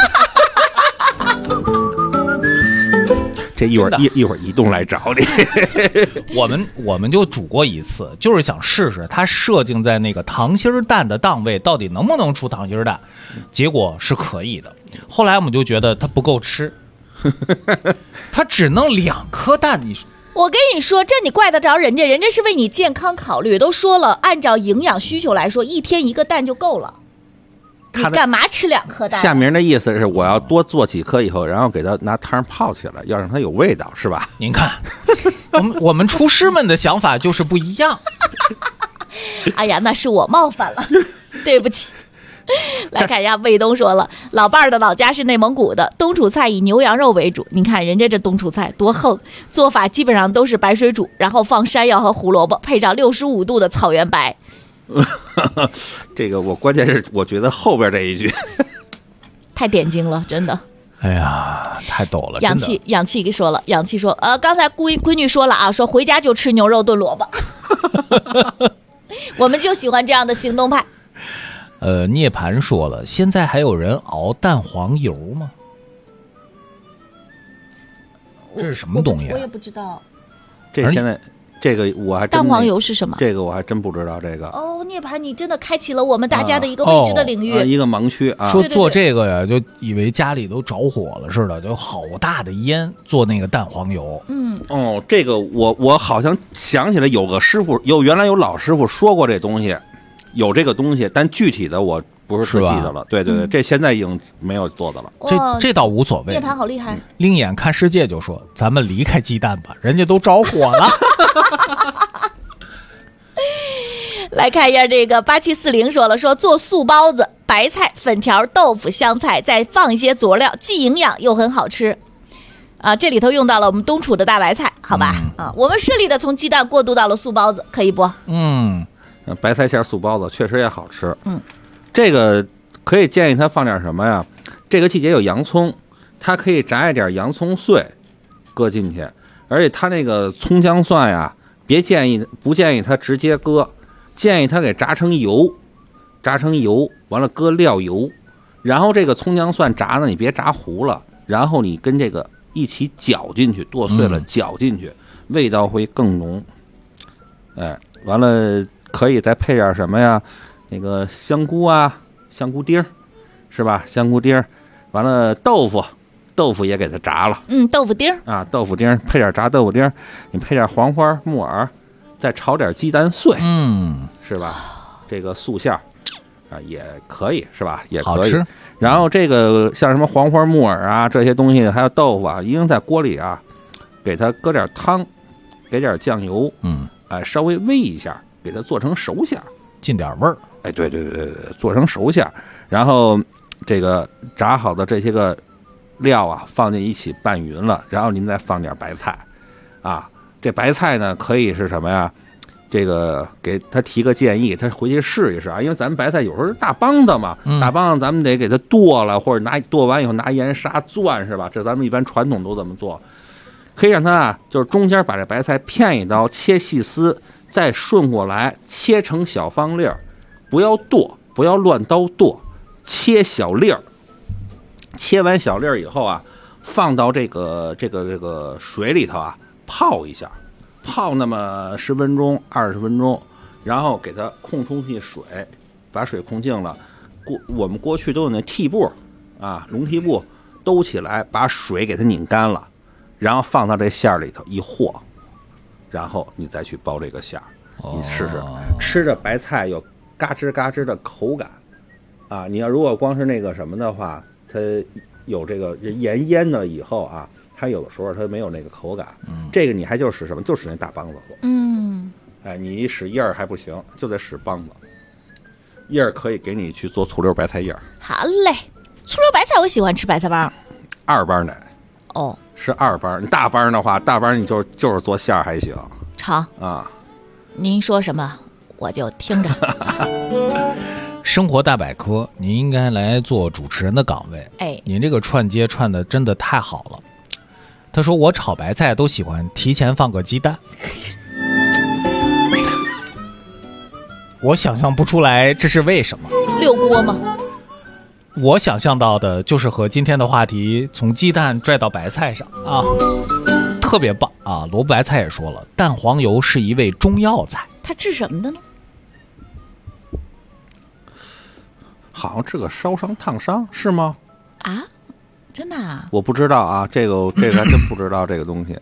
这一会儿移动来找你。 我们就煮过一次，就是想试试它设定在那个糖心蛋的档位到底能不能出糖心蛋，结果是可以的。后来我们就觉得它不够吃，它只弄2颗蛋。 我跟你说，这你怪得着人家？人家是为你健康考虑，都说了，按照营养需求来说，1天1个蛋就够了。你干嘛吃2颗蛋？ 夏明的意思是我要多做几颗以后，然后给它拿汤泡起来，要让它有味道，是吧？ 您看，我们厨师们的想法就是不一样。 哎呀，那是我冒犯了，对不起。来看一下，卫东说了，老伴儿的老家是内蒙古的，冬储菜以牛羊肉为主。您看人家这冬储菜多横，做法基本上都是白水煮，然后放山药和胡萝卜，配上65度的草原白。 这个关键是我觉得后边这一句太点睛了，真的。 哎呀，太逗了！ 氧气给说了，氧气说，刚才闺女说了啊，说回家就吃牛肉炖萝卜，我们就喜欢这样的行动派。 涅槃说了，现在还有人熬蛋黄油吗？这是什么东西？ 我也不知道。 这现在这个我还真蛋黄油是什么？ 这个我还真不知道。这个哦，涅槃，你真的开启了我们大家的一个未知的领域， 一个盲区啊。 说做这个呀，就以为家里都着火了似的，就好大的烟做那个蛋黄油。 哦，这个我好像想起来有个师傅，原来有老师傅说过这东西，有这个东西，但具体的我不是特记得了。对对对，这现在已经没有做的了。 这倒无所谓。 涅槃好厉害。 另眼看世界就说：“咱们离开鸡蛋吧，人家都着火了。” 来看一下这个8740说了，说做素包子，白菜、粉条、豆腐、香菜，再放一些佐料，既营养又很好吃。这里头用到了我们东楚的大白菜，好吧？我们顺利的从鸡蛋过渡到了素包子，可以不？ 白菜馅素包子确实也好吃。这个可以建议他放点什么呀？这个季节有洋葱，他可以炸一点洋葱碎搁进去，而且他那个葱姜蒜呀，不建议他直接搁，建议他给炸成油，完了搁料油，然后这个葱姜蒜炸呢，你别炸糊了，然后你跟这个一起搅进去，剁碎了搅进去，味道会更浓。完了可以再配点什么呀？那个香菇啊，香菇丁是吧？香菇丁，完了豆腐也给它炸了。 豆腐丁啊，豆腐丁配点炸豆腐丁，你配点黄花木耳，再炒点鸡蛋碎，是吧？这个素馅也可以是吧？也可以好吃。 然后这个像什么黄花木耳啊这些东西，还有豆腐啊，一定在锅里啊，给它搁点汤，给点酱油，稍微煨一下，给它做成熟馅， 进点味儿。 对，做成熟馅，然后这个炸好的这些个料啊放进一起拌匀了，然后您再放点白菜啊。这白菜呢可以是什么呀？这个给他提个建议，他回去试一试啊，因为咱们白菜有时候是大帮子嘛，大帮子咱们得给它剁了，或者剁完以后拿盐沙攥，是吧？这咱们一般传统都这么做。可以让它就是中间把这白菜片一刀，切细丝，再顺过来切成小方粒儿，不要剁，不要乱刀剁，切小粒儿。切完小粒儿以后啊，放到这个水里头啊泡一下，泡那么10分钟、20分钟，然后给它控出去水，把水控净了。我们过去都有那屉布啊，笼屉布兜起来，把水给它拧干了，然后放到这馅儿里头一和，然后你再去包这个馅儿，你试试，吃着白菜有嘎吱嘎吱的口感啊。你要如果光是那个什么的话，它有这个盐腌了以后啊，它有的时候它没有那个口感。这个你还就使什么？就使那大帮子做。你一使叶儿还不行，就得使帮子。叶儿可以给你去做醋溜白菜叶儿。 好嘞，醋溜白菜我喜欢吃白菜帮。 2帮的。是2帮。你大帮的话，大帮你就是做馅儿还行。 成啊。 您说什么我就听着。 生活大百科，您应该来做主持人的岗位。您这个串接串的真的太好了。他说我炒白菜都喜欢提前放个鸡蛋。我想象不出来这是为什么。 溜锅吗？ 我想象到的就是和今天的话题从鸡蛋拽到白菜上啊，特别棒啊！萝卜白菜也说了，蛋黄油是一味中药材， 它治什么的呢？ 好像治个烧伤、烫伤是吗？ 啊，真的啊？ 我不知道啊，这个还真不知道这个东西。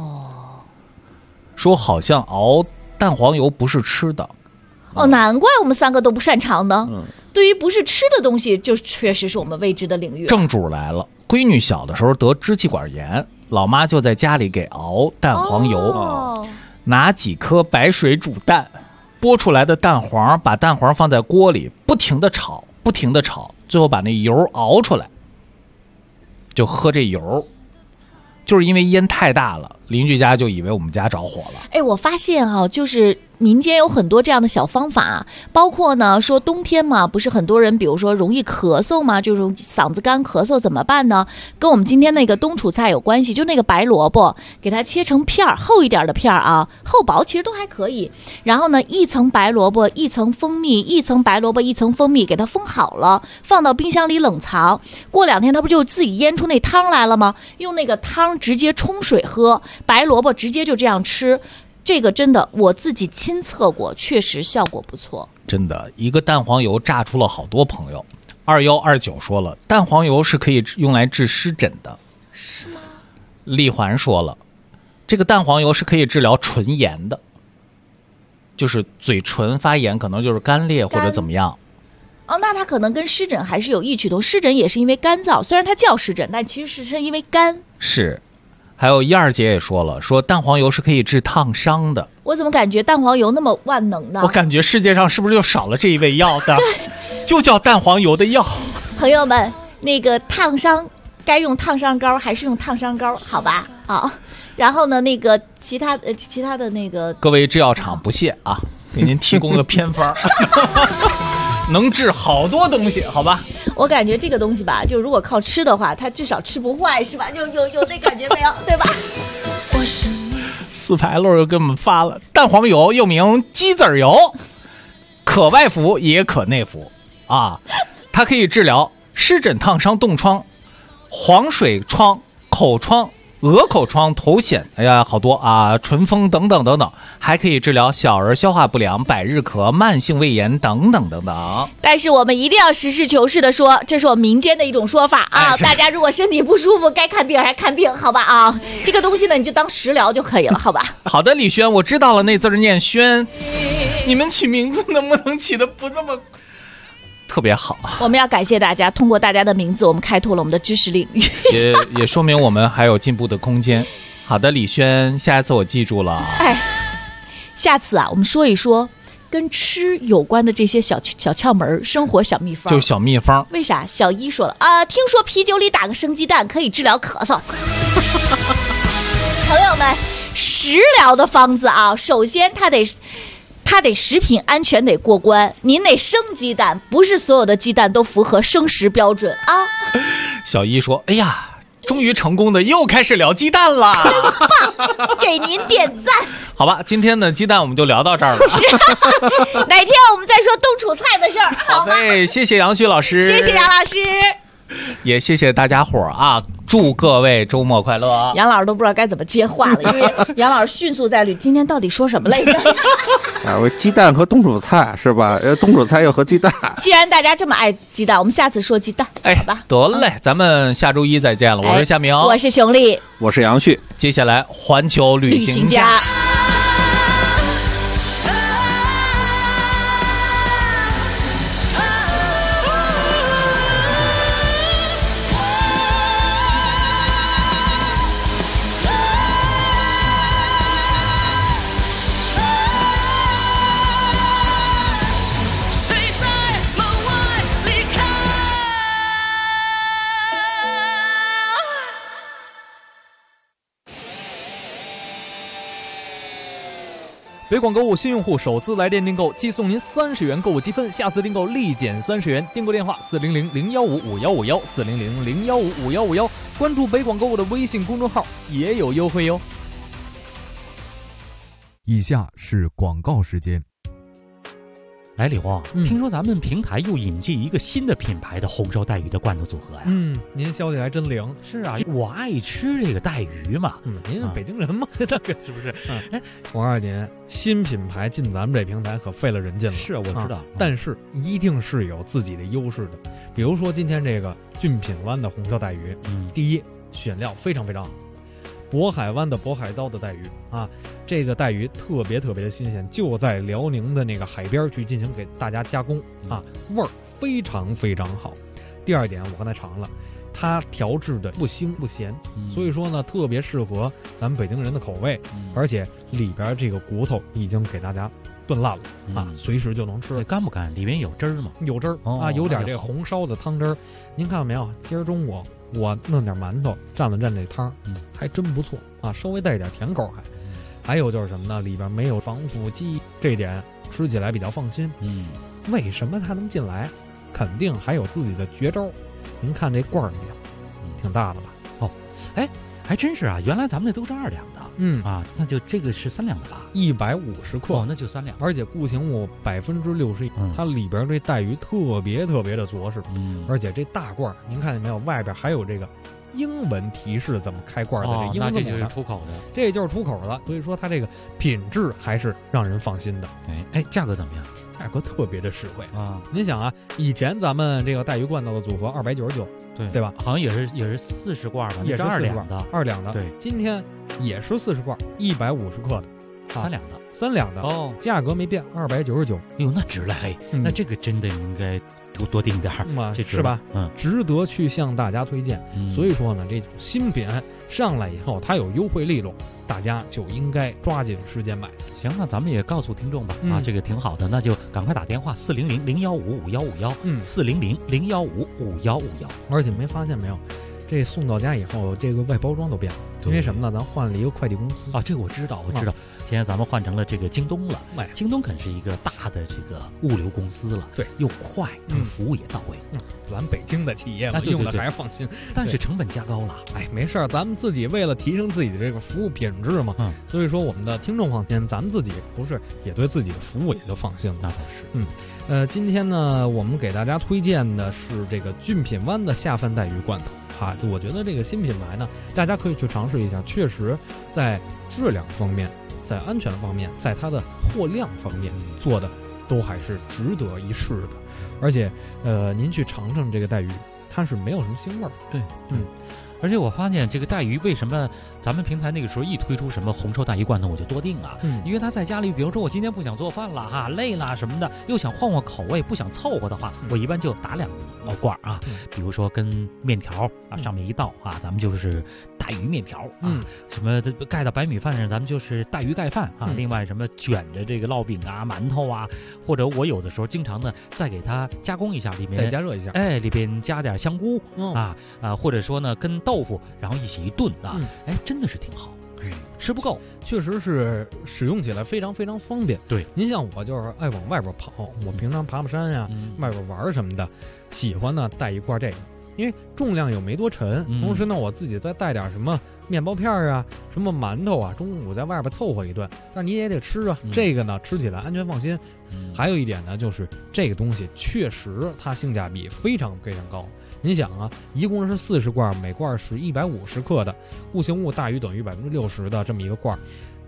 说好像熬蛋黄油不是吃的。 难怪我们3个都不擅长呢。对于不是吃的东西，就确实是我们未知的领域。 正主来了，闺女小的时候得支气管炎，老妈就在家里给熬蛋黄油，拿几颗白水煮蛋，剥出来的蛋黄，把蛋黄放在锅里，不停的炒，最后把那油熬出来，就喝这油。就是因为烟太大了， 邻居家就以为我们家着火了。 哎，我发现啊，就是民间有很多这样的小方法，包括呢说冬天嘛，不是很多人比如说容易咳嗽嘛，就是嗓子干咳嗽怎么办呢？跟我们今天那个冬储菜有关系，就那个白萝卜，给它切成片儿，厚一点的片儿啊，厚薄其实都还可以。然后呢，一层白萝卜，一层蜂蜜，一层白萝卜，一层蜂蜜，给它封好了，放到冰箱里冷藏。过2天它不就自己腌出那汤来了吗？用那个汤直接冲水喝，白萝卜直接就这样吃。这个真的我自己亲测过，确实效果不错。 真的，一个蛋黄油炸出了好多朋友。2129说了，蛋黄油是可以用来治湿疹的。 是吗？ 丽环说了，这个蛋黄油是可以治疗唇炎的，就是嘴唇发炎，可能就是干裂或者怎么样。 哦，那它可能跟湿疹还是有异曲同，湿疹也是因为干燥，虽然它叫湿疹，但其实是因为干。 是。还有12姐也说了，说蛋黄油是可以治烫伤的。 我怎么感觉蛋黄油那么万能呢？ 我感觉世界上是不是就少了这一味药的？就叫蛋黄油的药。 朋友们，那个烫伤该用烫伤膏还是用烫伤膏，好吧？啊，然后呢，那个其他的那个， 各位制药厂不屑啊，给您提供个偏方。能治好多东西，好吧？ 我感觉这个东西吧，就如果靠吃的话，它至少吃不坏，是吧？有那感觉没有？对吧？ 四牌路又给我们发了蛋黄油，又名鸡子油，可外服也可内服啊。它可以治疗湿疹、烫伤、冻疮、黄水疮、口疮、鹅口疮、头癣，哎呀，好多啊，唇风等等等等，还可以治疗小儿消化不良、百日咳、慢性胃炎等等等等。 但是我们一定要实事求是的说，这是我们民间的一种说法啊。大家如果身体不舒服，该看病还看病，好吧啊？这个东西呢，你就当食疗就可以了，好吧？ 好的，李轩，我知道了，那字念轩。你们起名字能不能起的不这么？特别好， 我们要感谢大家，通过大家的名字，我们开拓了我们的知识领域， 也说明我们还有进步的空间。好的，李轩，下一次我记住了。 哎，下次啊，我们说一说跟吃有关的这些小窍门、生活小秘方， 就小秘方。 为啥？小一说了啊，听说啤酒里打个生鸡蛋可以治疗咳嗽。朋友们，食疗的方子啊，首先它得食品安全得过关，您得生鸡蛋，不是所有的鸡蛋都符合生食标准啊。 小一说：“哎呀，终于成功的又开始聊鸡蛋了， 真棒，给您点赞。” 好吧，今天的鸡蛋我们就聊到这儿了。 哪天我们再说冬储菜的事儿，好吧？ 对，谢谢杨旭老师， 谢谢杨老师， 也谢谢大家伙儿啊！祝各位周末快乐。 杨老师都不知道该怎么接话了，因为杨老师迅速在捋今天到底说什么来着。 啊，我鸡蛋和冬储菜是吧？冬储菜又和鸡蛋。 既然大家这么爱鸡蛋，我们下次说鸡蛋，好吧？ 得嘞，咱们下周一再见了。我是夏明， 我是熊丽， 我是杨旭。 接下来环球旅行家。 北广购物新用户首次来电订购，即送您30元购物积分，下次订购立减30元。订购电话400-015-5151，400-015-5151，关注北广购物的微信公众号也有优惠哟。 以下是广告时间。 来，李红，听说咱们平台又引进一个新的品牌的红烧带鱼的罐头组合呀？ 您消息还真灵。 是啊，我爱吃这个带鱼嘛。 您是北京人嘛，那个是不是？我告诉您，新品牌进咱们这平台可费了人劲了。 是啊，我知道， 但是一定是有自己的优势的。比如说今天这个俊品湾的红烧带鱼，第一，选料非常非常好。渤海湾的渤海刀的带鱼啊，这个带鱼特别的新鲜，就在辽宁的那个海边去进行给大家加工啊，味儿非常好。第二点，我刚才尝了， 它调制的不腥不咸，所以说呢特别适合咱们北京人的口味，而且里边这个骨头已经给大家炖烂了啊，随时就能吃。 干不干？里面有汁儿吗？ 有汁儿啊，有点这个红烧的汤汁儿。您看到没有？今儿中午我弄点馒头蘸了蘸这汤，还真不错啊，稍微带一点甜口还有就是什么呢？里边没有防腐剂，这一点吃起来比较放心。为什么它能进来？肯定还有自己的绝招。您看这罐儿没有？挺大的吧？ 哦，哎，还真是啊！原来咱们那都是2两的。那就这个是3两的吧 ？150克。 那就3两。 而且固形物61%，它里边这带鱼特别的着实。而且这大罐儿，您看见没有？外边还有这个英文提示怎么开罐的这英文字母， 那这就是出口的， 这就是出口的。所以说它这个品质还是让人放心的。 哎，价格怎么样？ 价格特别的实惠啊！您想啊，以前咱们这个带鱼罐头的组合299，对吧？ 好像也是40罐吧， 也是 2两的 ，2两的。 对， 今天也是40罐，150克的 ，3两的 ，3两的哦， 价格没变，299。 哟，那值了嘿！那这个真的应该多订点儿，这是吧？值得去向大家推荐。所以说呢，这种新品上来以后，它有优惠力度，大家就应该抓紧时间买。 行，那咱们也告诉听众吧，这个挺好的，那就赶快打电话400-015-5151，400-015-5151。 而且没发现没有，这送到家以后，这个外包装都变了，因为什么呢？咱换了一个快递公司啊，这个我知道。现在咱们换成了这个京东了，京东可是一个大的这个物流公司了， 对， 又快，服务也到位。 咱北京的企业嘛，用的还是放心， 但是成本加高了。 哎，没事儿，咱们自己为了提升自己的这个服务品质嘛，所以说我们的听众放心，咱们自己不是也对自己的服务也就放心了。 那倒是， 今天呢，我们给大家推荐的是这个骏品湾的下饭带鱼罐头。我觉得这个新品牌呢，大家可以去尝试一下，确实在质量方面，在安全方面，在它的货量方面做的都还是值得一试的。而且您去尝尝这个带鱼，它是没有什么腥味儿。 对，而且我发现这个带鱼为什么咱们平台那个时候一推出什么红烧带鱼罐头我就多订啊，因为他在家里，比如说我今天不想做饭了累了什么的，又想换口味，不想凑合的话，我一般就打2罐啊，比如说跟面条上面一道咱们就是带鱼面条什么盖到白米饭上咱们就是带鱼盖饭另外什么卷着这个烙饼馒头或者我有的时候经常呢再给它加工一下，里面再加热一下， 里边加点香菇或者说呢跟豆腐然后一起一炖真的是挺好，吃不够， 确实是使用起来非常方便。 对， 您像我就是爱往外边跑，我平常爬山呀，外边玩什么的，喜欢呢带一罐这个，因为重量又没多沉，同时呢我自己再带点什么面包片什么馒头中午在外边凑合一顿，但你也得吃这个呢吃起来安全放心。还有一点呢，就是这个东西确实它性价比非常高。您想一共是40罐，每罐是150克的，固形物大于等于60%的这么一个罐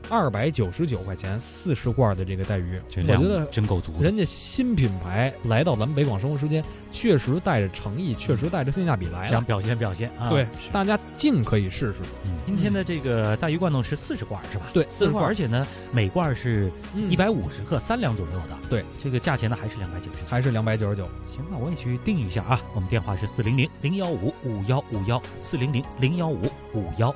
，299块钱40罐的这个带鱼，我觉得真够足的。 人家新品牌来到咱们北广生活时间，确实带着诚意，确实带着性价比来了， 想表现对，大家尽可以试试。 今天的这个带鱼罐头是40罐是吧？ 对 ，40罐，而且呢每罐是150克，3两左右的。 对， 这个价钱呢还是299， 还是299。 行，那我也去定一下我们电话是400-015-5151，400-015-5151。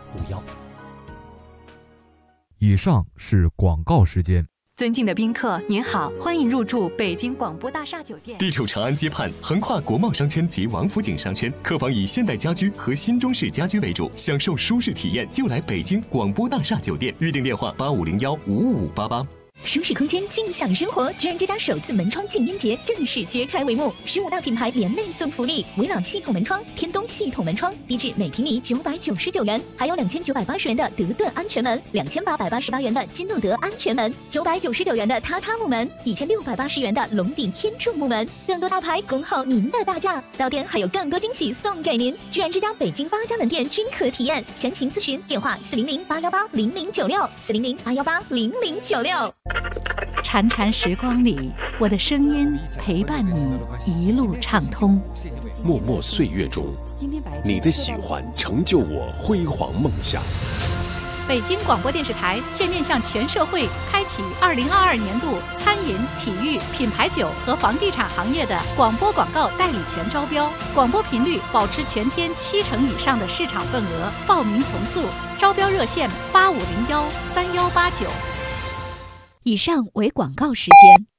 以上是广告时间。 尊敬的宾客，您好，欢迎入住北京广播大厦酒店。 地处长安街畔，横跨国贸商圈及王府井商圈，客房以现代家居和新中式家居为主，享受舒适体验就来北京广播大厦酒店。预订电话8501-55588。 舒适空间，尽享生活。居然之家首次门窗静音节正式揭开帷幕，15大品牌联袂送福利：维朗系统门窗、天东系统门窗，低至每平米999元，还有2980元的德顿安全门，2888元的金诺德安全门，999元的榻榻木门，1680元的龙顶天柱木门，更多大牌恭候您的大驾。到店还有更多惊喜送给您。居然之家北京8家门店均可体验，详情咨询电话400-818-0096，400-818-0096。 潺潺时光里，我的声音陪伴你一路畅通。 默默岁月中，你的喜欢成就我辉煌梦想。 北京广播电视台现面向全社会开启2022年度餐饮、体育、品牌酒和房地产行业的广播广告代理权招标，广播频率保持全天70%以上的市场份额，报名从速，招标热线85013189。 以上为广告时间。